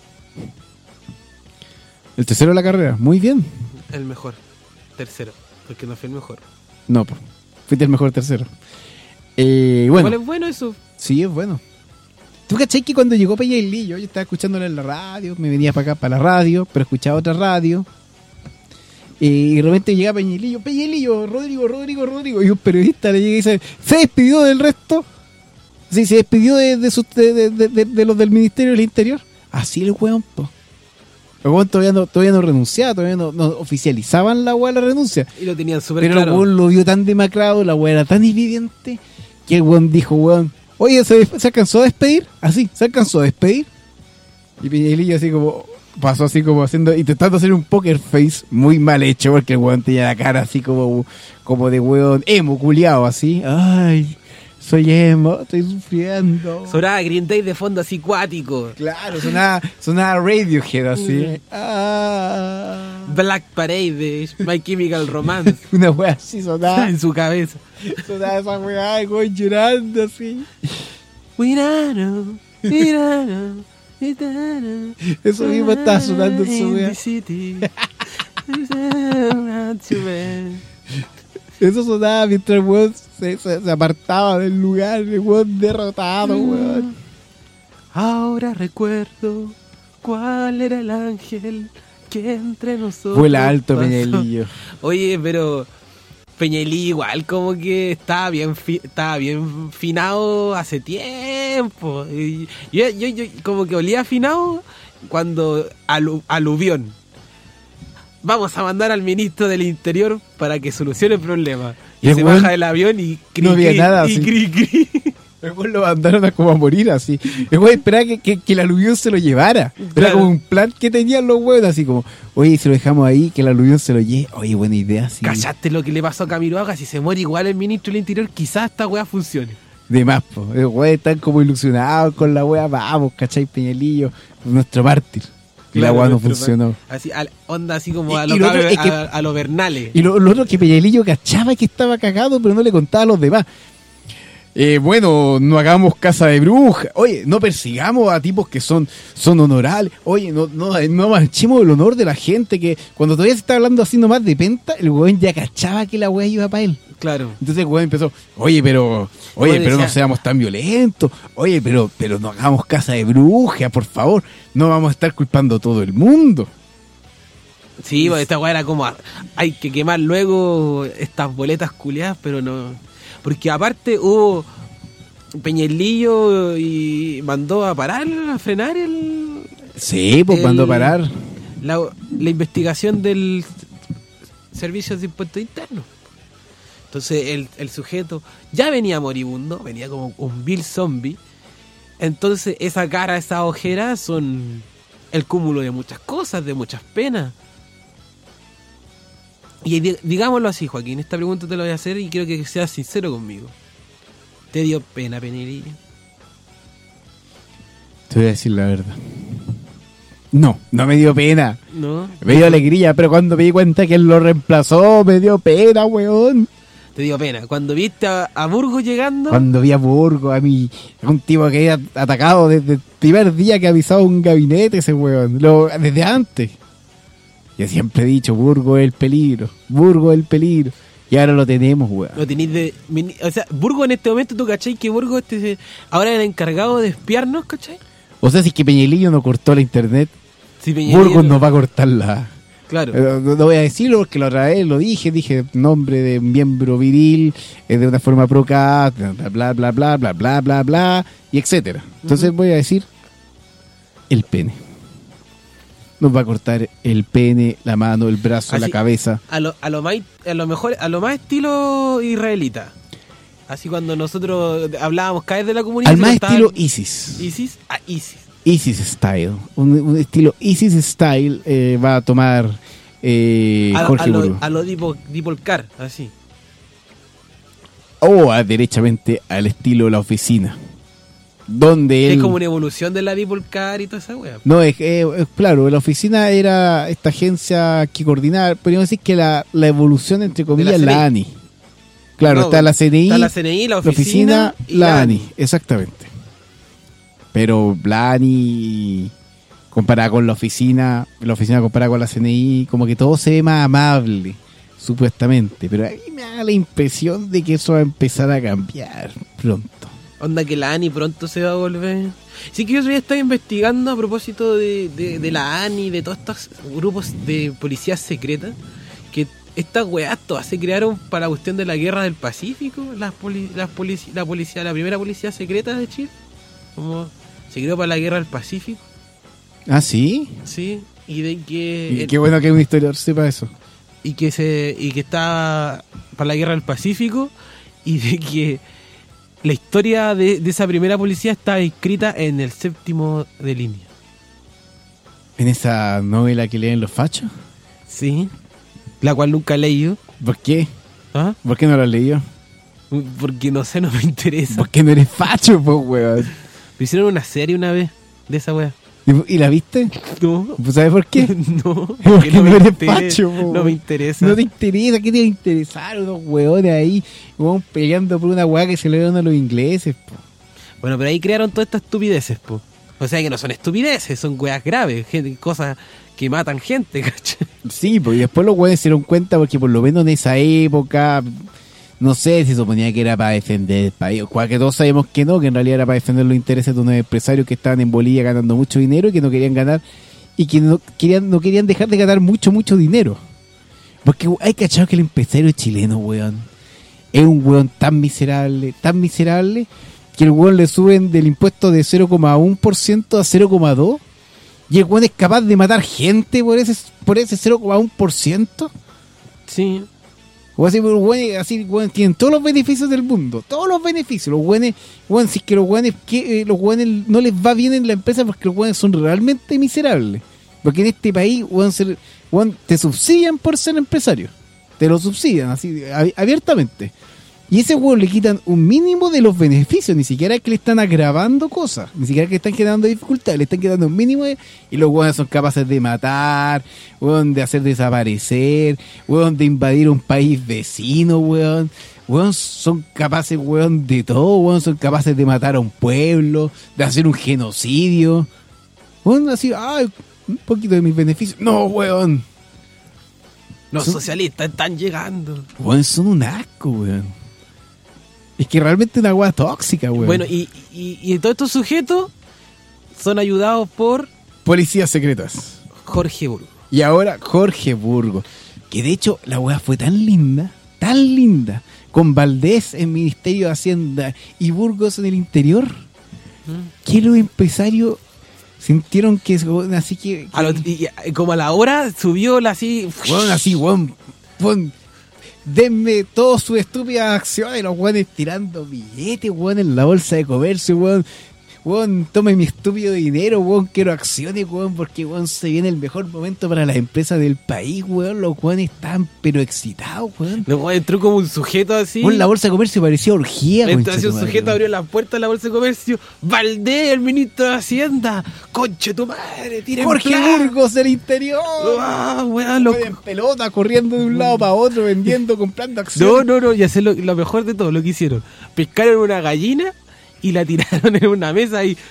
El tercero de la carrera. Muy bien. El mejor. Tercero. Porque no fue el mejor. No, pues. Fuiste el mejor tercero. Eh, bueno. Igual es bueno eso. Sí, es bueno. ¿Tú cachai que cuando llegó Peñailillo, yo estaba escuchándolo en la radio, me venía para acá, para la radio, pero escuchaba otra radio, eh, y de repente llega Peñailillo, Peñailillo, Rodrigo, Rodrigo, Rodrigo, y un periodista le llega y dice, ¿se despidió del resto? Sí, se despidió de, de, sus- de, de- de- de- de los del Ministerio del Interior. Así el weón, po. El weón todavía no, todavía no renunciaba, todavía no, no oficializaban la weá de la renuncia. Y lo tenían súper Pero claro. el weón lo vio tan demacrado, la weá era tan evidente, que el weón dijo, weón, oye, ¿se, ¿se alcanzó a despedir? Así, ¿se alcanzó a despedir? Y Peñailillo así como, pasó así como haciendo, intentando hacer un poker face muy mal hecho, porque el weón tenía la cara así como, como de weón emo, culiao, así. Ay, soy emo, estoy sufriendo. Sonaba Green Day de fondo así cuático. Claro, sonaba, sonaba Radiohead así. Ah. Black Parade de My Chemical Romance. Una wea así sonaba. En su cabeza. Sonaba esa wea, el weón llorando así. Wirano, wirano, wirano. Eso mismo estaba sonando en su In wea. the city. Eso sonaba mientras el weón se, se, se apartaba del lugar, el weón derrotado, weón. Ahora recuerdo cuál era el ángel que entre nosotros. Vuela alto, pasó. Peñalillo. Oye, pero Peñalillo igual como que estaba bien fi- estaba bien finado hace tiempo. Y yo, yo, yo como que olía finado cuando alu- aluvión. Vamos a mandar al ministro del Interior para que solucione el problema. Y, Y el se weón baja del avión y cri, no había cri, nada, y así. cri, cri. El güey lo mandaron a como a morir así. El güey esperaba que, que, que el aluvión se lo llevara. Era Claro. como un plan que tenían los huevos, así como, oye, si lo dejamos ahí, que el aluvión se lo lleve. Oye, buena idea, sí. ¿Cachaste lo que le pasó a Camiroaga? Si se muere igual el ministro del Interior, quizás esta weá funcione. De más, po. El güey están como ilusionados con la wea. Vamos, ¿cachai? Peñalillo, nuestro mártir. Y la Claro, wea no nuestro funcionó. pa- Así, al- onda así como Y- a y lo, lo otro cabe- es que- a, a lo Bernales. Y lo, lo otro que Peñalillo cachaba que estaba cagado, pero no le contaba a los demás. Eh, bueno, no hagamos casa de bruja. Oye, no persigamos a tipos que son, son honorables. Oye, no, no, no manchemos el honor de la gente. Que cuando todavía se está hablando así nomás de penta, el weón ya cachaba que la weá iba para él. Claro. Entonces el weón empezó, oye, pero, oye, Weón pero no decía- seamos tan violentos. Oye, pero, pero no hagamos casa de bruja, por favor. No vamos a estar culpando a todo el mundo. Sí, pues, esta weá era como, hay que quemar luego estas boletas culiadas, pero no... Porque aparte hubo Peñalillo y mandó a parar, a frenar el... Sí, pues el- mandó a parar. La, la investigación del Servicio de Impuestos Internos. Entonces el, el sujeto ya venía moribundo, venía como un vil zombie. Entonces esa cara, esas ojeras son el cúmulo de muchas cosas, de muchas penas. Y di- digámoslo así, Joaquín, esta pregunta te la voy a hacer y quiero que seas sincero conmigo. ¿Te dio pena, Peñalillo? Te voy a decir la verdad. No, no me dio pena. ¿No? Me dio alegría, pero cuando me di cuenta que él lo reemplazó, me dio pena, weón. Te dio pena. Cuando viste a, a Burgos llegando... Cuando vi a Burgos, a mí, a un tipo que había atacado desde el primer día que avisaba un gabinete, ese weón. Lo, desde antes. Yo siempre he dicho, Burgos es el peligro. Burgos es el peligro. Y ahora lo tenemos, weón. Lo tenéis de... mini- O sea, Burgos en este momento, ¿tú cachai que Burgos este, ahora es el encargado de espiarnos, cachai? O sea, si es que Peñalillo no cortó la internet, Si Peñalillo- Burgos no va a cortarla. Claro. Eh, No, no voy a decirlo porque la otra vez lo dije, dije nombre de un miembro viril, eh, de una forma proca, bla, bla, bla, bla, bla, bla, bla, bla, y etcétera. Entonces voy a decir el pene. Nos va a cortar el pene, la mano, el brazo, la Así, cabeza. A lo, a lo más, a lo mejor, a lo más estilo israelita. Así cuando nosotros hablábamos cada vez de la comunidad. Al se más cortaban- estilo ISIS. ISIS a ISIS. ISIS Style. Un, un estilo ISIS Style eh, va a tomar eh, a, Jorge a lo, Burgos. a lo Dipo- Dipolcar, así. O a, derechamente al estilo La Oficina. Donde él... Es como una evolución de la Dipolcar y toda esa wea. No, es, es- es claro, la oficina era esta agencia que coordinaba, podríamos decir que la, la evolución, entre comillas, De la la ANI. Claro, No, está la C N I, está la C N I, la oficina y la, la ANI, ANI. exactamente. Pero la ANI, comparada con la oficina, la oficina comparada con la C N I, como que todo se ve más amable, supuestamente. Pero a mí me da la impresión de que eso va a empezar a cambiar pronto. Onda que la ANI pronto se va a volver. Sí que yo hoy estaba investigando a propósito de, de, de la ANI, de todos estos grupos de policías secretas, que estas weas todas se crearon para la cuestión de la guerra del Pacífico, las poli, las polici- la policía, la primera policía secreta de Chile, como se creó para la guerra del Pacífico, ¿Ah, sí? sí, y de que Y qué bueno que un historiador sepa eso. y que se y que está para la guerra del Pacífico y de que la historia de, de esa primera policía está escrita en el séptimo de línea. ¿En esa novela que leen los fachos? Sí, la cual nunca he leído. ¿Por qué? ¿Ah? ¿Por qué no la has leído? Porque no sé, no me interesa. ¿Por qué no eres facho, pues, weón? Me hicieron una serie una vez de esa wea. ¿Y, y la viste? No. ¿Sabes por qué? No, Porque no no, me eres interesa, facho, po, no me weón. interesa. No te interesa, ¿qué te va a interesar? Unos weones ahí, weón, peleando por una weá que se le dieron a los ingleses, po. Bueno, pero ahí crearon todas estas estupideces, po. O sea que no son estupideces, son weas graves, gente, cosas que matan gente, ¿cachai? Sí, porque después los weones se dieron cuenta porque por lo menos en esa época, no sé, se suponía que era para defender el país. Cual que todos sabemos que no, que en realidad era para defender los intereses de unos empresarios que estaban en Bolivia ganando mucho dinero y que no querían ganar y que no querían, no querían dejar de ganar mucho, mucho dinero. Porque hay cachado que el empresario chileno, weón, es un weón tan miserable, tan miserable, que el weón le suben del impuesto de cero coma uno por ciento a cero coma dos por ciento, y el weón es capaz de matar gente por ese por ese cero coma uno por ciento. Sí. O así, los weones, así, weones tienen todos los beneficios del mundo, todos los beneficios. Los weones, weón, si es que los weones, que, eh, los weones no les va bien en la empresa porque los weones son realmente miserables. Porque en este país, weón, ser, weón, te subsidian por ser empresario. Te lo subsidian, así, ab- abiertamente. Y a ese weón le quitan un mínimo de los beneficios, ni siquiera es que le están agravando cosas, ni siquiera es que le están generando dificultades, le están quitando un mínimo de, y los weones son capaces de matar, weón, de hacer desaparecer, weón, de invadir un país vecino, weón, weón, son capaces, weón, de todo, weón, son capaces de matar a un pueblo, de hacer un genocidio, weón, así, ay, un poquito de mis beneficios, no, weón. Los son, socialistas están llegando. Weón, son un asco, weón. Es que realmente es una agua tóxica, weón. Bueno, y, y, y todos estos sujetos son ayudados por... Policías secretas. Jorge Burgos. Y ahora Jorge Burgos. Que de hecho la weá fue tan linda, tan linda, con Valdés en Ministerio de Hacienda y Burgos en el interior, ¿Mm? que los empresarios sintieron que... Así que... que a lo, y, y, como a la hora subió la así... Weón, así, weón, weón. Denme todas sus estúpidas acciones, los weones tirando billetes, weón, en la bolsa de comercio, weón. Weón, tome mi estúpido dinero, weón, quiero acciones, weón, porque, weón, se viene el mejor momento para las empresas del país, weón. Los weones están, pero excitados, weón. Los weones entró como un sujeto así. Weón, la bolsa de comercio parecía orgía, weón. Entonces un sujeto abrió la puerta de la bolsa de comercio. Valdés, el ministro de Hacienda. Conche tu madre, tiren Jorge Burgos del interior. Ah, weón, lo... en pelota, corriendo de un lado para otro, vendiendo, comprando acciones. No, no, no, y hacer lo, lo mejor de todo, lo que hicieron. Pescaron una gallina y la tiraron en una mesa y...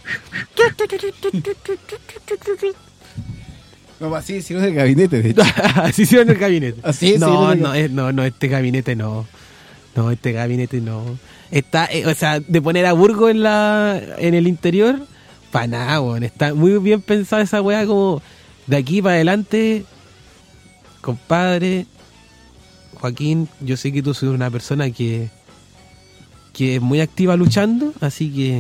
No, así hicieron el gabinete, de hecho. Así hicieron el gabinete. Así no, el... no, es, no, no, este gabinete no. No, este gabinete no. Está, eh, o sea, de poner a Burgos en la en el interior, para nada, weón. Está muy bien pensada esa weá, como de aquí para adelante, compadre, Joaquín, yo sé que tú soy una persona que que es muy activa luchando, así que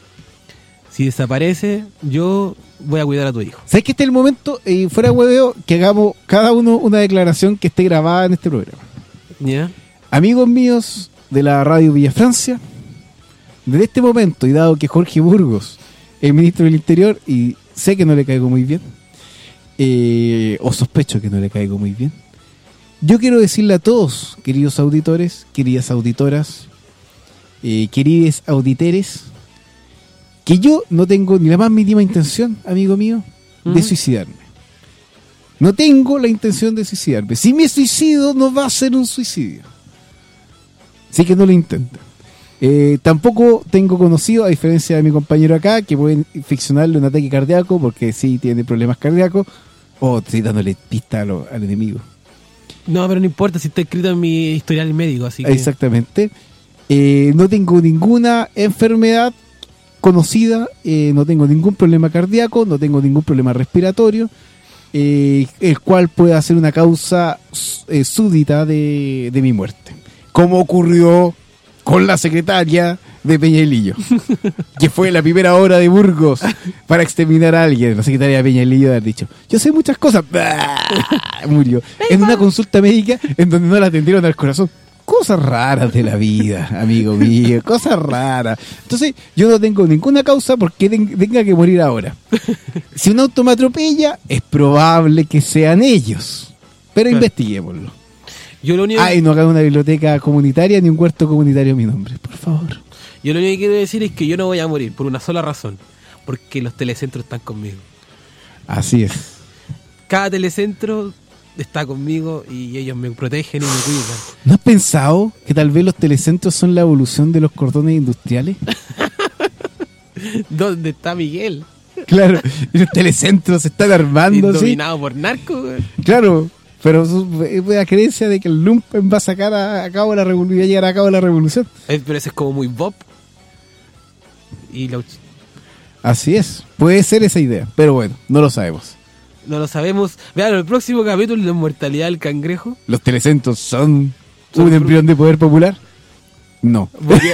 si desaparece, yo voy a cuidar a tu hijo. ¿Sabes que este es el momento, y eh, fuera hueveo, que hagamos cada uno una declaración que esté grabada en este programa? ¿Ya? Yeah. Amigos míos de la radio Villa Francia, desde este momento, y dado que Jorge Burgos es el ministro del Interior, y sé que no le caigo muy bien, eh, o sospecho que no le caigo muy bien, yo quiero decirle a todos, queridos auditores, queridas auditoras, Eh, queridos auditores, que yo no tengo ni la más mínima intención, amigo mío, uh-huh. de suicidarme. No tengo la intención de suicidarme. Si me suicido, no va a ser un suicidio. Así que no lo intenten. Eh, tampoco tengo conocido, a diferencia de mi compañero acá, que pueden ficcionarle un ataque cardíaco, porque sí tiene problemas cardíacos, o estoy dándole pista a lo, al enemigo. No, pero no importa si está escrito en mi historial médico, así que... Exactamente. Eh, no tengo ninguna enfermedad conocida, eh, no tengo ningún problema cardíaco, no tengo ningún problema respiratorio, eh, el cual pueda ser una causa eh, súbita de, de mi muerte. Como ocurrió con la secretaria de Peñalillo, que fue la primera hora de Burgos para exterminar a alguien. La secretaria de Peñalillo ha dicho, yo sé muchas cosas, murió en una consulta médica en donde no la atendieron al corazón. Cosas raras de la vida, amigo mío, cosas raras. Entonces, yo no tengo ninguna causa porque tenga que morir ahora. Si un auto me atropella, es probable que sean ellos. Pero investiguémoslo. Yo lo único... Ay, no hagan una biblioteca comunitaria ni un huerto comunitario a mi nombre, por favor. Yo lo único que quiero decir es que yo no voy a morir por una sola razón. Porque los telecentros están conmigo. Así es. Cada telecentro... está conmigo y ellos me protegen y me cuidan. ¿No has pensado que tal vez los telecentros son la evolución de los cordones industriales? ¿Dónde está Miguel? Claro, los telecentros se están armando. Dominado ¿sí? por narcos, güey. Claro, pero es la creencia de que el lumpen va a sacar a, a cabo la revolución, va a llegar a cabo la revolución. Eh, pero ese es como muy Bob. Y la... Así es, puede ser esa idea, pero bueno, no lo sabemos. No lo sabemos. Vean, el próximo capítulo de Inmortalidad del Cangrejo. ¿Los telecentros son, Son un embrión de poder popular? No.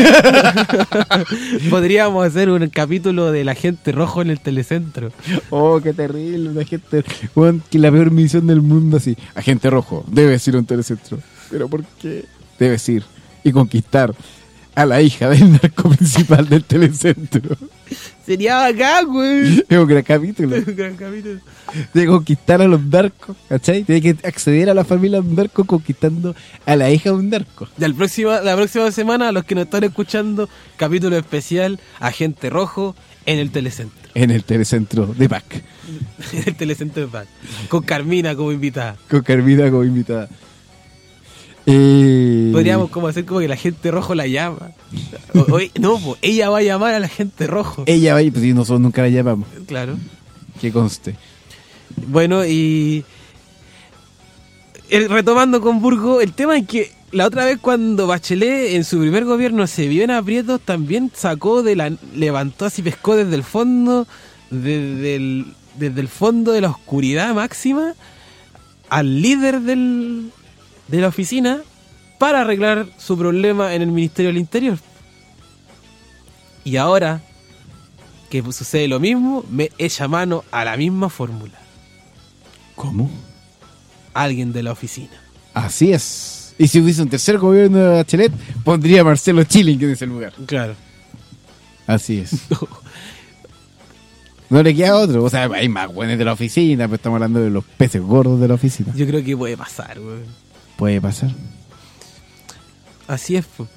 Podríamos hacer un capítulo del agente rojo en el telecentro. Oh, qué terrible, una gente, weón, que la peor misión del mundo así. Agente rojo, debes ir a un telecentro. ¿Pero por qué? Debes ir y conquistar a la hija del narco principal del telecentro. Sería bacán, güey. Es un gran capítulo. Un gran capítulo. De conquistar a los narcos, ¿cachai? Tiene que acceder a la familia de un narco conquistando a la hija de un narco. Ya el próximo, la próxima semana, a los que nos están escuchando, capítulo especial, Agente Rojo en el telecentro. En el telecentro de P A C. En el telecentro de P A C. Con Carmina como invitada. Con Carmina como invitada. Eh... Podríamos como hacer como que la gente rojo la llama. O, o, no, pues, ella va a llamar a la gente rojo. Ella va a ir, pues si nosotros nunca la llamamos. Claro. Que conste. Bueno, y el, retomando con Burgo, el tema es que la otra vez cuando Bachelet en su primer gobierno se vio en aprietos, también sacó de la, levantó así, pescó desde el fondo, desde el, desde el fondo de la oscuridad máxima al líder del de la oficina para arreglar su problema en el Ministerio del Interior. Y ahora que sucede lo mismo, me echa mano a la misma fórmula. ¿Cómo? Alguien de la oficina. Así es. Y si hubiese un tercer gobierno de Bachelet, pondría a Marcelo Chilling en ese lugar. Claro. Así es. No le queda otro. O sea, hay más buenos de la oficina, pero estamos hablando de los peces gordos de la oficina. Yo creo que puede pasar, güey. Puede pasar. Así es, pues.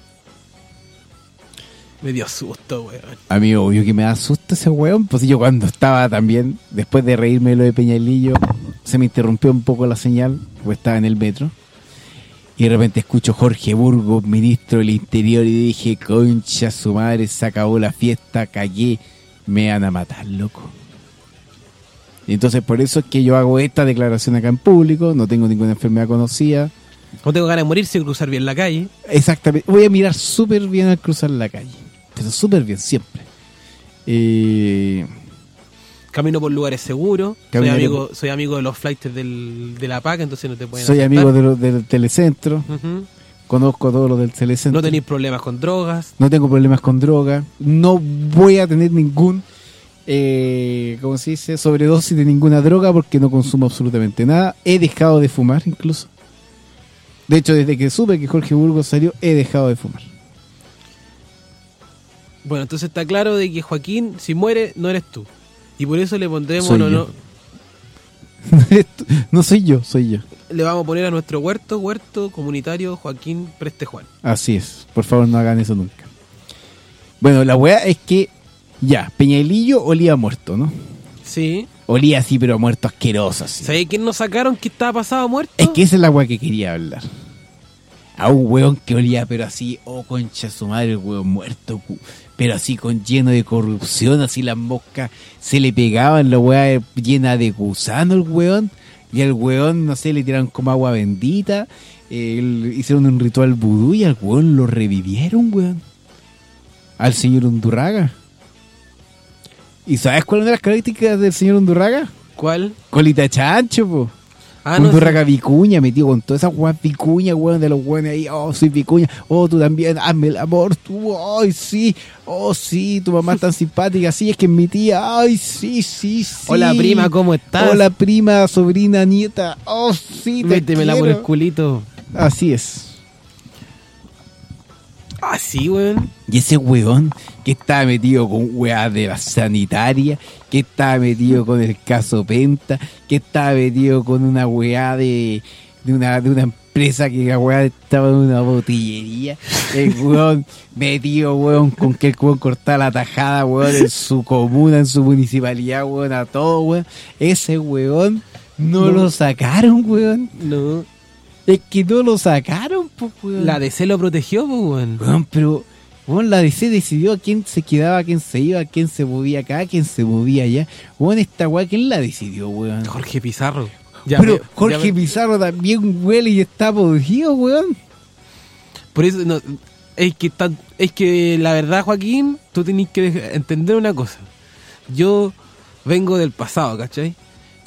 Me dio susto, weón. A mí obvio que me da susto ese weón. Pues yo cuando estaba también, después de reírme de lo de Peñalillo, se me interrumpió un poco la señal, pues estaba en el metro. Y de repente escucho Jorge Burgos, ministro del Interior, y dije, concha su madre, se acabó la fiesta, cagué, me van a matar, loco. Y entonces por eso es que yo hago esta declaración acá en público, no tengo ninguna enfermedad conocida. No tengo ganas de morir sin cruzar bien la calle. Exactamente, voy a mirar súper bien al cruzar la calle, pero súper bien, siempre. Eh... Camino por lugares seguros. Camino soy amigo por... soy amigo de los flights del, de la P A C, entonces no te pueden Soy asaltar. amigo de lo, del telecentro. Uh-huh. Conozco todo lo del telecentro. No tenéis problemas con drogas. No tengo problemas con drogas. No voy a tener ningún, eh, ¿cómo se dice? Sobredosis de ninguna droga porque no consumo absolutamente nada. He dejado de fumar incluso. De hecho, desde que supe que Jorge Burgos salió, he dejado de fumar. Bueno, entonces está claro de que Joaquín, si muere, no eres tú. Y por eso le pondremos... Soy no, yo. no, no soy yo, soy yo. Le vamos a poner a nuestro huerto, huerto comunitario Joaquín Preste Juan. Así es, por favor no hagan eso nunca. Bueno, la weá es que ya, Peñalillo olía muerto, ¿no? Sí. Olía así, pero muerto asqueroso así. ¿Sabes quién nos sacaron que estaba pasado muerto? Es que esa es la weá que quería hablar. A un weón que olía, pero así, oh concha su madre, el weón muerto, pero así con lleno de corrupción, así las moscas se le pegaban, la weá llena de gusano el weón, y al weón, no sé, le tiraron como agua bendita, eh, el, hicieron un ritual vudú y al weón lo revivieron, weón. Al señor Undurraga. ¿Y sabes cuál es una de las características del señor Undurraga? ¿Cuál? Colita de chancho, po. Ah, Undurraga no sé. Vicuña, metido con todas esas weas vicuña, weón, de los weones ahí. Oh, soy Vicuña. Oh, tú también, hazme el amor. Tú, ay, sí. Oh, sí, tu mamá es tan simpática. Sí, es que es mi tía. Ay, sí, sí, sí. Hola, prima, ¿cómo estás? Hola, prima, sobrina, nieta. Oh, sí, te Métemela quiero. por el culito. Así es. Ah, sí, weón. Y ese weón que estaba metido con weas de la sanitaria, que estaba metido con el caso Penta, que estaba metido con una weá de, de una de una empresa que la weá estaba en una botillería, el weón metido, weón, con que el weón cortaba la tajada, weón, en su comuna, en su municipalidad, weón, a todo, weón. Ese weón no, no lo sacaron, weón. No. Es que no lo sacaron, pues, weón. La D C lo protegió, pues, weón. Weón, pero, weón, la D C decidió a quién se quedaba, a quién se iba, a quién se movía acá, a quién se movía allá. Weón, esta weá, ¿quién la decidió, weón? Jorge Pizarro. Ya pero me, Jorge me... Pizarro también huele y está podrido, weón. Por eso, no, es que tan, es que la verdad, Joaquín, tú tenés que entender una cosa. Yo vengo del pasado, ¿cachai?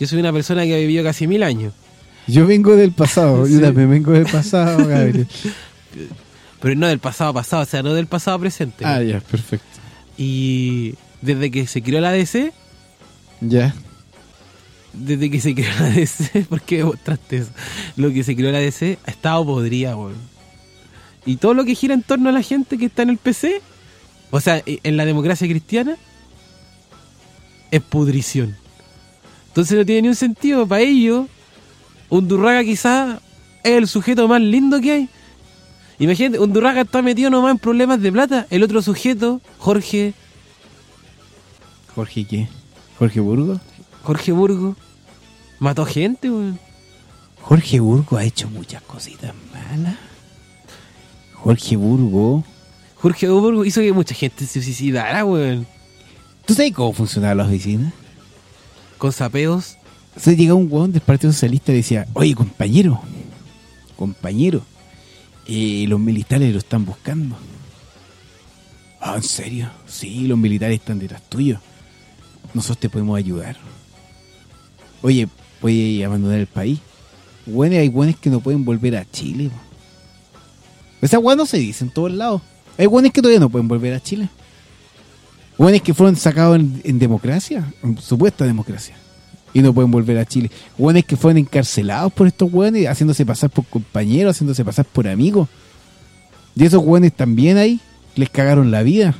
Yo soy una persona que ha vivido casi mil años. Yo vengo del pasado, Sí. yo también vengo del pasado, Gabriel. Pero no del pasado pasado, o sea, no del pasado presente. Ah, ya, perfecto. Y desde que se creó la D C, Ya. desde que se creó la D C, ¿por qué mostraste eso? Lo que se creó la D C ha estado podrida, weón. Y todo lo que gira en torno a la gente que está en el P C, o sea, en la democracia cristiana, es pudrición. Entonces no tiene ni un sentido. Para ellos, Undurraga quizás es el sujeto más lindo que hay. Imagínate, Undurraga está metido nomás en problemas de plata. El otro sujeto, Jorge... ¿Jorge qué? ¿Jorge Burgo? Jorge Burgo mató gente, weón. Jorge Burgo ha hecho muchas cositas malas. Jorge Burgo... Jorge Burgo hizo que mucha gente se suicidara, weón. ¿Tú sabes cómo funcionaba la oficina? Con sapeos. Se llegaba un huevón del Partido Socialista y decía, oye, compañero, compañero, eh, los militares lo están buscando. Ah, ¿en serio? Sí, los militares están detrás tuyo. Nosotros te podemos ayudar. Oye, ¿puedes abandonar el país? Bueno, hay buenos que no pueden volver a Chile. Esa hueá no se dice en todos lados. Hay buenos que todavía no pueden volver a Chile. Buenos que fueron sacados en, en democracia, en supuesta democracia, y no pueden volver a Chile. Buenos que fueron encarcelados por estos hueones, haciéndose pasar por compañeros, haciéndose pasar por amigos. Y esos hueones también ahí les cagaron la vida.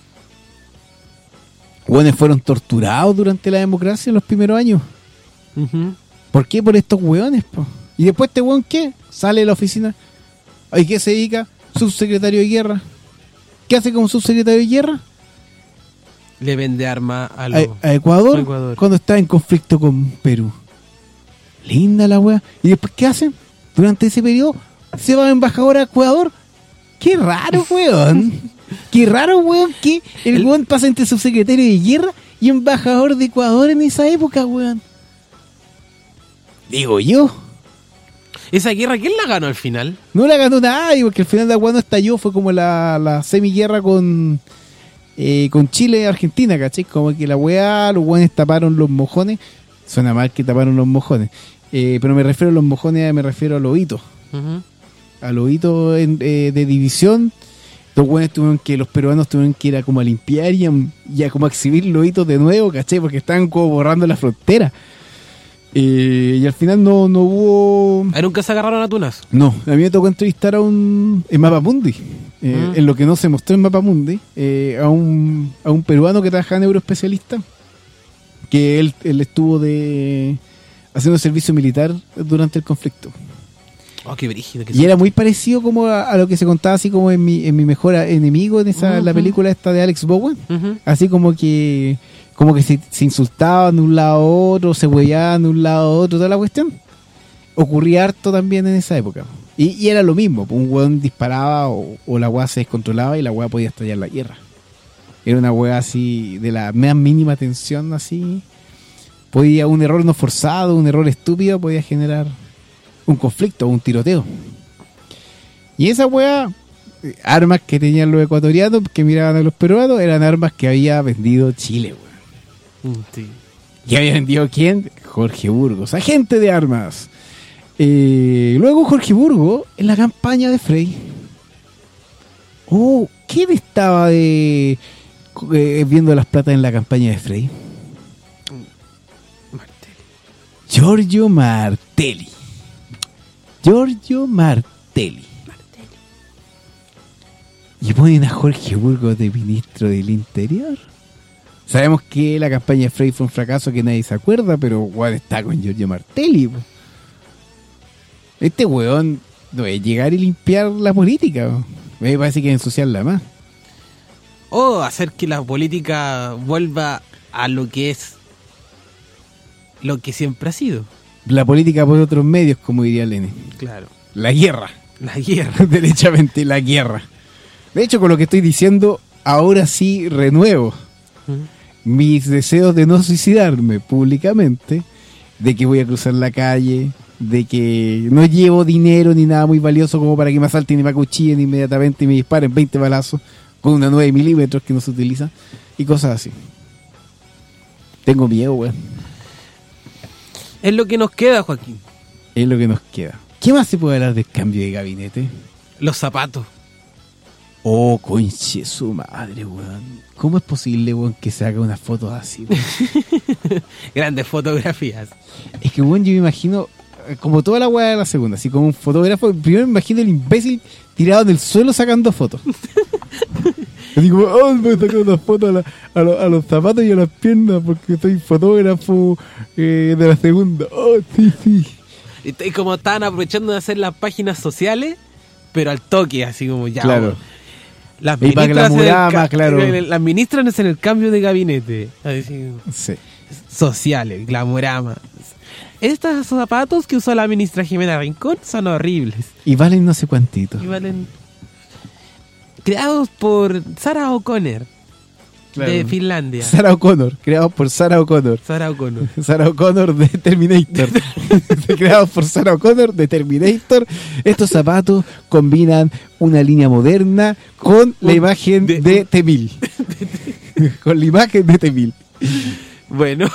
Hueones fueron torturados durante la democracia en los primeros años. Uh-huh. ¿Por qué? Por estos hueones, po. Y después este hueón, ¿qué? Sale de la oficina. ¿Y qué se dedica? Subsecretario de guerra. ¿Qué hace como subsecretario de guerra? Le vende armas a, A, los- a Ecuador, a Ecuador. cuando está en conflicto con Perú. Linda la wea. ¿Y después qué hacen? Durante ese periodo se va embajador a Ecuador. Qué raro, weón. Qué raro, weón, que el weón pasa entre subsecretario de guerra y embajador de Ecuador en esa época, weón. Digo yo. ¿Esa guerra quién la ganó al final? No la ganó nadie, porque al final la weá no estalló. Fue como la, la semiguerra con eh, con Chile y Argentina, ¿cachai? Como que la weá, los weones taparon los mojones. Suena mal que taparon los mojones. Eh, pero me refiero a los mojones, me refiero a los hitos. Uh-huh. A los hitos en- eh, de división. Los weones tuvieron que, los peruanos tuvieron que ir a como a limpiar y a, y a como a exhibir los hitos de nuevo, ¿cachai? Porque estaban como borrando la frontera. Eh, y al final no, no hubo... ¿A nunca se agarraron a tunas? No, a mí me tocó entrevistar a un... en Mapamundi, eh, Mm. en lo que no se mostró en Mapamundi, eh, a, un, a un peruano que trabajaba en Euroespecialista, que él, él estuvo de haciendo servicio militar durante el conflicto. Oh, qué brígido. Que Y era muy parecido como a, a lo que se contaba así como en mi, en mi mejor enemigo, en esa la Ujú. película esta de Alex Bowen. Ujú. Así como que como que se, se insultaban de un lado a otro, se huellaban de un lado a otro, toda la cuestión. Ocurría harto también en esa época. Y, y era lo mismo, un hueón disparaba o, o la hueá se descontrolaba y la hueá podía estallar la guerra. Era una hueá así de la más mínima tensión, así. Podía, un error no forzado, un error estúpido podía generar un conflicto, un tiroteo. Y esa hueá, eh, armas que tenían los ecuatorianos, que miraban a los peruanos, eran armas que había vendido Chile, hueón. Mm, sí. ¿Y había vendido quién? Jorge Burgos, agente de armas. Eh, luego Jorge Burgos, en la campaña de Frey. Oh, ¿quién estaba de eh, viendo las platas en la campaña de Frey? Giorgio Martelli. Giorgio Martelli. Y ponen a Jorge Burgos de ministro del Interior. Sabemos que la campaña de Frey fue un fracaso que nadie se acuerda, pero igual está con Giorgio Martelli. Po. Este weón no es llegar y limpiar la política. Po. Me parece que es ensuciarla más. O hacer que la política vuelva a lo que es, lo que siempre ha sido. La política por otros medios, como diría Lenin. Claro. La guerra. La guerra. Derechamente, la guerra. De hecho, con lo que estoy diciendo, ahora sí renuevo mis deseos de no suicidarme públicamente, de que voy a cruzar la calle, de que no llevo dinero ni nada muy valioso como para que me asalten y me acuchillen inmediatamente y me disparen veinte balazos con una nueve milímetros que no se utiliza y cosas así. Tengo miedo, weón. Es lo que nos queda, Joaquín. Es lo que nos queda. ¿Qué más se puede hablar del cambio de gabinete? Los zapatos. Oh, conche su madre, weón. ¿Cómo es posible, weón, que se haga unas fotos así, weón? Grandes fotografías. Es que, weón, yo me imagino, eh, como toda la weá de la segunda, así como un fotógrafo, primero me imagino el imbécil tirado en el suelo sacando fotos. Así como, oh, me voy a sacar unas fotos a, la- a, lo- a los zapatos y a las piernas porque soy fotógrafo eh, de la segunda. Oh, sí, sí. Y, t- y como estaban aprovechando de hacer las páginas sociales, pero al toque, así como ya. Claro. weón. Las Y para ministras, en el glamurama, ca- claro. las ministras en el cambio de gabinete. Así, Sí. sociales, glamurama. Estos zapatos que usó la ministra Jimena Rincón son horribles. Y valen no sé cuántito. Y valen. Creados por Sarah O'Connor, Claro. de Finlandia. Sarah O'Connor, creados por Sarah O'Connor. Sarah O'Connor. Sarah O'Connor de Terminator. Creados por Sarah O'Connor de Terminator. Estos zapatos combinan una línea moderna con la imagen de, de T-mil. Con la imagen de T-mil. Bueno.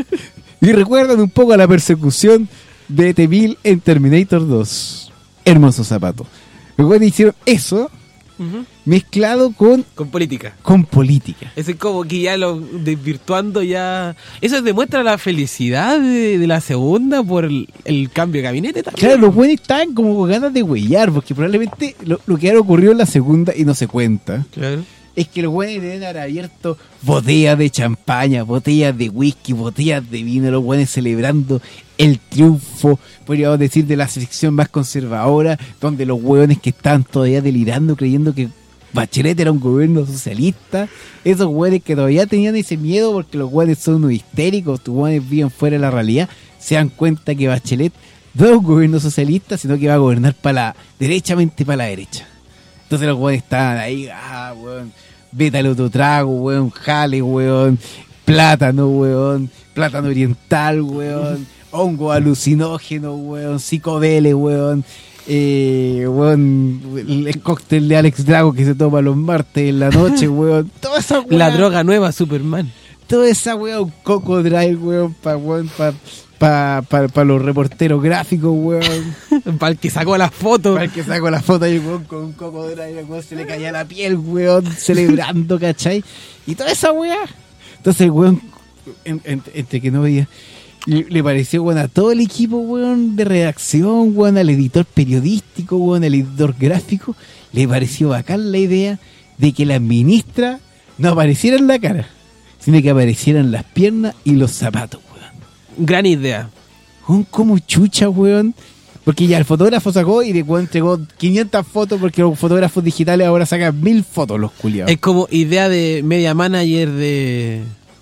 Y recuerdan un poco a la persecución de T-mil en Terminator dos. Hermosos zapatos. Luego hicieron eso Ujú. mezclado con, Con política. con política. Ese es como que ya lo desvirtuando ya. Eso demuestra la felicidad de, de la segunda por el, el cambio de gabinete también. Claro, los buenos estaban como con ganas de huellar, porque probablemente lo, lo que ahora ocurrió en la segunda y no se cuenta, Claro. es que los buenos deben haber abierto botellas de champaña, botellas de whisky, botellas de vino, los buenos celebrando el triunfo, podríamos decir, de la sección más conservadora, donde los hueones que estaban todavía delirando, creyendo que Bachelet era un gobierno socialista, esos hueones que todavía tenían ese miedo porque los hueones son unos histéricos, los hueones viven fuera de la realidad, se dan cuenta que Bachelet no es un gobierno socialista, sino que va a gobernar para la, derechamente para la derecha. Entonces los hueones estaban ahí, ah, hueón, vete al otro trago, hueón, jale, hueón, plátano, hueón, plátano oriental, hueón, hongo alucinógeno, weón, psicodeles, weón, eh, weón, el, el cóctel de Alex Drago que se toma los martes en la noche, weón, toda esa weón. La droga nueva, Superman. Toda esa weón, Cocodrile, weón, para weón, pa, pa, pa, pa los reporteros gráficos, weón. Para el que sacó las fotos. Para el que sacó la foto ahí, weón, con un Cocodrile, weón, se le caía la piel, weón, celebrando, ¿cachai? Y toda esa weá. Entonces, weón, en, en, entre que no veía... Le, le pareció, weón, a todo el equipo, weón, de redacción, weón, al editor periodístico, weón, al editor gráfico, le pareció bacán la idea de que las ministras no aparecieran la cara, sino que aparecieran las piernas y los zapatos, weón. Gran idea. Weón, como chucha, weón. Porque ya el fotógrafo sacó y después entregó quinientas fotos porque los fotógrafos digitales ahora sacan mil fotos, los culiados. Es como idea de media manager de...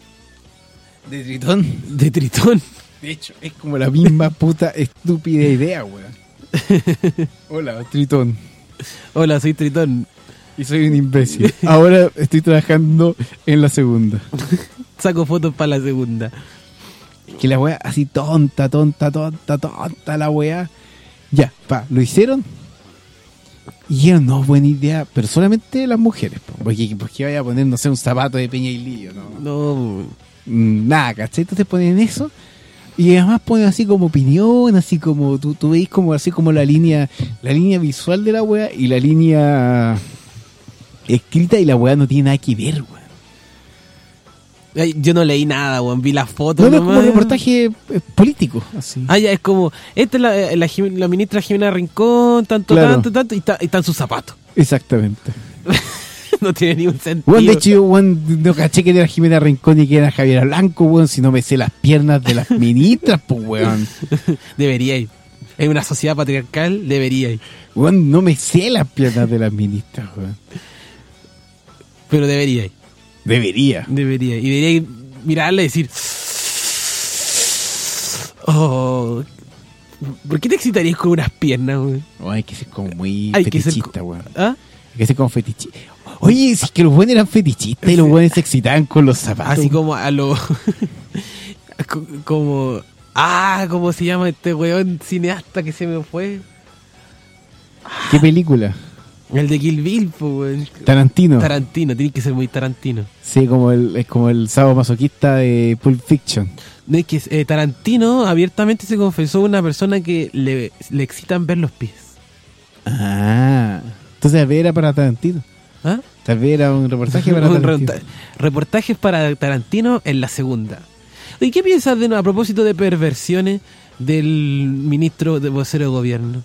¿De Tritón? De Tritón. De hecho, es como la misma puta estúpida idea, weón. Hola, Tritón. Hola, soy Tritón. Y soy un imbécil. Ahora estoy trabajando en la segunda. Saco fotos para la segunda. Que la weá así tonta, tonta, tonta, tonta la weá. Ya, pa, lo hicieron. Y dijeron, no, buena idea. Pero solamente las mujeres, po, porque, porque vaya a poner, no sé, un zapato de Peña y Lillo, ¿no? No. Mm, Nada, ¿cachai? Entonces ponen eso. Y además ponen así como opinión, así como, tú, tú veis como así como la línea, la línea visual de la weá y la línea escrita, y la weá no tiene nada que ver, weón. Ay, yo no leí nada, weón. Vi las fotos. No, no, es como nomás. un reportaje eh, político, así. Ah, ya, es como, esta es la, eh, la, Jim- la ministra Jimena Rincón, tanto, Claro. tanto, tanto, y, está- y están sus zapatos. Exactamente. No tiene ningún sentido. Weón, de hecho, yo, weón, no caché que era Jimena Rincón y que era Javiera Blanco, weón, si no me sé las piernas de las ministras, pues, weón. Debería ir. En una sociedad patriarcal, debería ir. Weón, no me sé las piernas de las ministras, weón. Pero debería ir. Debería. Debería. Y debería ir, mirarla y decir... Oh, ¿por qué te excitarías con unas piernas, weón? Oh, hay que ser como muy Hay que ser fetichista, weón. ¿Ah? Hay que ser como fetichista. Oye, si es que los buenos eran fetichistas y los buenos se excitaban con los zapatos. Así como a lo... co- como... Ah, ¿cómo se llama este weón cineasta que se me fue? ¿Qué película? El de Kill Bill, pues, weón. Tarantino. Tarantino, tiene que ser muy Tarantino. Sí, como el, es como el sábado masoquista de Pulp Fiction. No, es que eh, Tarantino abiertamente se confesó a una persona que le, le excitan ver los pies. Ah, entonces tal vez era para Tarantino. ¿Ah? Tal vez era un reportaje para Un Tarantino. reporta- Reportajes para Tarantino en la segunda. ¿Y qué piensas de, a propósito de perversiones del ministro de vocero de gobierno?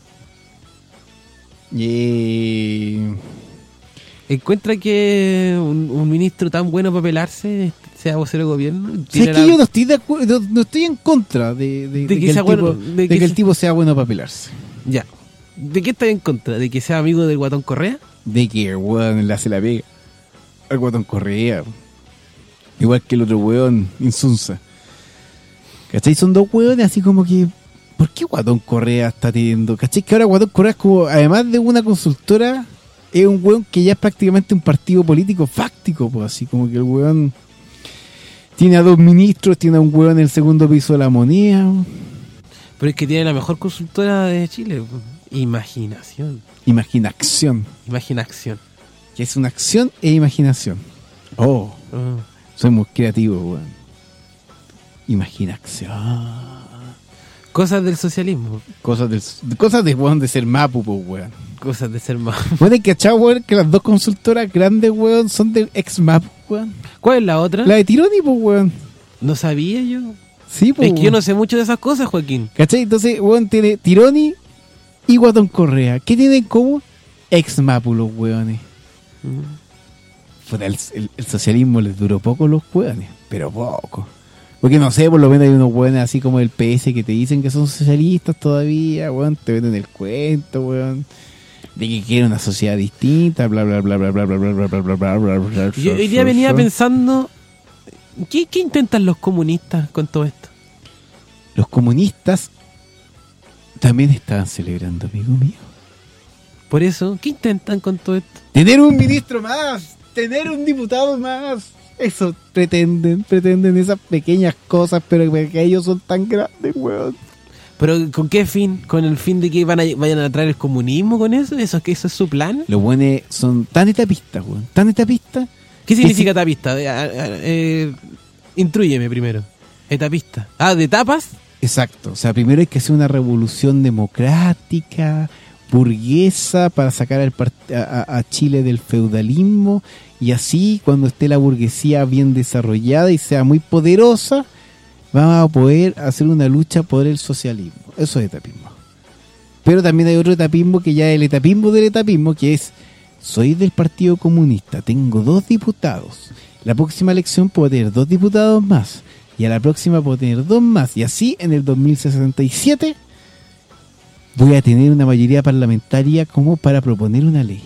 Y... ¿Encuentra que un, un ministro tan bueno para pelarse sea vocero de gobierno? Sí, ¿Tiene es que la- yo no estoy de acuerdo, no estoy en contra de, de- De de que que, el sea tipo, bueno- de de que que el se- tipo sea bueno para pelarse. Ya. ¿De qué está en contra? ¿De que sea amigo del Guatón Correa? De que el weón le hace la pega al Guatón Correa. Igual que el otro weón, Insunza. ¿Cachai? Son dos weones así como que... ¿Por qué Guatón Correa está teniendo? ¿Cachai? Que ahora Guatón Correa es como... Además de una consultora, es un weón que ya es prácticamente un partido político fáctico. Pues así como que el weón... Tiene a dos ministros, tiene a un weón en el segundo piso de la moneda. Pero es que tiene la mejor consultora de Chile. Imaginación. Imaginación. Imaginación. Que es una acción e imaginación. Oh, Oh. soy muy creativo, weón. Imaginación. Cosas del socialismo. Cosas del, cosas de weón de ser mapu, pues, weón. Cosas de ser más. Bueno, hay que echar, weón, que las dos consultoras grandes, weón, son de ex mapu, weón. ¿Cuál es la otra? La de Tironi, pues, weón. No sabía yo. Sí, pues. Es que yo no sé mucho de esas cosas, Joaquín. ¿Cachai? Entonces, weón, tiene Tironi y Guatón Correa. ¿Qué tienen en común? Ex mapu, los weones. Puta, el, el- el socialismo les duró poco los weones, pero poco. Porque no sé, por lo menos hay unos weones así como el P S que te dicen que son socialistas todavía, weón, te venden el cuento, weón, de que quieren una sociedad distinta, bla bla bla bla bla bla bla bla bla bla bla bla bla. Yo hoy día venía pensando, ¿qué, qué intentan los comunistas con todo esto? Los comunistas también estaban celebrando, amigo mío. Por eso, ¿qué intentan con todo esto? Tener un ministro más, tener un diputado más. Eso pretenden, pretenden esas pequeñas cosas, pero que ellos son tan grandes, weón. ¿Pero con qué fin? ¿Con el fin de que van a, vayan a traer el comunismo con eso? ¿Eso, que ¿Eso es su plan? Los buenos son tan etapistas, weón, tan etapistas. ¿Qué que significa etapista? Eh, eh, eh, intrúyeme primero. Etapista. Ah, ¿de etapas? Exacto, o sea, primero hay que hacer una revolución democrática, burguesa, para sacar al part- a, a- a Chile del feudalismo, y así cuando esté la burguesía bien desarrollada y sea muy poderosa, vamos a poder hacer una lucha por el socialismo. Eso es etapismo. Pero también hay otro etapismo que ya es el etapismo del etapismo, que es: soy del Partido Comunista, tengo dos diputados, la próxima elección puedo tener dos diputados más, y a la próxima puedo tener dos más, y así en el dos mil sesenta y siete voy a tener una mayoría parlamentaria como para proponer una ley.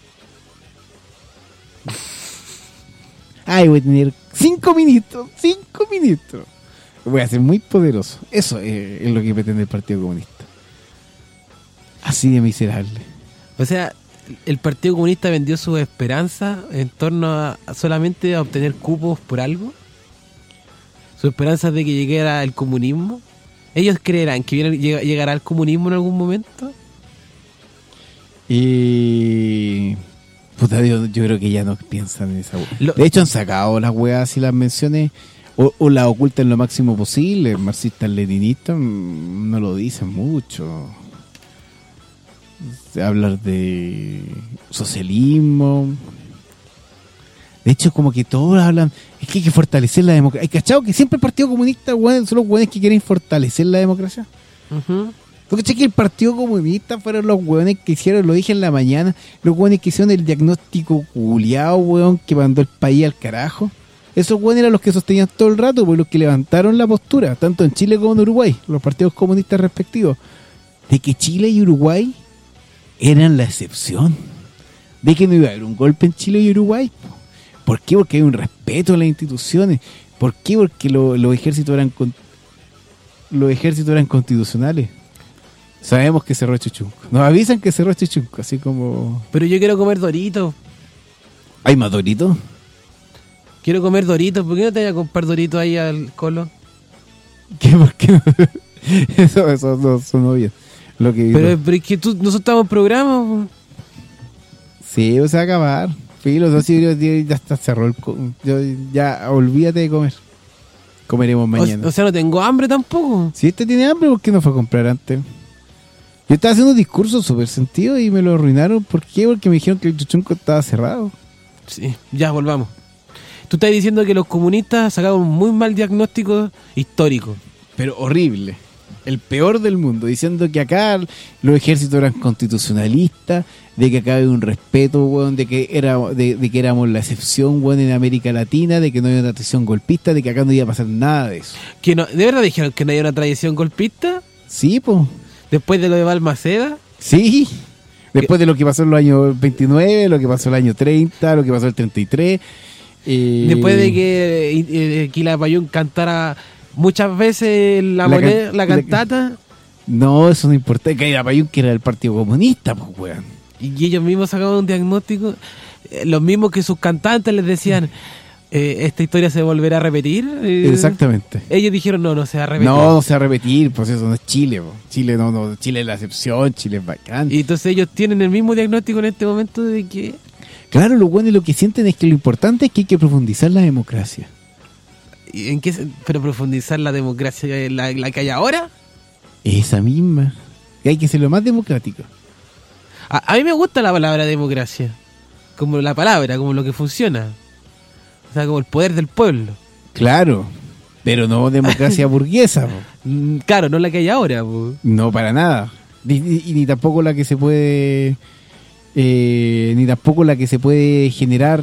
Ay, voy a tener cinco ministros, cinco ministros. Voy a ser muy poderoso. Eso es, es lo que pretende el Partido Comunista. Así de miserable. O sea, el Partido Comunista vendió su esperanza en torno a, a solamente a obtener cupos por algo. Su esperanza de que llegara el comunismo. ¿Ellos creerán que viene- llega- llegará el comunismo en algún momento? Y... Puta, yo, yo creo que ya no piensan en esa wea. Lo- De hecho, han sacado las weas y las menciones, o, o las ocultan lo máximo posible. Marxistas leninistas mm, no lo dicen mucho. Hablar de socialismo. De hecho, como que todos hablan, es que hay que fortalecer la democracia. ¿Hay cachado que siempre el Partido Comunista, weón, son los weones que quieren fortalecer la democracia? Ujú. Porque che que el Partido Comunista fueron los hueones que hicieron, lo dije en la mañana, los hueones que hicieron el diagnóstico culiao, hueón, que mandó el país al carajo. Esos hueones eran los que sostenían todo el rato, pues los que levantaron la postura, tanto en Chile como en Uruguay, los partidos comunistas respectivos, de que Chile y Uruguay eran la excepción, de que no iba a haber un golpe en Chile y Uruguay. ¿Por qué? Porque hay un respeto a las instituciones. ¿Por qué? Porque lo- los ejércitos eran con- los ejércitos eran constitucionales. Sabemos que cerró Chuchunco. Nos avisan que cerró Chuchunco, así como... Pero yo quiero comer Doritos. ¿Hay más Doritos? Quiero comer Doritos. ¿Por qué no te voy a comprar Doritos ahí al Colo? ¿Qué? ¿Por qué no? eso, eso no son obvios. Lo que Pero, pero es que tú, nosotros estamos en programa. po. Sí, se va a acabar. Filo, no, sí, ya está cerró el... co- yo- ya, olvídate de comer. Comeremos mañana. O, o sea, no tengo hambre tampoco. Si este tiene hambre, ¿por qué no fue a comprar antes? Yo estaba haciendo un discurso súper sentido y me lo arruinaron. ¿Por qué? Porque me dijeron que el Chuchunco estaba cerrado. Sí, ya volvamos. Tú estás diciendo que los comunistas sacaron un muy mal diagnóstico histórico. Pero horrible. El peor del mundo. Diciendo que acá los ejércitos eran constitucionalistas, de que acá había un respeto, weón, de que era, de, de que éramos la excepción, weón, en América Latina, de que no había una tradición golpista, de que acá no iba a pasar nada de eso. Que no, ¿de verdad dijeron que no hay una tradición golpista? Sí, pues. Después de lo de Balmaceda. Sí. Después de lo que pasó en los años veintinueve, lo que pasó en el año treinta, lo que pasó en el treinta y tres. Eh, Después de que eh, eh, Quilapayún cantara muchas veces la, La moneda, can- la la- cantata. No, eso no importa. Que era Payún, que era el Partido Comunista, pues, weón. Y ellos mismos sacaban un diagnóstico. eh, los mismos que sus cantantes les decían, eh, esta historia se volverá a repetir. eh, Exactamente. Ellos dijeron, no, no se va a repetir. No, no se va a repetir, pues eso no es Chile, po. Chile no, no, Chile es la excepción, Chile es bacán. Y entonces ellos tienen el mismo diagnóstico en este momento de que... Claro, lo bueno y lo que sienten es que lo importante es que hay que profundizar la democracia. ¿Y ¿En qué se- pero profundizar la democracia, la, la que hay ahora? Esa misma. Que hay que ser lo más democrático. A, a mí me gusta la palabra democracia. Como la palabra, como lo que funciona. O sea, como el poder del pueblo. Claro, pero no democracia burguesa, po. Mm, Claro, no la que hay ahora. Po. No, para nada. Ni, ni- y ni tampoco la que se puede... eh, ni tampoco la que se puede generar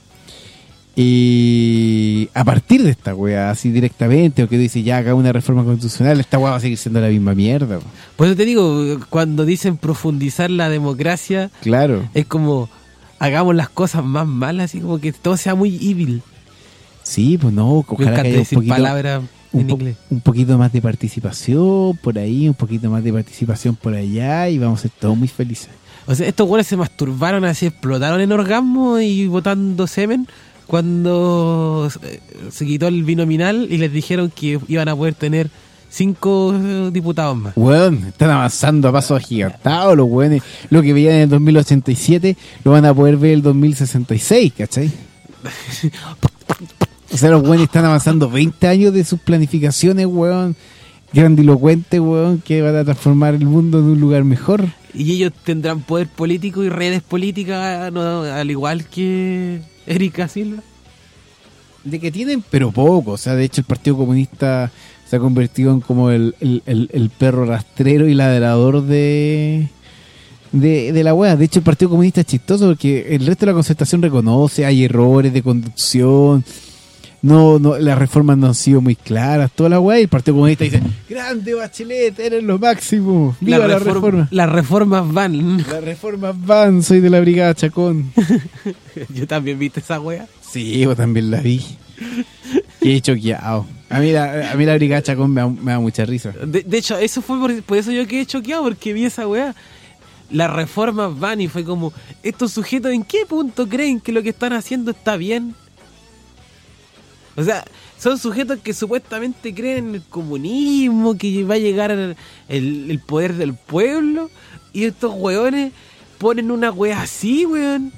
eh, a partir de esta wea, así directamente, o que dice ya haga una reforma constitucional, esta wea va a seguir siendo la misma mierda, po. Por eso te digo, cuando dicen profundizar la democracia, Claro. es como hagamos las cosas más malas, así como que todo sea muy evil. Sí, pues no, Me ojalá que encanta haya un decir poquito, palabras un, en po- inglés. un poquito más de participación por ahí, un poquito más de participación por allá y vamos a ser todos muy felices. O sea, estos güeyes se masturbaron así, explotaron en orgasmo y botando semen cuando se- se quitó el binominal y les dijeron que iban a poder tener cinco eh, diputados más. Weón, están avanzando a pasos agigantados los weones. Lo que veían en el dos mil ochenta y siete lo van a poder ver en el dos mil sesenta y seis, ¿cachai? O sea, los weones están avanzando veinte años de sus planificaciones, weón. Grandilocuentes, weón, que van a transformar el mundo en un lugar mejor. Y ellos tendrán poder político y redes políticas, ¿no? Al igual que Erika Silva. De que tienen, pero poco. O sea, de hecho el Partido Comunista se ha convertido en como el, el, el, el perro rastrero y ladrador de, de, de la wea. De hecho el Partido Comunista es chistoso porque el resto de la concertación reconoce, hay errores de conducción, no, no, las reformas no han sido muy claras, toda la wea, y el Partido Comunista dice, grande Bachelet, eres lo máximo, viva la, reform- reforma. Las reformas van. Las reformas van, soy de la Brigada Chacón. Yo también viste esa wea. Sí, yo también la vi. Y he choqueado. A mí la, a mí la Brigada Chacón me da, me da mucha risa. De, de hecho, eso fue por, por eso yo quedé choqueado, porque vi esa weá. Las reformas van y fue como, estos sujetos, ¿en qué punto creen que lo que están haciendo está bien? O sea, son sujetos que supuestamente creen en el comunismo, que va a llegar el, el poder del pueblo, y estos weones ponen una weá así, weón.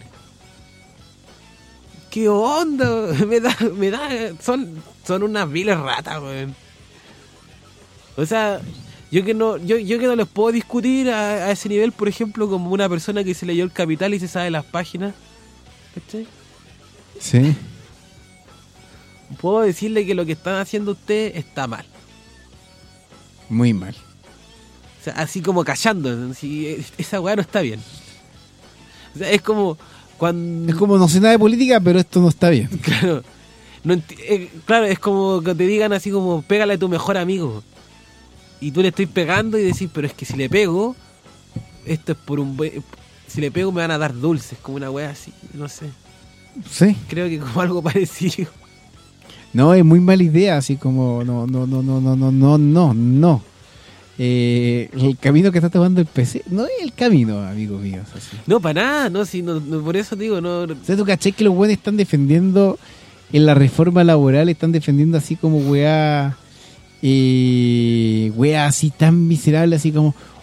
¿Qué onda? Me da, me da, son, son unas viles ratas, weón. O sea, yo que no, yo, yo que no les puedo discutir a, a ese nivel, por ejemplo, como una persona que se leyó El Capital y se sabe las páginas. ¿Cachai? Sí. Puedo decirle que lo que están haciendo ustedes está mal. Muy mal. O sea, así como callando. Así, esa weá no está bien. O sea, es como cuando... Es como no sé nada de política, pero esto no está bien. Claro. No enti- eh, claro, es como que te digan así como, pégale a tu mejor amigo. Y tú le estoy pegando y decís, pero es que si le pego, esto es por un... buen- si le pego me van a dar dulces, como una wea así, no sé. Sí. Creo que como algo parecido. No, es muy mala idea, así como no, no, no, no, no, no, no, no, no. Eh, el camino que está tomando el P C no es el camino, amigos míos. Así. No, para nada, no, si no, no, por eso digo, no. O sea, tú caché que los buenos están defendiendo en la reforma laboral, están defendiendo así como weá, eh, weá así tan miserable, así como,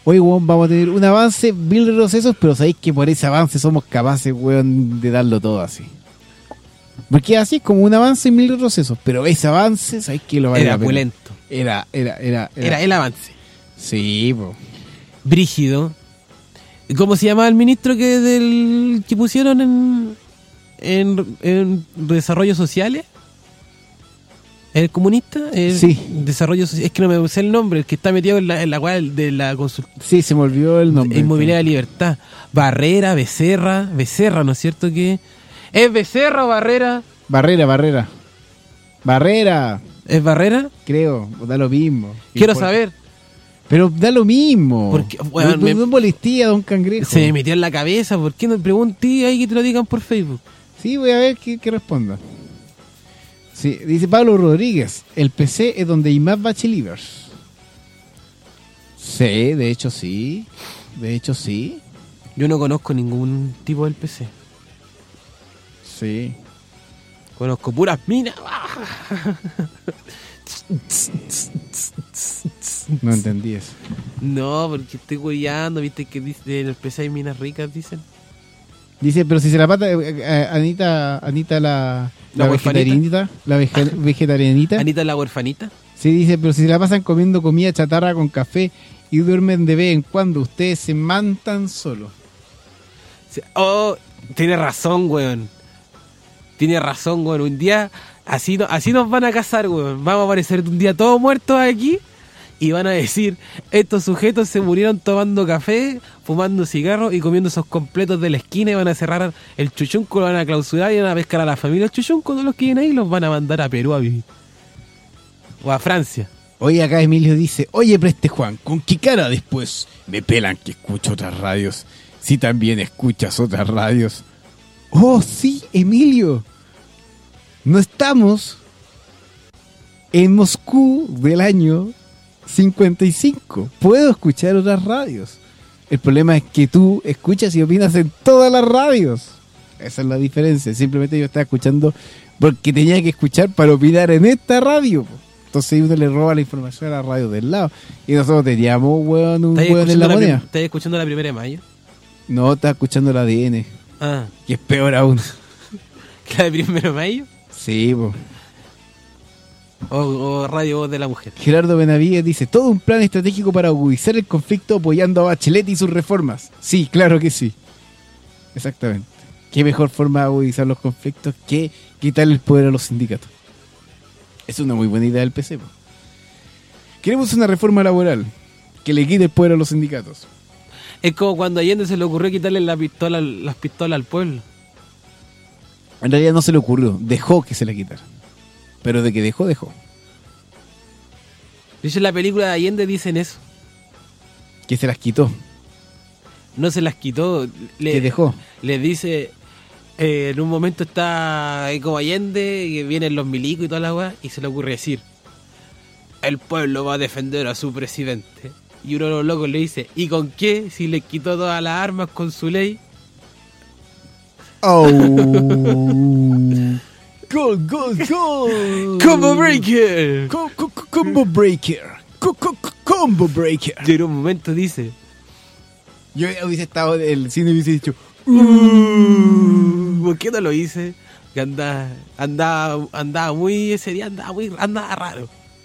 Oye, weón, vamos a tener un avance, mil retrocesos, pero sabéis que por ese avance somos capaces, weón, de darlo todo así. Porque así es como un avance y mil retrocesos, pero ese avance, sabéis que lo vale Era la pena. opulento. Era, era, era, era. Era el avance. Sí, po. Brígido. ¿Cómo se llamaba el ministro que del que pusieron en, en, en desarrollo sociales? ¿El comunista? El Sí. Desarrollo social. Es que no me sé el nombre, el que está metido en la, en la weá de la consulta. Sí, se me olvidó el nombre. Inmobiliaria de Libertad. Barrera, Becerra, Becerra, ¿no es cierto que? ¿Es Becerra o Barrera? Barrera, Barrera. Barrera. ¿Es Barrera? Creo, da lo mismo. Quiero Importa. saber. Pero da lo mismo. Porque, bueno, no, me- no molestía, don Cangrejo. Se me metió en la cabeza. ¿Por qué no pregunté ahí que te lo digan por Facebook? Sí, voy a ver qué, qué responda. Sí, dice Pablo Rodríguez, el P C es donde hay más bachelivers. Sí, de hecho sí. De hecho sí. Yo no conozco ningún tipo del P C. Sí. Conozco puras minas. No entendí eso. No, porque estoy hueveando, viste que dice en el P C hay minas ricas, dicen. Dice, pero si se la pata, eh, eh, Anita, Anita la, ¿La la huerfanita? vegetarianita, la veje- vegetarianita. Anita la huerfanita. Sí, dice, pero si se la pasan comiendo comida chatarra con café y duermen de vez en cuando, ustedes se mantan solo. Sí, oh, tiene razón, weón. Tiene razón, weón. Un día, así, no, así nos van a casar, weón. Vamos a aparecer un día todos muertos aquí y van a decir, estos sujetos se murieron tomando café, fumando cigarros y comiendo esos completos de la esquina y van a cerrar el chuchunco, lo van a clausurar y van a pescar a la familia del chuchunco, todos los que vienen ahí los van a mandar a Perú a vivir. O a Francia. Oye, acá Emilio dice, oye, preste Juan, ¿con qué cara después me pelan que escucho otras radios? Si también escuchas otras radios. Oh, sí, Emilio. No estamos en Moscú del año cincuenta y cinco. Puedo escuchar otras radios. El problema es que tú escuchas y opinas en todas las radios. Esa es la diferencia. Simplemente yo estaba escuchando porque tenía que escuchar para opinar en esta radio. Entonces uno le roba la información a la radio del lado. Y nosotros teníamos, weón, un ¿Estás weón en la escuchando, la moneda. prim- ¿Estás escuchando la primera de mayo? No, estaba escuchando la A D N. Ah. Que es peor aún. ¿La de primero de mayo? Sí, po. O, o Radio Voz de la Mujer. Gerardo Benavides dice, todo un plan estratégico para agudizar el conflicto apoyando a Bachelet y sus reformas. Sí, claro que sí. Exactamente. ¿Qué mejor forma de agudizar los conflictos que quitarle el poder a los sindicatos? Es una muy buena idea del P C. po. Queremos una reforma laboral que le quite el poder a los sindicatos. Es como cuando a Allende se le ocurrió quitarle la pistola, las pistolas al pueblo. En realidad no se le ocurrió, dejó que se la quitara. Pero de que dejó, dejó. De hecho, en la película de Allende dicen eso. Que se las quitó. No se las quitó. Le, ¿Qué dejó? Le dice, eh, en un momento está ahí como Allende, y vienen los milicos y toda la weá, y se le ocurre decir, el pueblo va a defender a su presidente. Y uno de los locos le dice, ¿y con qué? Si le quitó todas las armas con su ley. Oh. Gol, gol, gol. Combo Breaker. Co- co- co- combo Breaker. Co- co- co- combo Breaker. Y en un momento dice, Yo hubiese estado en el cine y hubiese dicho, "Uh, ¿por qué no lo hice? Que andaba, andaba, andaba muy, ese día andaba muy, andaba raro.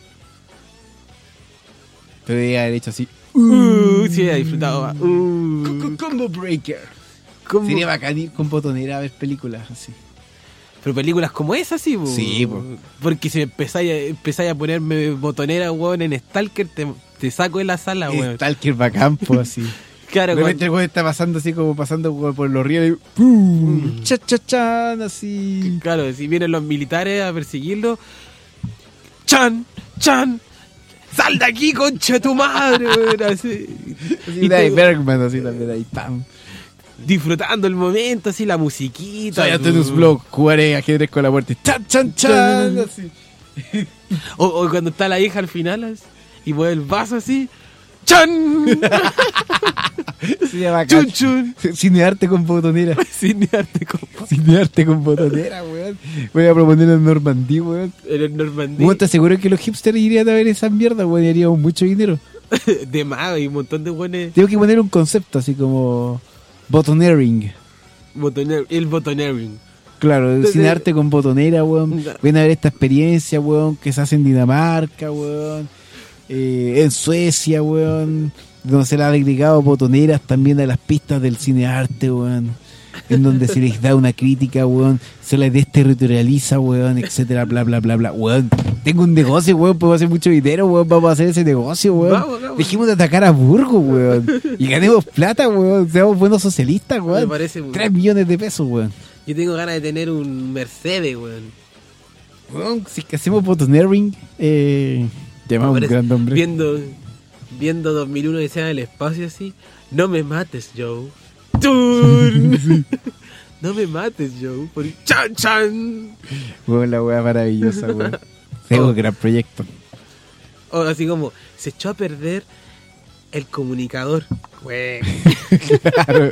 pero debería haber hecho así. Uh, sí, he disfrutado más. Uh. Co- co- combo Breaker. Combo- Sería bacán ir con botonera a ver películas así. Pero películas como esas, sí, po. Sí, po. Porque si empezáis a, empezáis a ponerme botonera, weón, en Stalker, te, te saco de la sala, weón. Stalker bacán, po, así. Claro, De repente el weón está pasando así como pasando por por los ríos y ¡pum! Cha cha chan, así. Claro, si vienen los militares a perseguirlo, ¡chan! ¡chan! ¡Sal de aquí, concha de tu madre! Weón, así. Y de ahí Bergman, así también, ahí, pam. Disfrutando el momento, así, la musiquita. Soy Antonus Block, jugaré ajedrez con la muerte. ¡Chan, chan, chan! Así. O, o cuando está la hija al final, así, y mueve el vaso así, ¡chan! Se llama Chun chun. Cinearte con botonera. Cinearte con Cinearte con botonera, weón. Voy a proponer en Normandía, weón. En el Normandía. Weón, ¿te aseguro que los hipsters irían a ver esa mierda, weón? Y haríamos mucho dinero. De más, hay un montón de buenos. Tengo que poner un concepto así como botonering. Botoner, el botonering. Claro, Entonces- cine arte con botonera, weón. Ya. Ven a ver esta experiencia, weón, que se hace en Dinamarca, weón. Eh, en Suecia, weón. Donde se le ha agregado botoneras también a las pistas del cine arte, weón. En donde se les da una crítica, weón. Se les desterritorializa, weón, etcétera, bla, bla, bla, bla. Weón, tengo un negocio, weón. Puedo hacer mucho dinero, weón. Vamos a hacer ese negocio, weón. Vamos, vamos. Dejemos de atacar a Burgos, weón. Y ganemos plata, weón. Seamos buenos socialistas, weón. Me parece muy- Tres millones de pesos, weón. Yo tengo ganas de tener un Mercedes, weón. Weón, si es que hacemos botonering, eh, llamamos un Parece- gran nombre. Viendo, viendo dos mil uno Odisea del espacio así. No me mates, Joe. ¡Tun! No me mates, Joe. Por... ¡Chan, chan! Weón, la weá maravillosa, weón. Tengo un gran proyecto. O así como, se echó a perder el comunicador. Güey. Claro.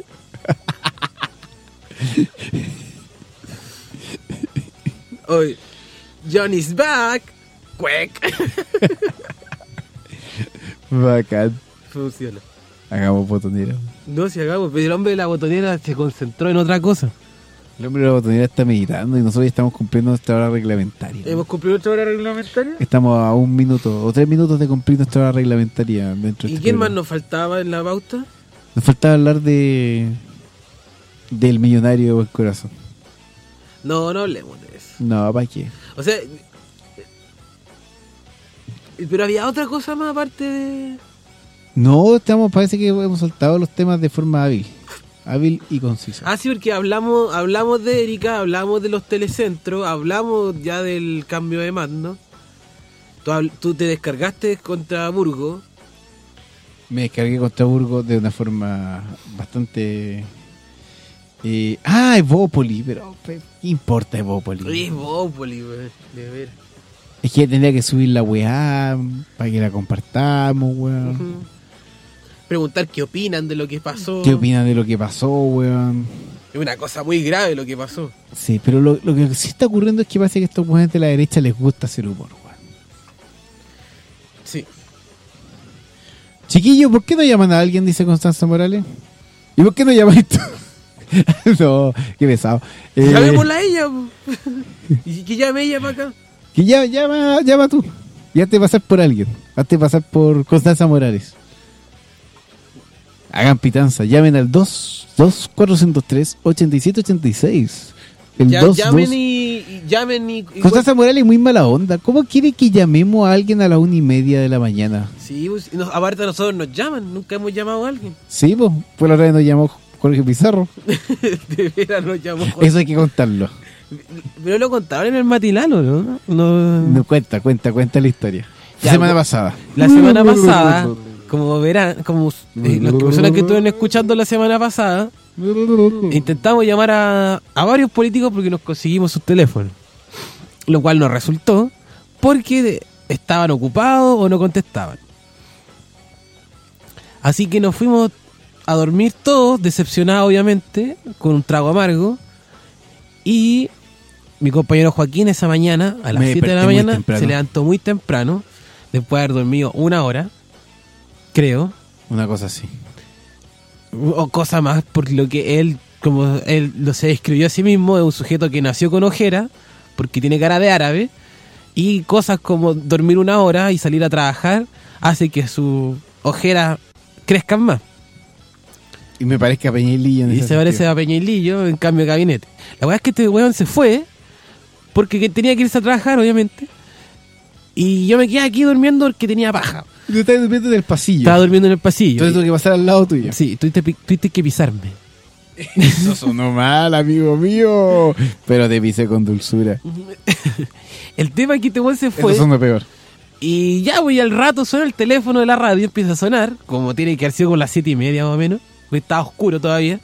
Hoy, Johnny's back. Cuec. Bacán. Funciona. Hagamos botonera. No, si hagamos, pero el hombre de la botonera se concentró en otra cosa. El hombre de la botonera está meditando y nosotros ya estamos cumpliendo nuestra hora reglamentaria. ¿Hemos cumplido nuestra hora reglamentaria? Estamos a un minuto o tres minutos de cumplir nuestra hora reglamentaria dentro de ¿Y este quién más programa. nos faltaba en la pauta? Nos faltaba hablar de del millonario de buen corazón. No, no hablemos de eso. No, ¿para qué? O sea, eh, pero había otra cosa más aparte de... No, estamos, parece que hemos soltado los temas de forma hábil. Hábil y concisa. Ah, sí, porque hablamos hablamos de Erika, hablamos de los telecentros, hablamos ya del cambio de mando. Tú, habl- tú te descargaste contra Burgo. Me descargué contra Burgos de una forma bastante... Eh, ah, Evópoli, pero pe- ¿qué importa Evópoli? Oye, Bópoli, güey, de ver. Es que tendría que subir la weá para que la compartamos, weón. Ujú. Preguntar qué opinan de lo que pasó. ¿Qué opinan de lo que pasó, weón? Es una cosa muy grave lo que pasó. Sí, pero lo, lo que sí está ocurriendo es que parece que a estos weones de la derecha les gusta hacer humor, weón. Sí. Chiquillo, ¿por qué no llaman a alguien? Dice Constanza Morales. ¿Y por qué no llamáis tú? No, qué pesado. Eh, Llamémosla a ella. po. Y que llame ella para acá. Que llama, llama, llama tú. Y hazte pasar por alguien. Hazte pasar por Constanza Morales. Hagan pitanza. Llamen al dos dos cuatro cero tres ocho siete ocho seis. El Ya- dos, llamen dos. y, y llamen y... y- Constanza Morales muy mala onda. ¿Cómo quiere que llamemos a alguien a la una y media de la mañana? Sí, pues, y nos- aparte a nosotros nos llaman. Nunca hemos llamado a alguien. Sí, pues. Fue la otra vez nos llamó Jorge Pizarro. De veras nos llamó Jorge. Eso hay que contarlo. Pero lo contaban en el matinal, ¿o ¿no? No... No, cuenta, cuenta, cuenta la historia. La Ya, semana pues, pasada. La semana pasada, como verán, como eh, las personas que estuvieron escuchando la semana pasada, intentamos llamar a, a varios políticos porque nos conseguimos sus teléfonos. Lo cual nos resultó porque de- estaban ocupados o no contestaban. Así que nos fuimos a dormir todos, decepcionados obviamente, con un trago amargo. Y mi compañero Joaquín esa mañana, a las Me siete de la desperté muy mañana, temprano. se levantó muy temprano, después de haber dormido una hora, creo, Una cosa así. o cosa más, por lo que él, como él lo se describió a sí mismo, es un sujeto que nació con ojera, porque tiene cara de árabe, y cosas como dormir una hora y salir a trabajar hace que sus ojeras crezcan más. Y me parece a Peñailillo en Y ese se parece sentido. a Peñailillo en cambio de gabinete. La verdad es que este weón se fue porque que tenía que irse a trabajar, obviamente. Y yo me quedé aquí durmiendo porque tenía paja. Tú estás durmiendo en el pasillo. Estaba durmiendo en el pasillo. Entonces tuve que pasar al lado tuyo. Sí, tuviste, pi- tuviste que pisarme. Eso sonó mal, amigo mío. Pero te pisé con dulzura. El tema es que este weón se Eso fue. sonó peor. Y ya, voy al rato suena el teléfono de la radio, empieza a sonar, como tiene que haber sido con las siete y media más o menos, porque estaba oscuro todavía.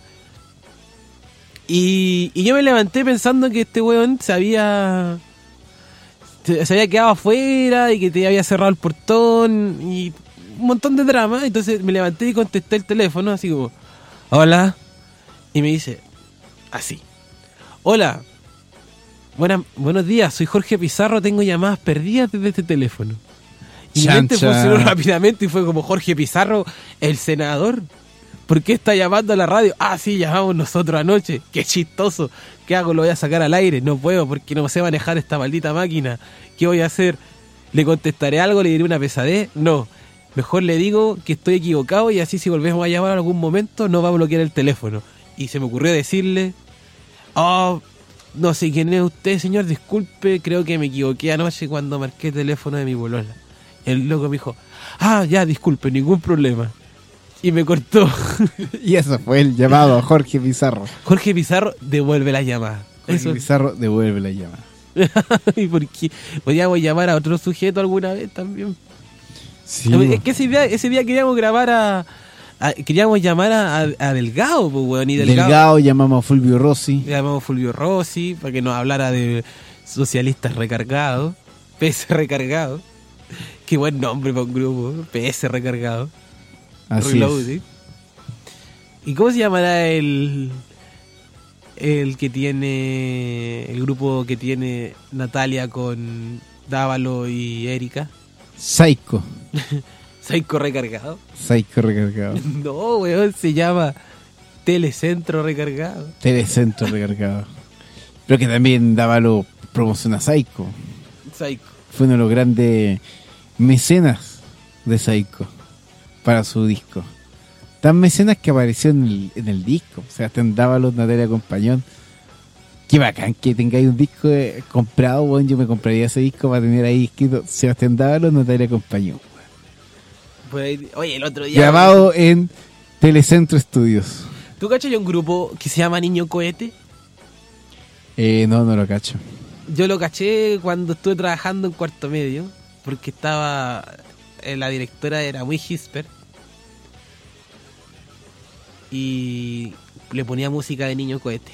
Y, y yo me levanté pensando que este weón se había se, se había quedado afuera y que te había cerrado el portón y un montón de drama. Entonces me levanté y contesté el teléfono así como, hola. Y me dice, así, hola, buenas, buenos días, soy Jorge Pizarro, tengo llamadas perdidas desde este teléfono. Y mi mente funcionó rápidamente y fue como: Jorge Pizarro, el senador. ¿Por qué está llamando a la radio? Ah, sí, llamamos nosotros anoche. Qué chistoso. ¿Qué hago? Lo voy a sacar al aire. No puedo porque no sé manejar esta maldita máquina. ¿Qué voy a hacer? ¿Le contestaré algo? ¿Le diré una pesadez? No. Mejor le digo que estoy equivocado y así si volvemos a llamar en algún momento no va a bloquear el teléfono. Y se me ocurrió decirle: oh, no sé quién es usted, señor, disculpe, creo que me equivoqué anoche cuando marqué el teléfono de mi bolola. El loco me dijo: ah, ya, disculpe, ningún problema. Y me cortó. Y eso fue el llamado a Jorge Pizarro. Jorge Pizarro devuelve la llamada. Jorge Eso. Pizarro devuelve la llamada. ¿Y por qué? Podríamos llamar a otro sujeto alguna vez también. Sí. Es que ese día, ese día queríamos grabar a, a queríamos llamar a, a, a Delgado, pues, weón, y Delgado. Delgado, llamamos a Fulvio Rossi. Llamamos a Fulvio Rossi para que nos hablara de socialistas recargados, P S recargado. Qué buen nombre para un grupo, P S recargado. Así Reloading. ¿Y cómo se llamará el el que tiene el grupo que tiene Natalia con Dávalo y Erika? Psycho. Psycho recargado. Psycho recargado. No, weón, se llama Telecentro recargado. Telecentro recargado. Pero que también Dávalo promociona Psycho. Psycho. Fue uno de los grandes mecenas de Psycho para su disco. Tan mecenas que apareció en el, en el disco. Sebastián Dávalo, Natalia Compañón. Qué bacán que tengáis un disco eh, comprado, bueno, yo me compraría ese disco para tener ahí escrito Sebastián Dávalo, Natalia Compañón. Pues, oye, el otro día... Grabado en Telecentro Estudios. ¿Tú cachas un grupo que se llama Niño Cohete? Eh, no, no lo cacho. Yo lo caché cuando estuve trabajando en cuarto medio, porque estaba... Eh, la directora era muy hisper. Y le ponía música de Niño Cohete.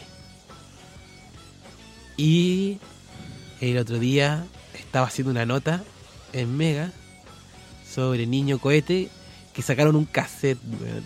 Y el otro día estaba haciendo una nota en Mega sobre Niño Cohete, que sacaron un cassette, weón.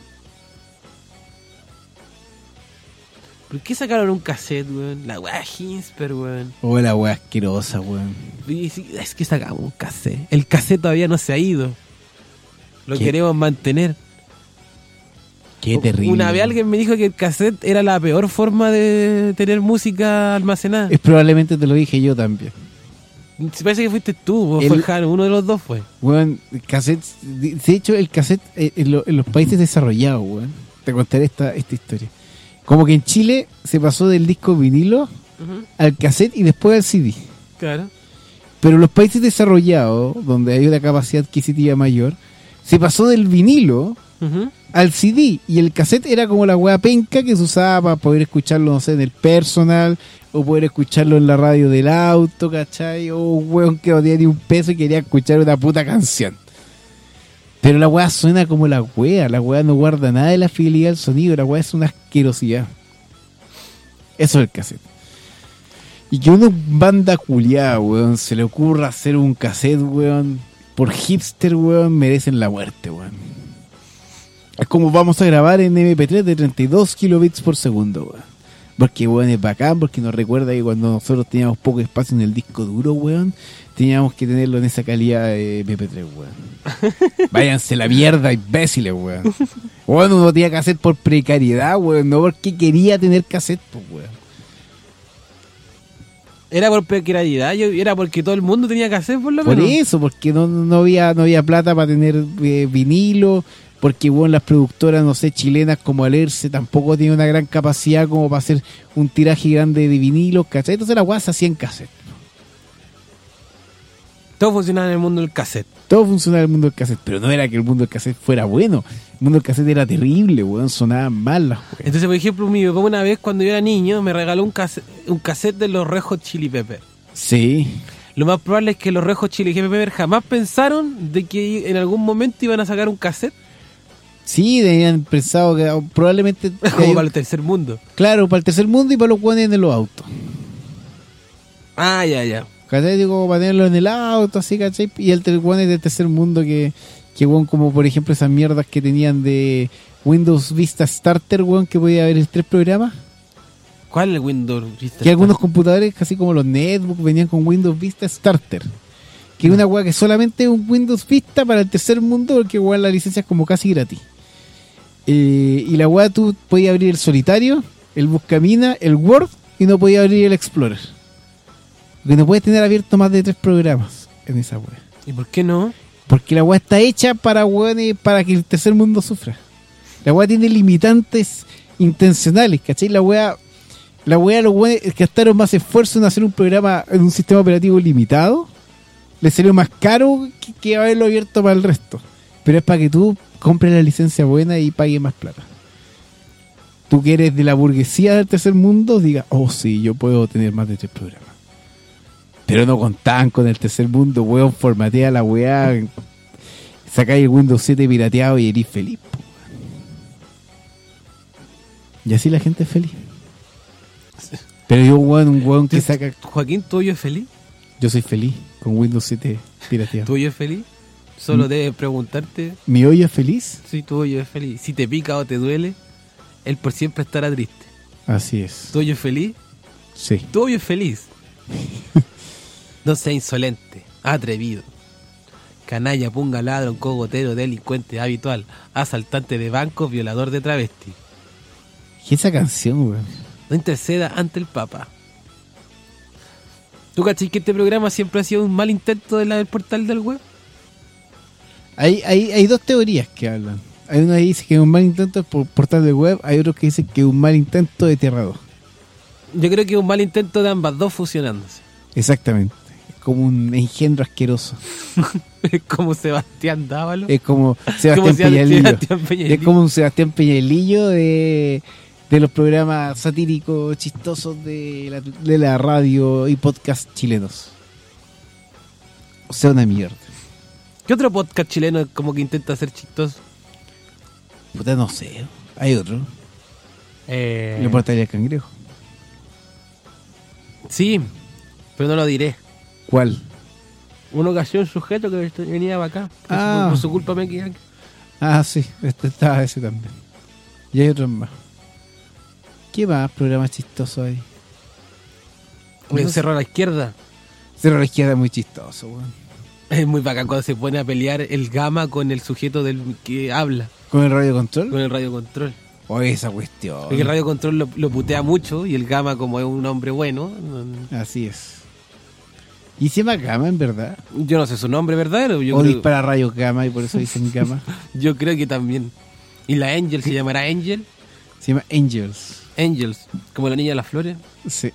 ¿Por qué sacaron un cassette, weón? La weá Hinsper, weón. Oh, la weá asquerosa, weón. Es que sacamos un cassette. El cassette todavía no se ha ido. Lo ¿Qué? queremos mantener. Qué terrible. Una vez alguien me dijo que el cassette era la peor forma de tener música almacenada. Es probablemente te lo dije yo también. Se parece que fuiste tú, o El- fue Jano, uno de los dos fue. Weón, el cassette, de hecho el cassette eh, en, lo- en los países desarrollados, weón, te contaré esta, esta historia. Como que en Chile se pasó del disco vinilo Ujú. al cassette y después al C D. Claro. Pero en los países desarrollados, donde hay una capacidad adquisitiva mayor, se pasó del vinilo Ujú. al C D, y el cassette era como la weá penca que se usaba para poder escucharlo, no sé, en el personal, o poder escucharlo en la radio del auto, ¿cachai? O un weón que no tenía ni un peso y quería escuchar una puta canción. Pero la weá suena como la weá, la weá no guarda nada de la fidelidad del sonido, la weá es una asquerosidad. Eso es el cassette. Y que una banda culiada, weón, se le ocurra hacer un cassette, weón, por hipster, weón, merecen la muerte, weón. Es como vamos a grabar en eme pe tres de treinta y dos kilobits por segundo, weón. Porque, weón, es bacán, porque nos recuerda que cuando nosotros teníamos poco espacio en el disco duro, weón, teníamos que tenerlo en esa calidad de eme pe tres, weón. Váyanse la mierda, imbéciles, weón. Weón, uno tenía cassette por precariedad, weón, no porque quería tener cassette, pues, weón. Era por precariedad, yo- era porque todo el mundo tenía que hacer por lo Por menos. eso, porque no, no había no había plata para tener eh, vinilo, porque bueno, las productoras, no sé, chilenas como Alerce tampoco tienen una gran capacidad como para hacer un tiraje grande de vinilos, ¿cachai? Entonces la weá se hacía en cassette. Todo funcionaba en el mundo del cassette. Todo funcionaba en el mundo del cassette, pero no era que el mundo del cassette fuera bueno. El mundo del cassette era terrible, weón, sonaban mal las weas. Entonces, por ejemplo, mi papá una vez cuando yo era niño me regaló un cassette, un cassette de los Red Hot Chili Peppers. Sí. Lo más probable es que los Red Hot Chili Peppers jamás pensaron de que en algún momento iban a sacar un cassette Sí, tenían pensado que oh, probablemente... como para el tercer mundo. Claro, para el tercer mundo y para los weones en los autos. Ah, ya, ya. ¿Cachai? Digo, para tenerlo en el auto, así, ¿cachai? Y el ter- weón es del tercer mundo que, que weón, como por ejemplo esas mierdas que tenían de Windows Vista Starter, weón, que podía haber el tres programas. ¿Cuál es el Windows Vista? Que algunos computadores, casi como los netbooks, venían con Windows Vista Starter. Que es una weá que solamente es un Windows Vista para el tercer mundo, porque weá la licencia es como casi gratis. Eh, y la weá tú podías abrir el solitario, el buscamina, el Word, y no podías abrir el Explorer. Porque no puedes tener abierto más de tres programas en esa weá. ¿Y por qué no? Porque la weá está hecha para weones, para que el tercer mundo sufra. La weá tiene limitantes intencionales, ¿cachai? La weá, la weá, los weones gastaron más esfuerzo en hacer un programa, en un sistema operativo limitado. Le salió más caro que, que haberlo abierto para el resto. Pero es para que tú compres la licencia buena y pagues más plata. Tú que eres de la burguesía del tercer mundo, digas, oh sí, yo puedo tener más de tres programas. Pero no contaban con el tercer mundo, weón, formatea la weá, sacáis el Windows siete pirateado y eres feliz. Po. Y así la gente es feliz. Pero yo, weón, un weón que saca... Joaquín, ¿tu hoyo es feliz? Yo soy feliz con Windows siete pirateado. ¿Tu hoyo es feliz? Solo ¿Mm? Debes preguntarte... ¿Mi hoyo es feliz? Sí, tu hoyo es feliz. Si te pica o te duele, él por siempre estará triste. Así es. ¿Tu hoyo es feliz? Sí. Tu hoyo es feliz. No sea insolente, atrevido, canalla, punga, ladrón, cogotero, delincuente habitual, asaltante de bancos, violador de travesti. ¿Qué es esa canción, weón? No interceda ante el Papa. ¿Tú cachai que este programa siempre ha sido un mal intento de la, del portal del web? Hay, hay, hay dos teorías que hablan. Hay una que dice que es un mal intento por portal del web, hay otros que dicen que es un mal intento de Tierra dos. Yo creo que es un mal intento de ambas dos fusionándose. Exactamente. Es como un engendro asqueroso. Es como Sebastián Dávalo. Es como Sebastián, como Peñalillo. Sebastián Peñalillo. Es como un Sebastián Peñalillo de... de los programas satíricos chistosos de la, de la radio y podcast chilenos. O sea, una mierda. ¿Qué otro podcast chileno como que intenta ser chistoso? Puta, no sé. Hay otro. Eh... El portal del cangrejo. Sí, pero no lo diré. ¿Cuál? Una ocasión un sujeto que venía para acá. Ah. Por, por su culpa me quedé aquí. Ah, sí. Este estaba ese también. Y hay otros más. ¿Qué más programas chistosos hay? El Cerro a la Izquierda. Cerro a la Izquierda es muy chistoso, weón. Es muy bacán cuando se pone a pelear el Gama con el sujeto del que habla. ¿Con el radio control? Con el radio control. O esa cuestión. Porque el radio control lo, lo putea mucho y el Gama, como es un hombre bueno. No... Así es. ¿Y se llama Gama en verdad? Yo no sé su nombre verdadero. Yo o creo... dispara rayos Gama y por eso dicen Gama. Yo creo que también. ¿Y la Angel se llamará Angel? Se llama Angels. Angels, como la niña de las flores. Sí.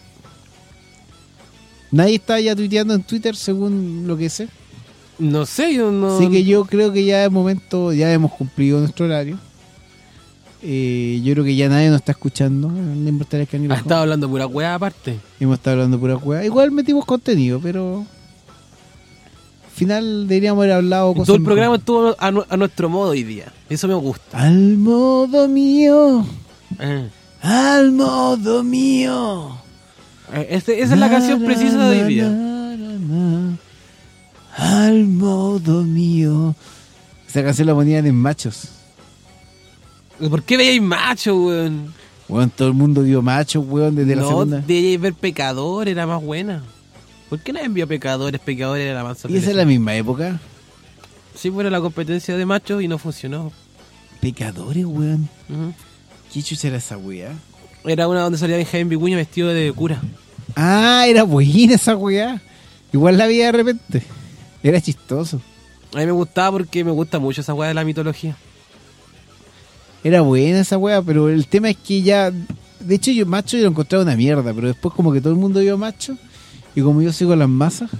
Nadie está ya tuiteando en Twitter según lo que sé. No sé, yo no... Así que yo creo que ya de momento ya hemos cumplido nuestro horario. Eh, yo creo que ya nadie nos está escuchando. No importa el cangrejo. Ha estado hablando pura hueá aparte. Hemos estado hablando pura hueá. Igual metimos contenido, pero... Al final deberíamos haber hablado cosas. Todo el programa estuvo a, a nuestro modo hoy día. Eso me gusta. Al modo mío. Eh. Al modo mío. Eh, este, esa es la canción precisa de hoy día. Na, na, na. Al modo mío. Esa canción la ponían en Machos. ¿Por qué veíais Machos, weón? Weón, todo el mundo vio Machos, weón, desde no, la segunda. No, de ver Pecador era más buena. ¿Por qué nadie envió Pecadores? Pecadores era la más... ¿Y esa es la misma época? Sí, bueno, la competencia de Machos y no funcionó. Pecadores, weón. Uh-huh. ¿Qué chucha era esa weá? Era una donde salía Benjamín Vicuña vestido de cura. Ah, era buena esa weá. Igual la vi de repente. Era chistoso. A mí me gustaba porque me gusta mucho esa weá de la mitología. Era buena esa weá, pero el tema es que ya... De hecho, yo Macho yo lo encontraba una mierda, pero después como que todo el mundo vio Macho, y como yo sigo las masas...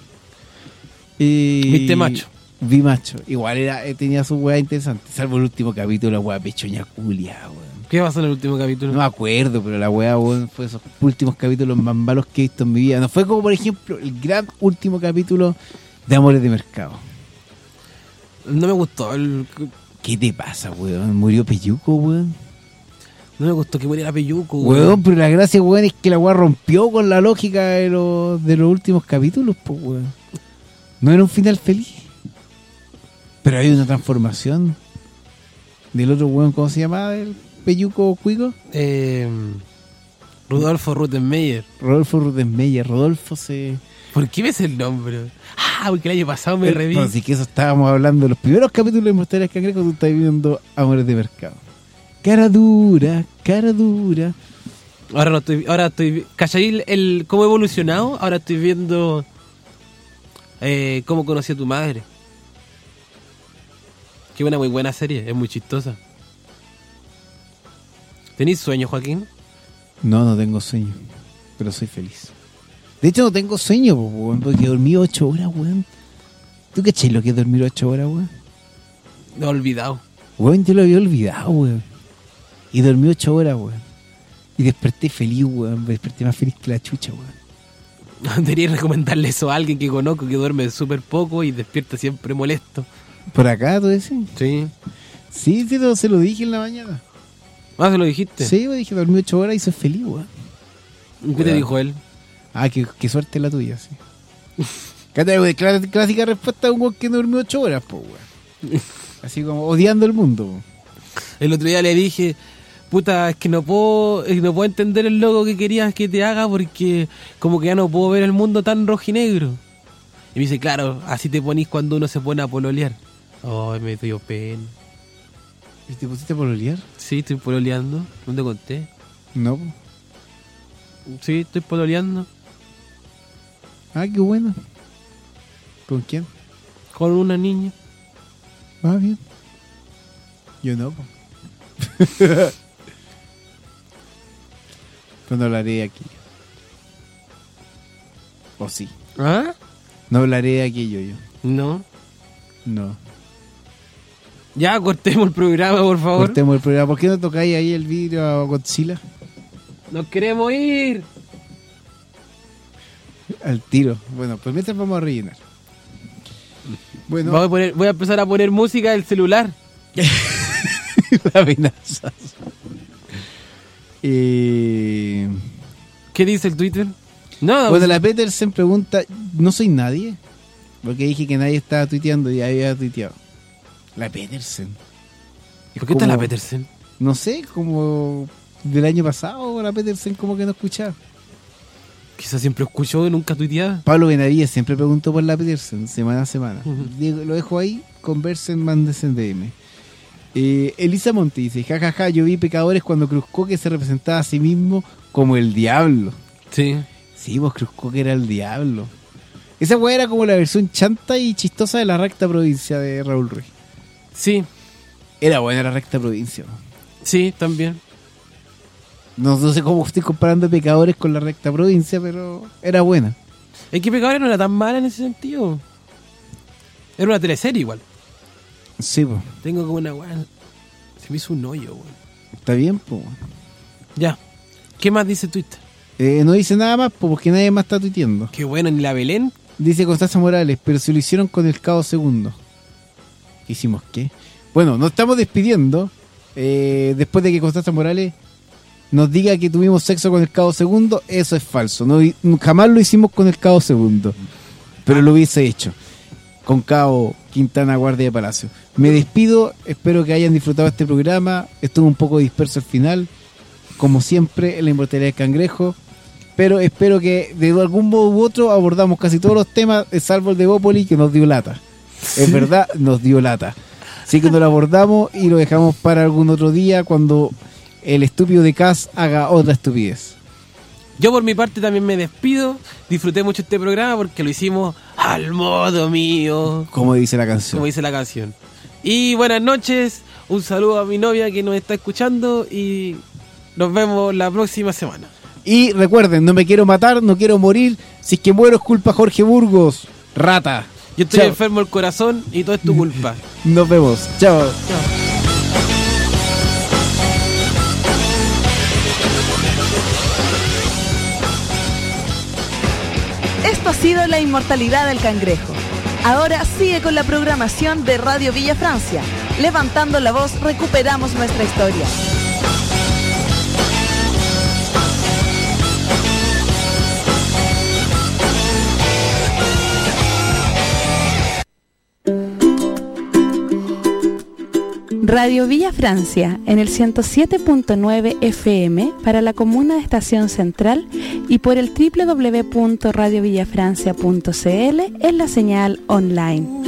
Eh, ¿Viste Macho? Vi Macho. Igual era tenía su weá interesante, salvo el último capítulo, la weá pechoña culia, weón. ¿Qué pasó en el último capítulo? No me acuerdo, pero la weá, weón, fue esos últimos capítulos más malos que he visto en mi vida. No fue como, por ejemplo, el gran último capítulo de Amores de Mercado. No me gustó. El... ¿Qué te pasa, weón? ¿Murió Peyuco, weón? No me gustó que muriera Peyuco, weón. Weón, pero la gracia, weón, es que la weá rompió con la lógica de los, de los últimos capítulos, pues, weón. No era un final feliz. Pero hay una transformación del otro weón, ¿cómo se llamaba? El Peyuco Cuico. Eh, Rodolfo Ruttenmeier. Rodolfo Ruttenmeier. Rodolfo se... ¿Por qué ves el nombre? Ah, porque el año pasado me reví. No, así que eso estábamos hablando de los primeros capítulos de Inmortales Cangrejos. Tú estás viendo Amores de Mercado. Cara dura, cara dura. Ahora no estoy, ahora estoy, ¿cachai el, el cómo he evolucionado? Ahora estoy viendo eh, cómo conocí a tu madre. Que es una muy buena serie, es muy chistosa. ¿Tenís sueño, Joaquín? No, no tengo sueño, pero soy feliz. De hecho no tengo sueño, po, weón, porque dormí ocho horas, weón. ¿Tú cachai lo que es dormir ocho horas, weón? Lo he olvidado. Weón, yo lo había olvidado, weón. Y dormí ocho horas, weón. Y desperté feliz, weón. Me desperté más feliz que la chucha, weón. Debería recomendarle eso a alguien que conozco que duerme súper poco y despierta siempre molesto. ¿Por acá, tú decís? Sí. Sí, sí, no, se lo dije en la mañana. Ah, ¿se lo dijiste? Sí, weón, dije, dormí ocho horas y soy feliz, weón. ¿Qué weón. te dijo él? Ah, qué, qué suerte la tuya, sí. Clá- clásica respuesta de un weón que durmió ocho horas, po, weón. Así como odiando el mundo, weón. El otro día le dije, puta, es que no puedo, es que no puedo entender el logo que querías que te haga porque como que ya no puedo ver el mundo tan rojinegro. Y me dice, claro, así te ponís cuando uno se pone a pololear. Ay, me dio pena. ¿Y te pusiste a pololear? Sí, estoy pololeando. ¿No te conté? No, po. Sí, estoy pololeando. Ah, qué bueno. ¿Con quién? Con una niña. Ah, bien. Yo no, po. Pero no hablaré de aquello. ¿O sí? ¿Ah? No hablaré de aquello yo. No. No. Ya, cortemos el programa, por favor. Cortemos el programa. ¿Por qué no tocáis ahí el vidrio a Godzilla? ¡Nos queremos ir! Al tiro. Bueno, pues mientras vamos a rellenar. Bueno. Voy a, poner, voy a empezar a poner música del celular. Amenazas. Eh... ¿Qué dice el Twitter? No. Bueno, la Petersen pregunta, ¿no soy nadie? Porque dije que nadie estaba tuiteando y había tuiteado. La Petersen. ¿Por qué está la Petersen? No sé, como del año pasado la Petersen como que no escuchaba. Quizás siempre escuchó y nunca tuiteaba. Pablo Benavides siempre preguntó por la Petersen, semana a semana. Uh-huh. Diego, lo dejo ahí, conversen, mándense en D M. Eh, Elisa Monte dice, jajaja, ja, ja, yo vi Pecadores cuando Cruzcoque se representaba a sí mismo como el diablo. Sí. Sí, pues Cruzcoque era el diablo. Esa weá era como la versión chanta y chistosa de la recta provincia de Raúl Ruiz. Sí. Era buena la recta provincia. Sí, también. No, no sé cómo estoy comparando Pecadores con la recta provincia, pero era buena. Es que Pecadores no era tan mala en ese sentido. Era una teleserie igual. Sí, pues. Tengo como una weá. Se me hizo un hoyo, weón. Está bien, pues. Ya. ¿Qué más dice Twitter? Eh, no dice nada más porque nadie más está tuiteando. Qué bueno, ni la Belén. Dice Constanza Morales, pero se lo hicieron con el Cabo Segundo. ¿Qué hicimos qué? Bueno, nos estamos despidiendo. Eh, después de que Constanza Morales nos diga que tuvimos sexo con el Cabo Segundo, eso es falso. No, jamás lo hicimos con el Cabo Segundo. Pero lo hubiese hecho. Con Cabo Quintana Guardia de Palacio. Me despido, espero que hayan disfrutado este programa. Estuvo un poco disperso al final. Como siempre, en la Inmortalidad del Cangrejo. Pero espero que de algún modo u otro abordamos casi todos los temas, salvo el de Bópoli, que nos dio lata. Es verdad, nos dio lata. Así que nos lo abordamos y lo dejamos para algún otro día cuando el estúpido de Cas haga otra estupidez. Yo por mi parte también me despido. Disfruté mucho este programa porque lo hicimos al modo mío. Como dice la canción. Como dice la canción. Y buenas noches. Un saludo a mi novia que nos está escuchando y nos vemos la próxima semana. Y recuerden, no me quiero matar, no quiero morir. Si es que muero es culpa Jorge Burgos. Rata. Yo estoy Chao. enfermo del corazón y todo es tu culpa. Nos vemos. Chao. Chao. Esto ha sido La Inmortalidad del Cangrejo. Ahora sigue con la programación de Radio Villa Francia. Levantando la voz, recuperamos nuestra historia. Radio Villa Francia en el ciento siete punto nueve F M para la comuna de Estación Central y por el doble u doble u doble u punto radio villa francia punto c l en la señal online.